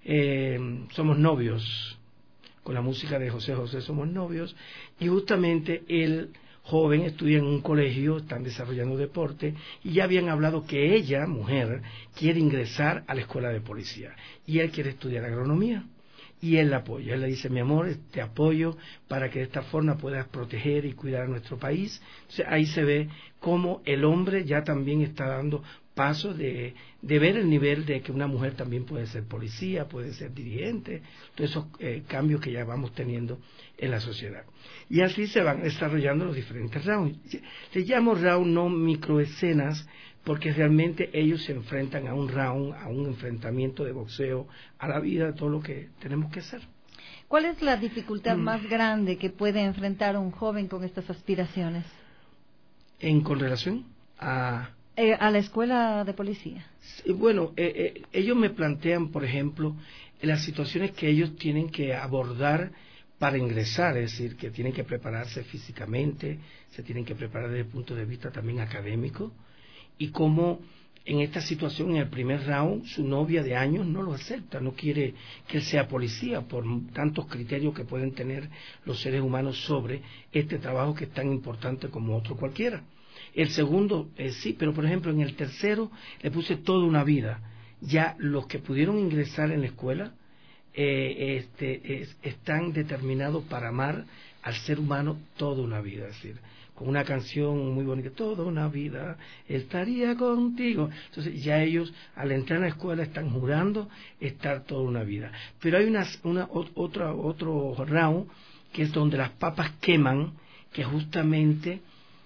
S13: eh, somos novios, con la música de José José, somos novios, y justamente el joven, estudia en un colegio, están desarrollando deporte, y ya habían hablado que ella, mujer, quiere ingresar a la escuela de policía, y él quiere estudiar agronomía. Y él la apoya, él le dice, mi amor, te apoyo para que de esta forma puedas proteger y cuidar a nuestro país. Entonces, ahí se ve cómo el hombre ya también está dando pasos de, de ver el nivel de que una mujer también puede ser policía, puede ser dirigente, todos esos eh, cambios que ya vamos teniendo en la sociedad. Y así se van desarrollando los diferentes rounds. Les llamo round no microescenas, porque realmente ellos se enfrentan a un round, a un enfrentamiento de boxeo, a la vida, de todo lo que tenemos que hacer.
S3: ¿Cuál es la dificultad
S13: Mm.
S3: más grande que puede enfrentar un joven con estas aspiraciones?
S13: En con relación a...
S3: Eh, a la escuela de policía.
S13: Sí, bueno, eh, eh, ellos me plantean, por ejemplo, las situaciones que ellos tienen que abordar para ingresar, es decir, que tienen que prepararse físicamente, se tienen que preparar desde el punto de vista también académico, y cómo en esta situación, en el primer round, su novia de años no lo acepta, no quiere que él sea policía por tantos criterios que pueden tener los seres humanos sobre este trabajo que es tan importante como otro cualquiera. El segundo, eh, sí, pero por ejemplo en el tercero le puse toda una vida. Ya los que pudieron ingresar en la escuela eh, este, es, están determinados para amar al ser humano toda una vida, es decir, con una canción muy bonita, toda una vida estaría contigo. Entonces ya ellos al entrar a la escuela están jurando estar toda una vida. Pero hay una, una otra otro round que es donde las papas queman, que justamente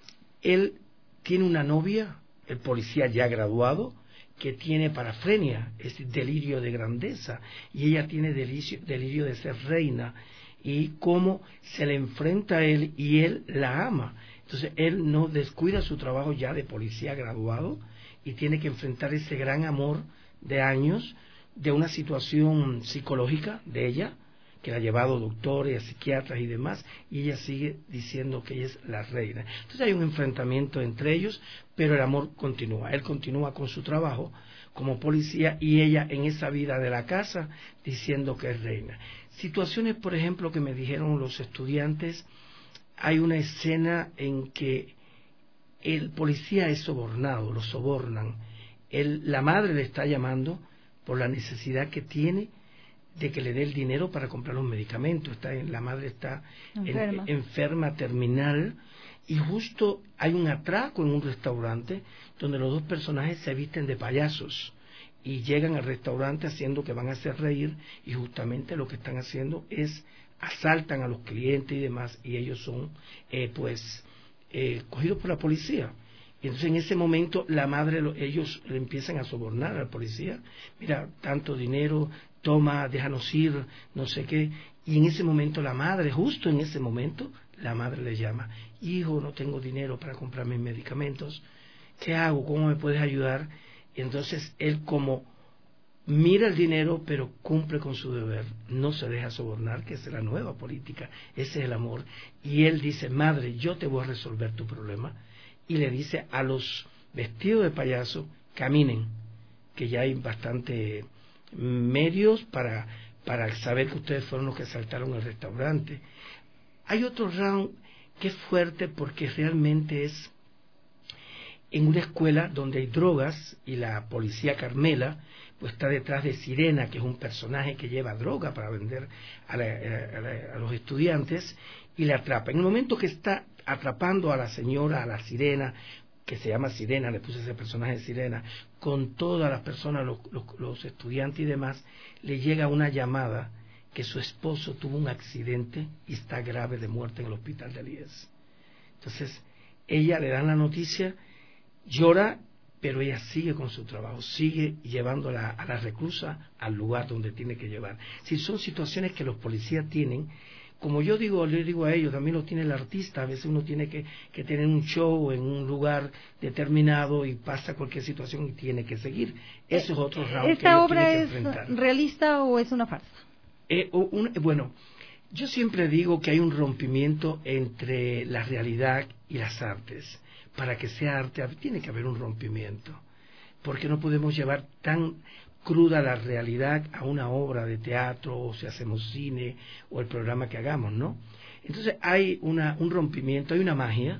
S13: él tiene una novia, el policía ya graduado, que tiene parafrenia, es decir, delirio de grandeza, y ella tiene delirio, delirio de ser reina, y cómo se le enfrenta a él y él la ama. Entonces él no descuida su trabajo ya de policía graduado y tiene que enfrentar ese gran amor de años, de una situación psicológica de ella, que la ha llevado doctores, psiquiatras y demás, y ella sigue diciendo que ella es la reina. Entonces hay un enfrentamiento entre ellos, pero el amor continúa. Él continúa con su trabajo como policía y ella en esa vida de la casa diciendo que es reina. Situaciones, por ejemplo, que me dijeron los estudiantes, hay una escena en que el policía es sobornado, lo sobornan. Él, la madre le está llamando por la necesidad que tiene de que le dé el dinero para comprar los medicamentos. Está en, la madre está enferma. En, enferma terminal, y justo hay un atraco en un restaurante donde los dos personajes se visten de payasos y llegan al restaurante haciendo que van a hacer reír, y justamente lo que están haciendo es asaltan a los clientes y demás, y ellos son eh, pues eh, cogidos por la policía. Y entonces en ese momento la madre, ellos le empiezan a sobornar al policía, mira, tanto dinero, toma, déjanos ir, no sé qué. Y en ese momento la madre, justo en ese momento, la madre le llama, hijo, no tengo dinero para comprar mis medicamentos, ¿qué hago? ¿Cómo me puedes ayudar? Y entonces él, como mira el dinero, pero cumple con su deber, no se deja sobornar, que es la nueva política, ese es el amor. Y él dice, madre, yo te voy a resolver tu problema. Y le dice a los vestidos de payaso, caminen, que ya hay bastante medios para, para saber que ustedes fueron los que asaltaron el restaurante. Hay otro round que es fuerte porque realmente es en una escuela donde hay drogas, y la policía Carmela pues está detrás de Sirena, que es un personaje que lleva droga para vender a, la, a, la, a los estudiantes, y la atrapa. En el momento que está atrapando a la señora, a la Sirena, que se llama Sirena, le puse ese personaje de Sirena, con todas las personas, los, los, los estudiantes y demás, le llega una llamada que su esposo tuvo un accidente y está grave de muerte en el hospital de Aliés. Entonces, ella le dan la noticia, llora, pero ella sigue con su trabajo, sigue llevándola a la reclusa al lugar donde tiene que llevar. Si son situaciones que los policías tienen, como yo digo, le digo a ellos, también lo tiene el artista. A veces uno tiene que, que tener un show en un lugar determinado y pasa cualquier situación y tiene que seguir. Eso es otro round que
S3: ¿Esta
S13: uno
S3: obra
S13: tiene que
S3: es
S13: enfrentar.
S3: realista o es una farsa?
S13: Eh, o un, bueno, yo siempre digo que hay un rompimiento entre la realidad y las artes. Para que sea arte tiene que haber un rompimiento, porque no podemos llevar tan cruda la realidad a una obra de teatro, o si hacemos cine, o el programa que hagamos, ¿no? Entonces hay una, un rompimiento, hay una magia,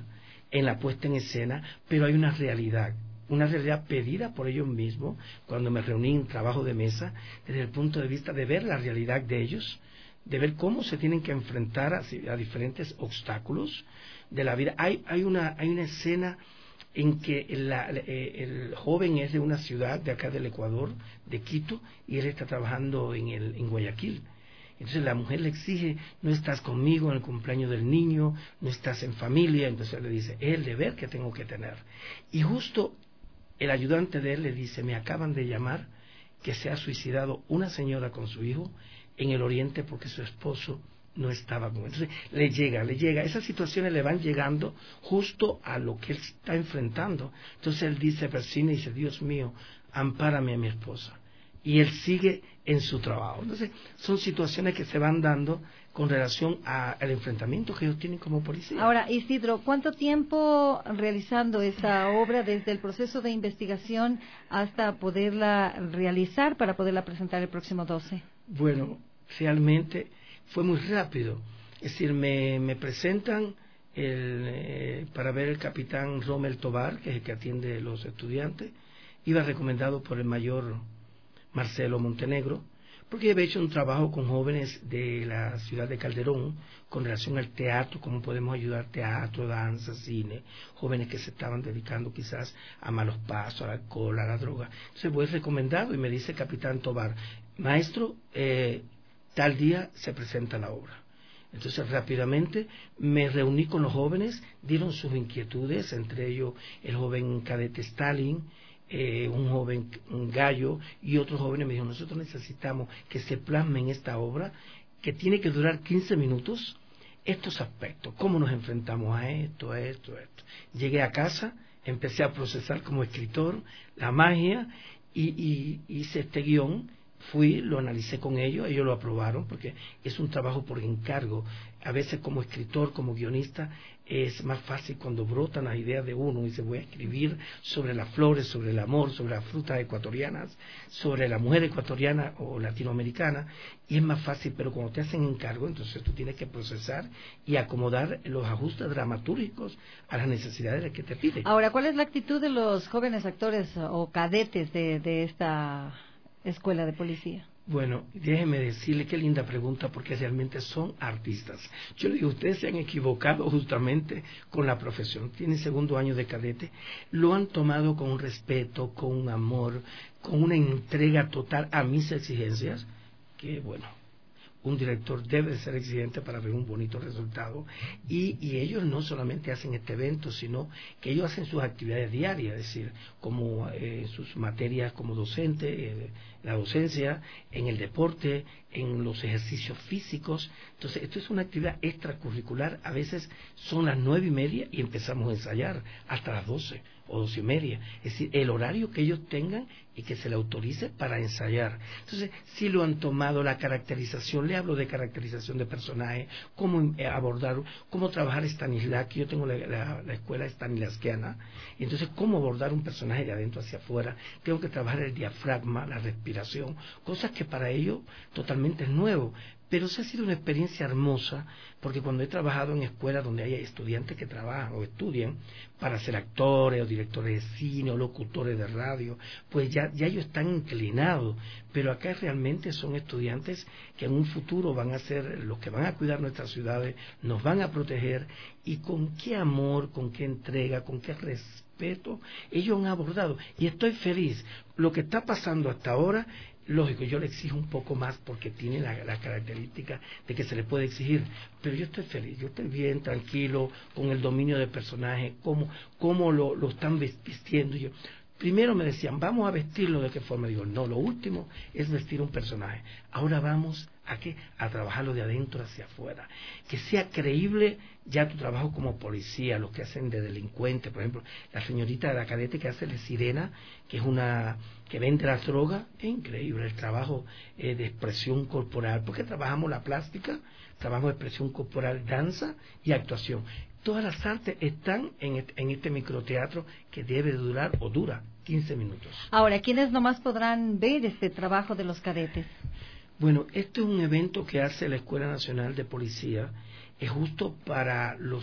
S13: en la puesta en escena, pero hay una realidad, una realidad pedida por ellos mismos, cuando me reuní en trabajo de mesa, desde el punto de vista de ver la realidad de ellos, de ver cómo se tienen que enfrentar a, a diferentes obstáculos de la vida. Hay, hay, una, hay una escena en que la, eh, el joven es de una ciudad de acá del Ecuador, de Quito, y él está trabajando en, el, en Guayaquil. Entonces la mujer le exige, no estás conmigo en el cumpleaños del niño, no estás en familia. Entonces él le dice, es el deber que tengo que tener. Y justo el ayudante de él le dice, me acaban de llamar que se ha suicidado una señora con su hijo en el oriente porque su esposo no estaba con él. Entonces le llega, le llega, esas situaciones le van llegando justo a lo que él está enfrentando. Entonces él dice, persina y dice, Dios mío, ampárame a mi esposa. Y él sigue en su trabajo. Entonces son situaciones que se van dando con relación a, al enfrentamiento que ellos tienen como policía.
S3: Ahora, Isidro, ¿cuánto tiempo realizando esta obra desde el proceso de investigación hasta poderla realizar para poderla presentar el próximo doce?
S13: Bueno, realmente fue muy rápido. Es decir, me, me presentan el, eh, para ver el capitán Rommel Tobar, que es el que atiende a los estudiantes. Iba recomendado por el mayor Marcelo Montenegro, porque había hecho un trabajo con jóvenes de la ciudad de Calderón con relación al teatro, cómo podemos ayudar teatro, danza, cine, jóvenes que se estaban dedicando quizás a malos pasos, al alcohol, a la droga. Entonces voy recomendado y me dice el capitán Tobar, maestro, eh, tal día se presenta la obra. Entonces rápidamente me reuní con los jóvenes, dieron sus inquietudes, entre ellos el joven cadete Stalin, Eh, un joven, un gallo, y otros jóvenes me dijeron, nosotros necesitamos que se plasme en esta obra, que tiene que durar quince minutos, estos aspectos, cómo nos enfrentamos a esto, a esto, a esto. Llegué a casa, empecé a procesar como escritor la magia, y, y hice este guión, fui, lo analicé con ellos, ellos lo aprobaron, porque es un trabajo por encargo. A veces como escritor, como guionista, es más fácil cuando brotan las ideas de uno y se voy a escribir sobre las flores, sobre el amor, sobre las frutas ecuatorianas, sobre la mujer ecuatoriana o latinoamericana, y es más fácil, pero cuando te hacen encargo, entonces tú tienes que procesar y acomodar los ajustes dramatúrgicos a las necesidades que te piden.
S3: Ahora, ¿cuál es la actitud de los jóvenes actores o cadetes de, de esta escuela de policía?
S13: Bueno, déjeme decirle qué linda pregunta, porque realmente son artistas. Yo le digo, ustedes se han equivocado justamente con la profesión. Tienen segundo año de cadete, lo han tomado con un respeto, con un amor, con una entrega total a mis exigencias, que bueno, un director debe ser exigente para ver un bonito resultado, y, y ellos no solamente hacen este evento, sino que ellos hacen sus actividades diarias, es decir, como eh, sus materias como docente, eh, la docencia, en el deporte, en los ejercicios físicos. Entonces esto es una actividad extracurricular. A veces son las nueve y media y empezamos a ensayar hasta las doce o doce y media, es decir, el horario que ellos tengan y que se le autorice para ensayar. Entonces si lo han tomado, la caracterización, le hablo de caracterización de personajes, cómo abordar, cómo trabajar Stanislavski. Yo tengo la, la, la escuela stanislavskiana, y entonces cómo abordar un personaje de adentro hacia afuera. Tengo que trabajar el diafragma, la respiración, cosas que para ellos totalmente es nuevo. Pero sí ha sido una experiencia hermosa, porque cuando he trabajado en escuelas donde hay estudiantes que trabajan o estudian para ser actores o directores de cine o locutores de radio, pues ya, ya ellos están inclinados. Pero acá realmente son estudiantes que en un futuro van a ser los que van a cuidar nuestras ciudades, nos van a proteger, y con qué amor, con qué entrega, con qué respeto ellos han abordado. Y estoy feliz. Lo que está pasando hasta ahora, lógico, yo le exijo un poco más porque tiene la, la característica de que se le puede exigir, pero yo estoy feliz, yo estoy bien, tranquilo, con el dominio del personaje, cómo, cómo lo, lo están vistiendo. Yo, primero me decían, vamos a vestirlo de qué forma. Digo, no, lo último es vestir un personaje. Ahora vamos a qué, a trabajarlo de adentro hacia afuera, que sea creíble ya tu trabajo como policía, los que hacen de delincuente, por ejemplo, la señorita de la cadete que hace de sirena, que es una que vende las drogas, es increíble el trabajo eh, de expresión corporal, porque trabajamos la plástica, trabajamos expresión corporal, danza y actuación. Todas las artes están en este, en este microteatro que debe durar o dura quince minutos.
S3: Ahora, ¿quiénes nomás podrán ver este trabajo de los cadetes?
S13: Bueno, este es un evento que hace la Escuela Nacional de Policía, es justo para los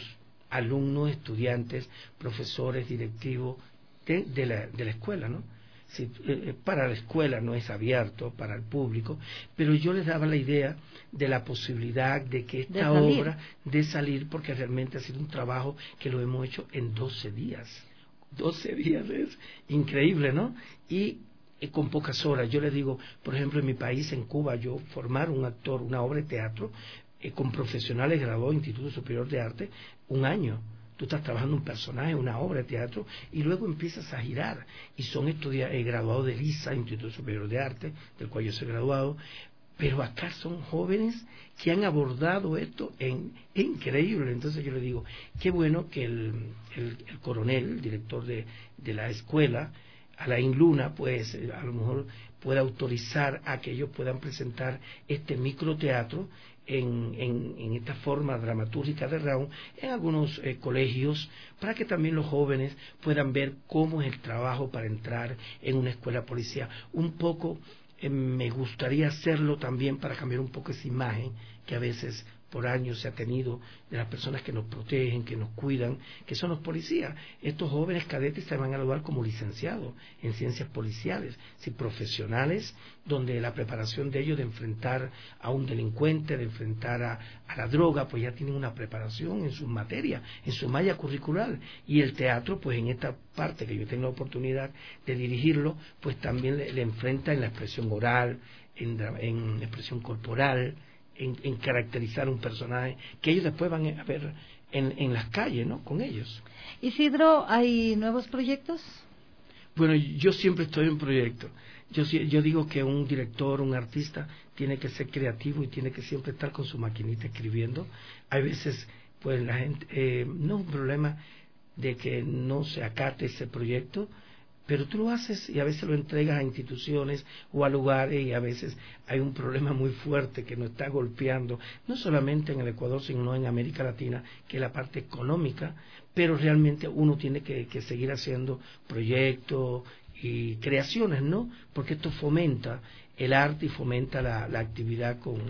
S13: alumnos, estudiantes, profesores, directivos de, de, la, de la escuela, ¿no? Sí, eh, para la escuela no es abierto, para el público, pero yo les daba la idea de la posibilidad de que esta
S3: de
S13: obra de salir, porque realmente ha sido un trabajo que lo hemos hecho en doce días. doce días es increíble, ¿no? Y eh, con pocas horas. Yo les digo, por ejemplo, en mi país, en Cuba, yo formar un actor, una obra de teatro, eh, con profesionales graduados del Instituto Superior de Arte, un año. Tú estás trabajando un personaje, una obra de teatro, y luego empiezas a girar. Y son estudiantes eh, graduados del I S A, Instituto Superior de Arte, del cual yo soy graduado. Pero acá son jóvenes que han abordado esto en es increíble. Entonces yo le digo, qué bueno que el, el, el coronel, el director de, de la escuela, Alain Luna, pues a lo mejor pueda autorizar a que ellos puedan presentar este microteatro en, en, en esta forma dramatúrgica de Raúl en algunos eh, colegios, para que también los jóvenes puedan ver cómo es el trabajo para entrar en una escuela policial. Un poco eh, me gustaría hacerlo también para cambiar un poco esa imagen que a veces por años se ha tenido de las personas que nos protegen, que nos cuidan, que son los policías. Estos jóvenes cadetes se van a graduar como licenciados en ciencias policiales, sí, profesionales, donde la preparación de ellos de enfrentar a un delincuente, de enfrentar a, a la droga, pues ya tienen una preparación en sus materias, en su malla curricular. Y el teatro, pues en esta parte que yo tengo la oportunidad de dirigirlo, pues también le, le enfrenta en la expresión oral, en, en expresión corporal, En, en caracterizar un personaje que ellos después van a ver en, en las calles, ¿no? Con ellos.
S3: Isidro, ¿hay nuevos proyectos?
S13: Bueno, yo siempre estoy en proyectos. Yo, yo digo que un director, un artista, tiene que ser creativo y tiene que siempre estar con su maquinita escribiendo. Hay veces, pues la gente, eh, no es un problema de que no se acate ese proyecto, pero tú lo haces y a veces lo entregas a instituciones o a lugares, y a veces hay un problema muy fuerte que nos está golpeando, no solamente en el Ecuador, sino en América Latina, que es la parte económica, pero realmente uno tiene que, que seguir haciendo proyectos y creaciones, ¿no? Porque esto fomenta el arte y fomenta la, la actividad con,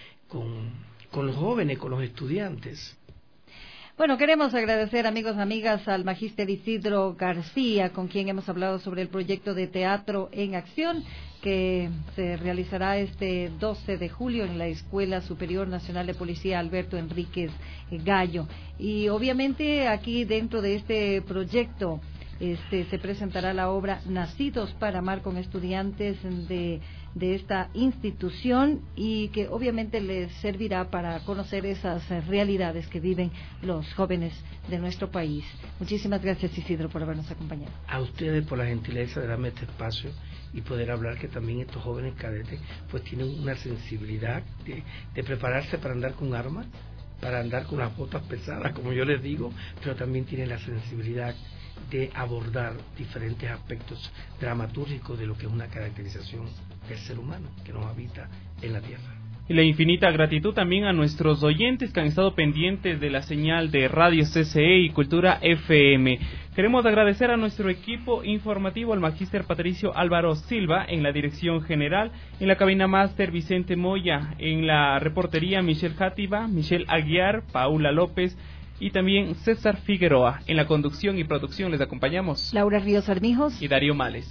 S13: con, con los jóvenes, con los estudiantes.
S3: Bueno, queremos agradecer, amigos y amigas, al magíster Isidro García, con quien hemos hablado sobre el proyecto de Teatro en Acción, que se realizará este doce de julio en la Escuela Superior Nacional de Policía Alberto Enríquez Gallo. Y obviamente aquí dentro de este proyecto este, se presentará la obra Nacidos para Amar, con estudiantes de de esta institución, y que obviamente les servirá para conocer esas realidades que viven los jóvenes de nuestro país. Muchísimas gracias, Isidro, por habernos acompañado.
S13: A ustedes por la gentileza de darme este espacio y poder hablar, que también estos jóvenes cadetes pues tienen una sensibilidad de, de prepararse para andar con armas, para andar con las botas pesadas, como yo les digo, pero también tienen la sensibilidad de abordar diferentes aspectos dramatúrgicos de lo que es una caracterización del ser humano que nos habita en la tierra.
S4: Y la infinita gratitud también a nuestros oyentes que han estado pendientes de la señal de Radio C C E y Cultura F M. Queremos agradecer a nuestro equipo informativo, al magíster Patricio Álvaro Silva en la dirección general, en la cabina máster Vicente Moya, en la reportería Michelle Játiva, Michelle Aguiar, Paula López y también César Figueroa. En la conducción y producción les acompañamos
S3: Laura Ríos Armijos
S4: y Darío Males.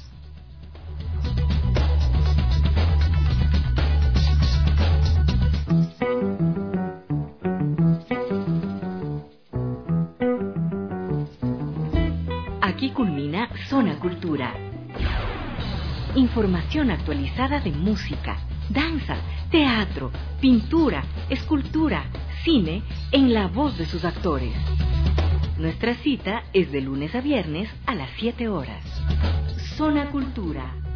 S2: Aquí culmina Zona Cultura. Información actualizada de música, danza, teatro, pintura, escultura, cine, en la voz de sus actores. Nuestra cita es de lunes a viernes a las siete horas. Zona Cultura.